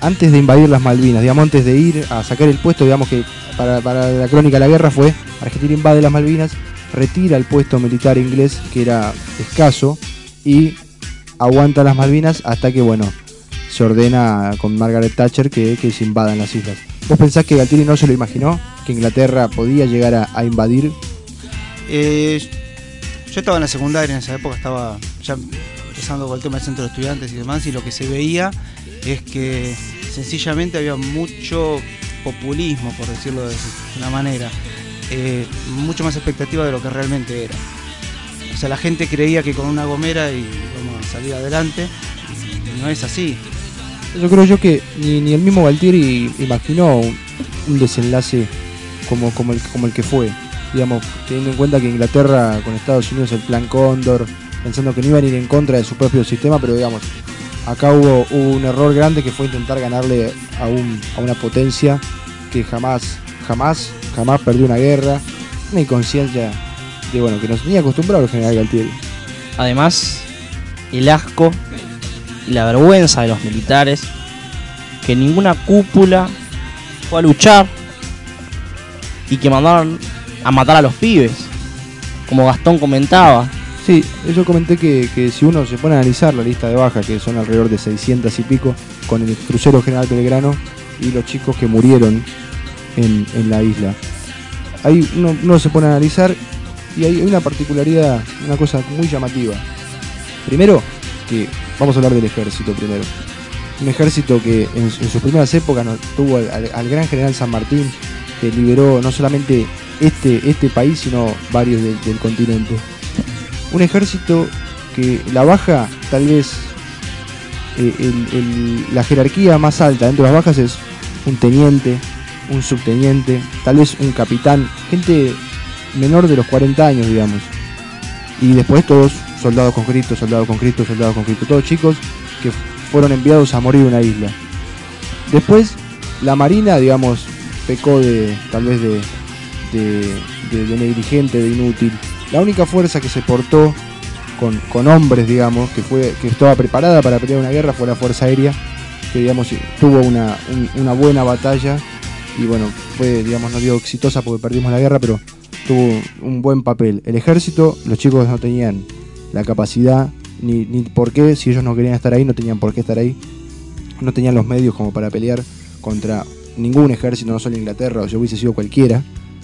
antes de invadir las Malvinas, digamos, antes de ir a sacar el puesto, digamos que para, para la crónica de la guerra fue, Argentina invade las Malvinas, retira el puesto militar inglés, que era escaso, y aguanta las Malvinas hasta que, bueno, se ordena con Margaret Thatcher que, que se invadan las islas. ¿Vos pensás que Galtieri no se lo imaginó? ¿Que Inglaterra podía llegar a, a invadir? Eh, yo estaba en la secundaria en esa época, estaba ya empezando con el tema del centro de estudiantes y demás, y lo que se veía es que sencillamente había mucho populismo, por decirlo de una manera, eh, mucho más expectativa de lo que realmente era. O sea, la gente creía que con una gomera y vamos a salir adelante, y no es así. Yo creo yo que ni, ni el mismo Galtieri imaginó un, un desenlace como, como, el, como el que fue, digamos, teniendo en cuenta que Inglaterra con Estados Unidos, el plan Cóndor, pensando que no iban a ir en contra de su propio sistema, pero digamos, acá hubo, hubo un error grande que fue intentar ganarle a, un, a una potencia que jamás, jamás, jamás perdió una guerra, una inconsciencia de, bueno, que nos tenía acostumbrado el general Galtieri. Además, el asco y la vergüenza de los militares, que ninguna cúpula fue a luchar y que mandaron a matar a los pibes, como Gastón comentaba. Sí, yo comenté que, que si uno se pone a analizar la lista de bajas, que son alrededor de seiscientos y pico, con el crucero General Belgrano y los chicos que murieron en, en la isla, ahí uno, uno se pone a analizar y hay una particularidad, una cosa muy llamativa. Primero, que vamos a hablar del ejército primero. Un ejército que en, en sus primeras épocas no, tuvo al, al, al gran general San Martín, que liberó no solamente este, este país, sino varios de, del continente. Un ejército que la baja, tal vez eh, el, el, la jerarquía más alta dentro de las bajas es un teniente, un subteniente, tal vez un capitán, gente menor de los cuarenta años, digamos. Y después todos soldados con Cristo, soldados con Cristo, soldados con Cristo, todos chicos que fueron enviados a morir en una isla. Después la marina, digamos, pecó de tal vez de, de, de, de negligente, de inútil. La única fuerza que se portó con, con hombres, digamos, que fue que estaba preparada para pelear una guerra fue la Fuerza Aérea, que digamos tuvo una, un, una buena batalla y bueno, fue, digamos, no dio exitosa porque perdimos la guerra, pero tuvo un buen papel. El ejército, los chicos no tenían la capacidad, ni, ni por qué, si ellos no querían estar ahí, no tenían por qué estar ahí, no tenían los medios como para pelear contra ningún ejército, no solo Inglaterra, o si hubiese sido cualquiera.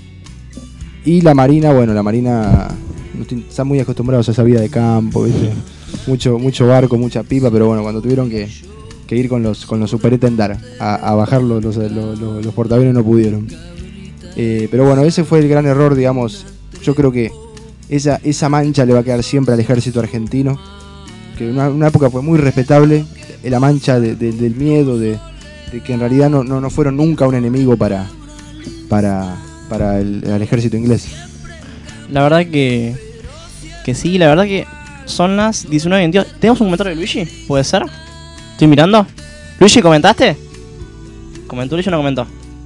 Y la marina, bueno, la marina están muy acostumbrados a esa vida de campo, ¿viste? Mucho, mucho barco, mucha pipa, pero bueno, cuando tuvieron que, que ir con los con los superetendar a, a bajar los, los, los, los, los portaaviones no pudieron. Eh, pero bueno, ese fue el gran error, digamos. Yo creo que esa, esa mancha le va a quedar siempre al ejército argentino, que en una, una época fue muy respetable, la mancha de, de, del miedo, de, de que en realidad no, no, no fueron nunca un enemigo para, para, para el, el ejército inglés. La verdad que, que sí, la verdad que son las diecinueve veintidós. ¿Tenemos un comentario de Luigi? ¿Puede ser? ¿Estoy mirando? Luigi, ¿comentaste? ¿Comentó Luigi o no comentó?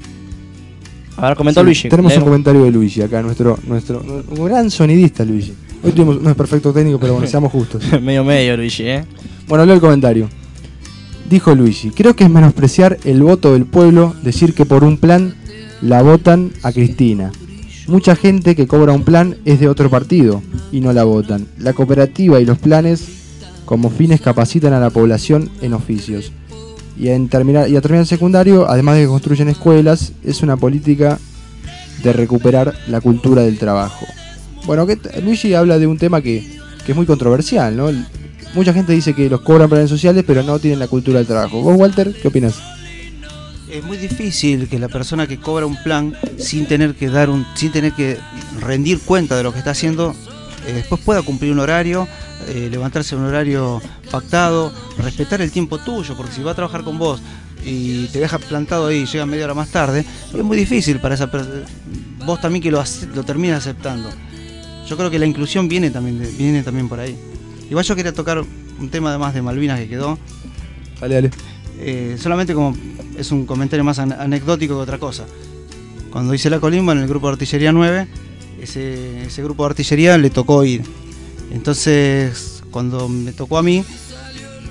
A ver, comentó Sí, Luigi. Tenemos Leemos. un comentario de Luigi acá, nuestro, nuestro, un gran sonidista Luigi. Hoy tuvimos, no es perfecto técnico, pero bueno, seamos justos. medio medio Luigi, ¿eh? Bueno, leo el comentario. Dijo Luigi: creo que es menospreciar el voto del pueblo decir que por un plan la votan a Cristina. Mucha gente que cobra un plan es de otro partido y no la votan. La cooperativa y los planes como fines capacitan a la población en oficios. Y, en terminar, y a terminar el secundario, además de que construyen escuelas, es una política de recuperar la cultura del trabajo. Bueno, que Luigi habla de un tema que, que es muy controversial, ¿no? El, mucha gente dice que los cobran planes sociales, pero no tienen la cultura del trabajo. ¿Vos, Walter, qué opinas? Es muy difícil que la persona que cobra un plan sin tener que dar un, sin tener que rendir cuenta de lo que está haciendo, eh, después pueda cumplir un horario, eh, levantarse en un horario pactado, respetar el tiempo tuyo, porque si va a trabajar con vos y te deja plantado ahí y llega media hora más tarde, es muy difícil para esa persona, vos también que lo, lo terminas aceptando. Yo creo que la inclusión viene también, de, viene también por ahí. Igual yo quería tocar un tema además de Malvinas que quedó. Dale, dale. Eh, solamente como es un comentario más an anecdótico que otra cosa. Cuando hice la colimba en el grupo de artillería nueve, ese, ese grupo de artillería le tocó ir. Entonces, cuando me tocó a mí,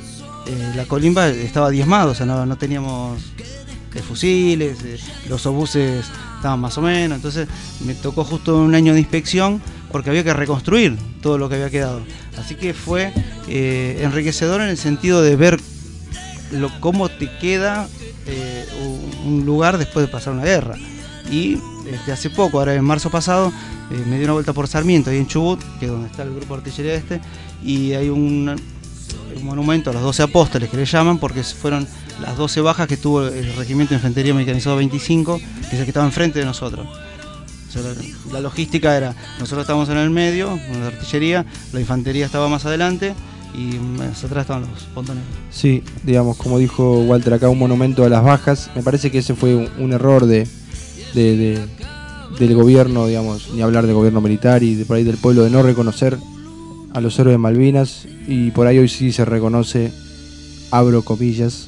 eh, la colimba estaba diezmado, o sea, no, no teníamos eh, fusiles, eh, los obuses estaban más o menos, entonces me tocó justo un año de inspección porque había que reconstruir todo lo que había quedado. Así que fue eh, enriquecedor en el sentido de ver lo, cómo te queda eh, un lugar después de pasar una guerra. Y este, hace poco, ahora en marzo pasado, eh, me di una vuelta por Sarmiento, ahí en Chubut, que es donde está el grupo de artillería este, y hay un, un monumento a los doce apóstoles que le llaman, porque fueron las doce bajas que tuvo el Regimiento de Infantería Mecanizado veinticinco, que es el que estaba enfrente de nosotros. O sea, la, la logística era, nosotros estábamos en el medio, con la artillería, la infantería estaba más adelante, y más atrás estaban los pontoneros. Sí, digamos, como dijo Walter acá, un monumento a las bajas. Me parece que ese fue un, un error de, de, de, del gobierno, digamos, ni hablar de gobierno militar y de por ahí del pueblo, de no reconocer a los héroes de Malvinas, y por ahí hoy sí se reconoce, abro comillas,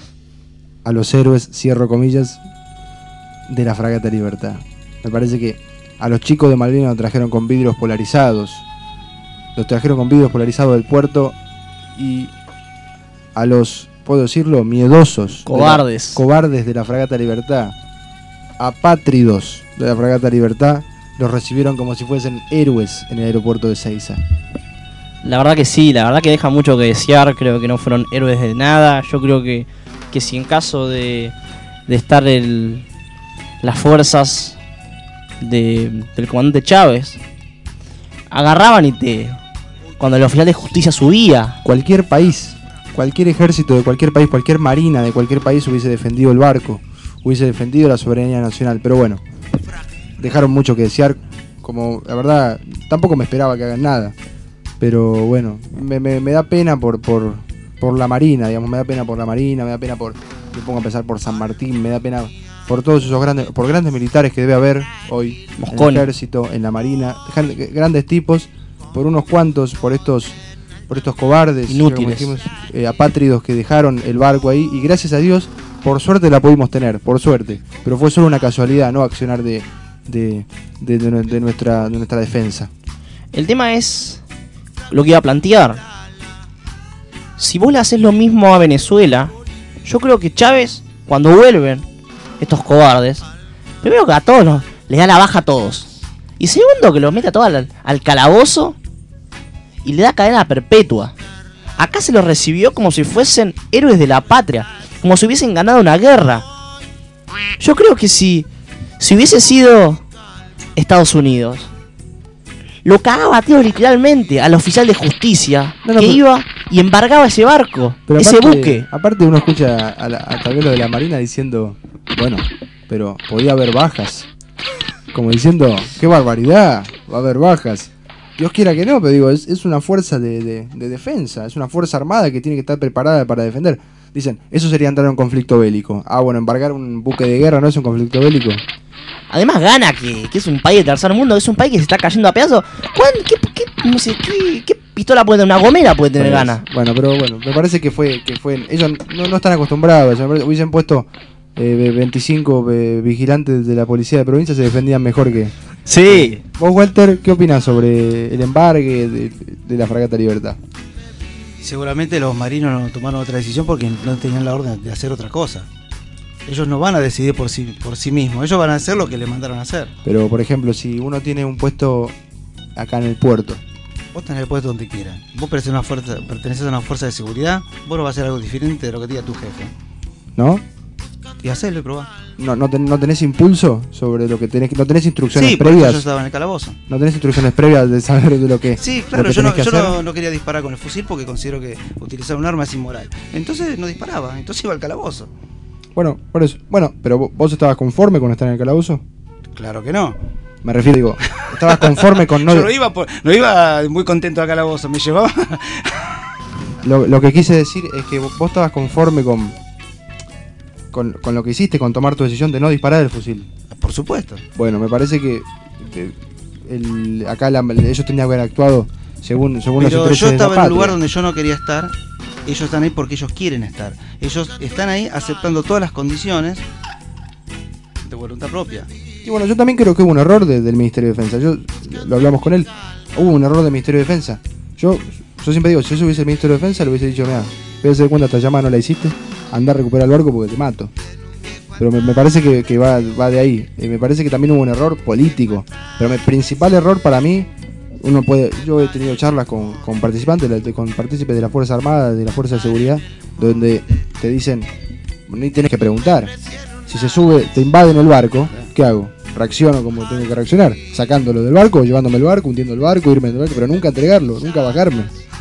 a los héroes, cierro comillas, de la Fragata Libertad. Me parece que a los chicos de Malvinas los trajeron con vidrios polarizados, los trajeron con vidrios polarizados del puerto, y a los, puedo decirlo, miedosos, cobardes, de la, cobardes de la Fragata Libertad, apátridos de la Fragata Libertad, los recibieron como si fuesen héroes en el aeropuerto de Ezeiza. La verdad que sí, la verdad que deja mucho que desear. Creo que no fueron héroes de nada. Yo creo que, que si en caso de, de estar el, las fuerzas de, del comandante Chávez agarraban y te... Cuando el oficial de justicia subía, cualquier país, cualquier ejército de cualquier país, cualquier marina de cualquier país hubiese defendido el barco, hubiese defendido la soberanía nacional. Pero bueno, dejaron mucho que desear. Como la verdad, tampoco me esperaba que hagan nada. Pero bueno, me, me, me da pena por, por, por la Marina, digamos, me da pena por la Marina, me da pena por, me pongo a pensar por San Martín, me da pena por todos esos grandes, por grandes militares que debe haber hoy Mosconi, en el ejército, en la Marina, grandes tipos, por unos cuantos, por estos, por estos cobardes, inútiles, dijimos, eh, apátridos que dejaron el barco ahí, y gracias a Dios, por suerte la pudimos tener, por suerte, pero fue solo una casualidad, no accionar de, de, de, de, de nuestra, de nuestra defensa. El tema es lo que iba a plantear. Si vos le haces lo mismo a Venezuela, yo creo que Chávez, cuando vuelven estos cobardes, primero que a todos los, les da la baja a todos, y segundo que los mete a todos al, al calabozo y le da cadena perpetua. Acá se los recibió como si fuesen héroes de la patria, como si hubiesen ganado una guerra. Yo creo que si, si hubiese sido Estados Unidos, lo cagaba a tiros literalmente al oficial de justicia, no, no, que pero, iba y embargaba ese barco, pero ese aparte, buque. Aparte uno escucha a, la, a tal vez lo de la Marina diciendo, bueno, pero podía haber bajas. Como diciendo, qué barbaridad, va a haber bajas. Dios quiera que no, pero digo, es, es una fuerza de, de, de defensa, es una fuerza armada que tiene que estar preparada para defender. Dicen, eso sería entrar en un conflicto bélico. Ah, bueno, embargar un buque de guerra no es un conflicto bélico. Además gana que, que es un país de tercer mundo, que es un país que se está cayendo a pedazos. ¿Qué, qué, no sé, qué, qué pistola puede tener? Una gomera puede tener pues, gana. Bueno, pero bueno, me parece que fue, que fue ellos no, no están acostumbrados. Hubiesen puesto eh, veinticinco eh, vigilantes de la policía de provincia, se defendían mejor que... Sí. Vos, Walter, ¿qué opinas sobre el embargue de, de la Fragata Libertad? Seguramente los marinos no tomaron otra decisión porque no tenían la orden de hacer otra cosa. Ellos no van a decidir por sí, por sí mismos, ellos van a hacer lo que le mandaron a hacer. Pero, por ejemplo, si uno tiene un puesto acá en el puerto, vos tenés el puesto donde quieras. Vos perteneces a una fuerza, perteneces a una fuerza de seguridad, vos no vas a hacer algo diferente de lo que te diga tu jefe. ¿No? Y hacelo y probá. No, no, ten, no tenés impulso sobre lo que tenés, no tenés instrucciones sí, previas. Sí, yo estaba en el calabozo. No tenés instrucciones previas de saber de lo que. Sí, claro, que yo, no, que yo hacer. no, no quería disparar con el fusil porque considero que utilizar un arma es inmoral. Entonces no disparaba, entonces iba al calabozo. Bueno, por eso. Bueno, pero vos estabas conforme con estar en el calabozo. Claro que no. Me refiero, digo, estabas conforme con no. Yo no iba, por, no iba muy contento al calabozo, me llevaba. Lo, lo que quise decir es que vos estabas conforme con, con, con lo que hiciste, con tomar tu decisión de no disparar el fusil. Por supuesto. Bueno, me parece que el, el, acá la, ellos tenían que haber actuado según, según los intereses yo estaba de la en un lugar donde yo no quería estar. Ellos están ahí porque ellos quieren estar. Ellos están ahí aceptando todas las condiciones de voluntad propia. Y bueno, yo también creo que hubo un error de, del Ministerio de Defensa. Yo lo hablamos con él. Hubo un error del Ministerio de Defensa. Yo yo siempre digo, si yo hubiese el Ministerio de Defensa, le hubiese dicho, mira, voy a hacer cuenta, esta llamada no la hiciste, anda a recuperar el barco porque te mato. Pero me, me parece que, que va, va de ahí. Y me parece que también hubo un error político. Pero el principal error para mí, uno puede, yo he tenido charlas con, con participantes, con partícipes de las Fuerzas Armadas, de la Fuerza de Seguridad, donde te dicen, ni tienes que preguntar. Si se sube, te invaden el barco, ¿qué hago? Reacciono como tengo que reaccionar, sacándolo del barco, llevándome el barco, hundiendo el barco, irme del barco, pero nunca entregarlo, nunca bajarme.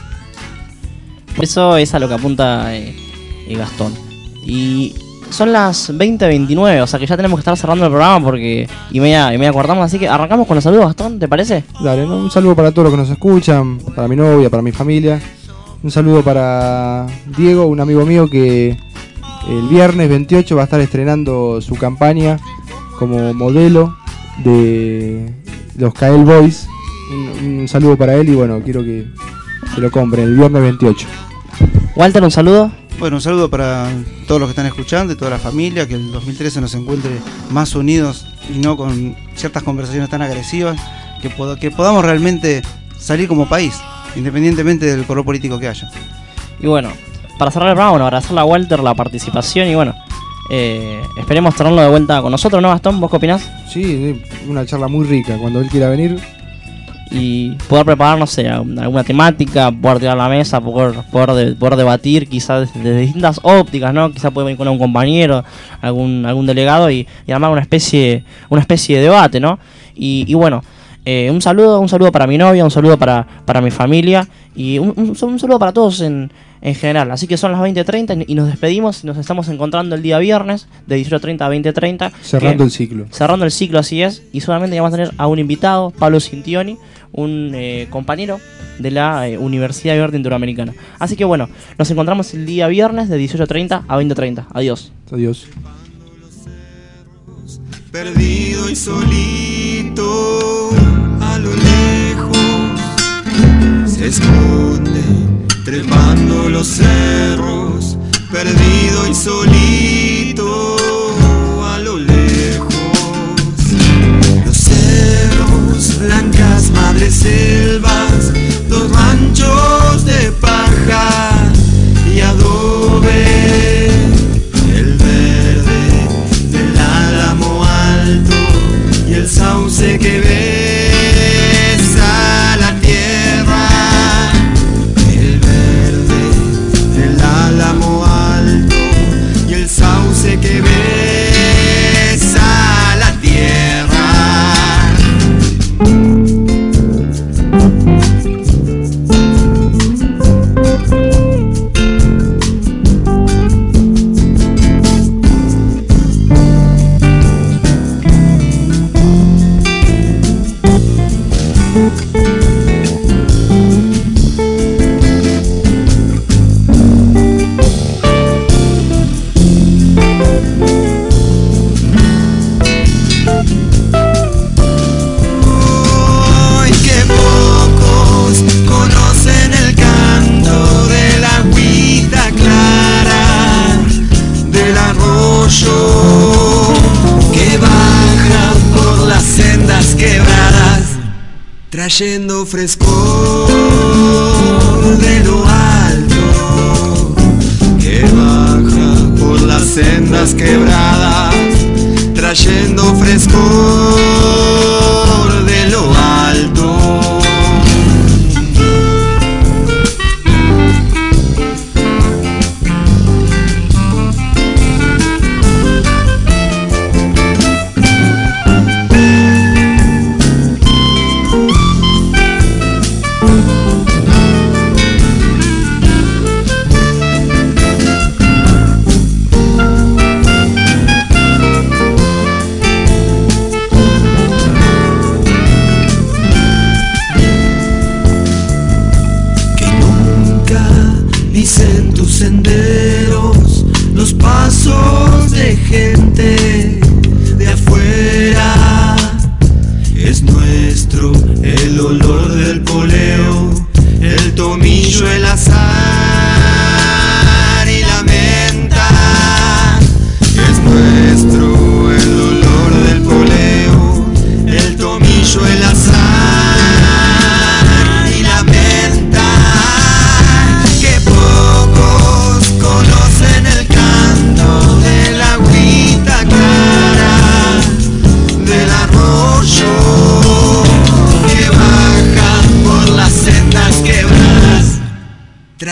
Eso es a lo que apunta eh, eh, Gastón. Y son las veinte veintinueve, o sea que ya tenemos que estar cerrando el programa porque y media, y media cortamos, así que arrancamos con los saludos, Gastón, ¿te parece? Dale, ¿no? Un saludo para todos los que nos escuchan, para mi novia, para mi familia. Un saludo para Diego, un amigo mío que el viernes veintiocho va a estar estrenando su campaña como modelo de los Kael Boys. Un, un saludo para él y bueno, quiero que, que lo compren el viernes veintiocho. Walter, un saludo. Bueno, un saludo para todos los que están escuchando y toda la familia, que el dos mil trece nos encuentre más unidos y no con ciertas conversaciones tan agresivas, que, pod- que podamos realmente salir como país, independientemente del color político que haya. Y bueno, para cerrar el programa, bueno, agradecerle a Walter la participación y bueno, eh, esperemos tenerlo de vuelta con nosotros, ¿no, Gastón? ¿Vos qué opinás? Sí, una charla muy rica, cuando él quiera venir. Y poder preparar, no sé, alguna temática, poder tirar a la mesa, poder, poder, de, poder debatir quizás desde distintas ópticas, ¿no? Quizás puede venir con un compañero, algún algún delegado y, y armar una especie una especie de debate, ¿no? Y, y bueno, eh, un saludo un saludo para mi novia, un saludo para, para mi familia y un, un, un saludo para todos en, en general. Así que son las veinte treinta y nos despedimos y nos estamos encontrando el día viernes de dieciocho treinta a veinte treinta. Cerrando el ciclo. Cerrando el ciclo, así es. Y solamente vamos a tener a un invitado, Pablo Cintioni, un eh, compañero de la eh, Universidad Abierta Interamericana. Así que bueno, nos encontramos el día viernes de dieciocho treinta a veinte treinta. Adiós. Adiós. Perdido y solito a lo lejos se esconde trepando los cerros. Perdido y solito a lo lejos los cerros, blancas madres selvas, los ranchos de paja y adobe, el verde del álamo alto y el sauce que besa la tierra, el verde del álamo alto y el sauce que besa la tierra. Trayendo frescor de lo alto, que baja por las sendas quebradas, trayendo frescor de lo alto.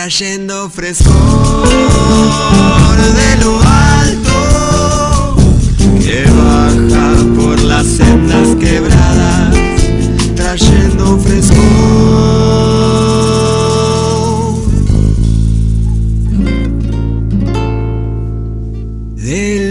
trayendo frescor de lo alto, que baja por las sendas quebradas, trayendo frescor de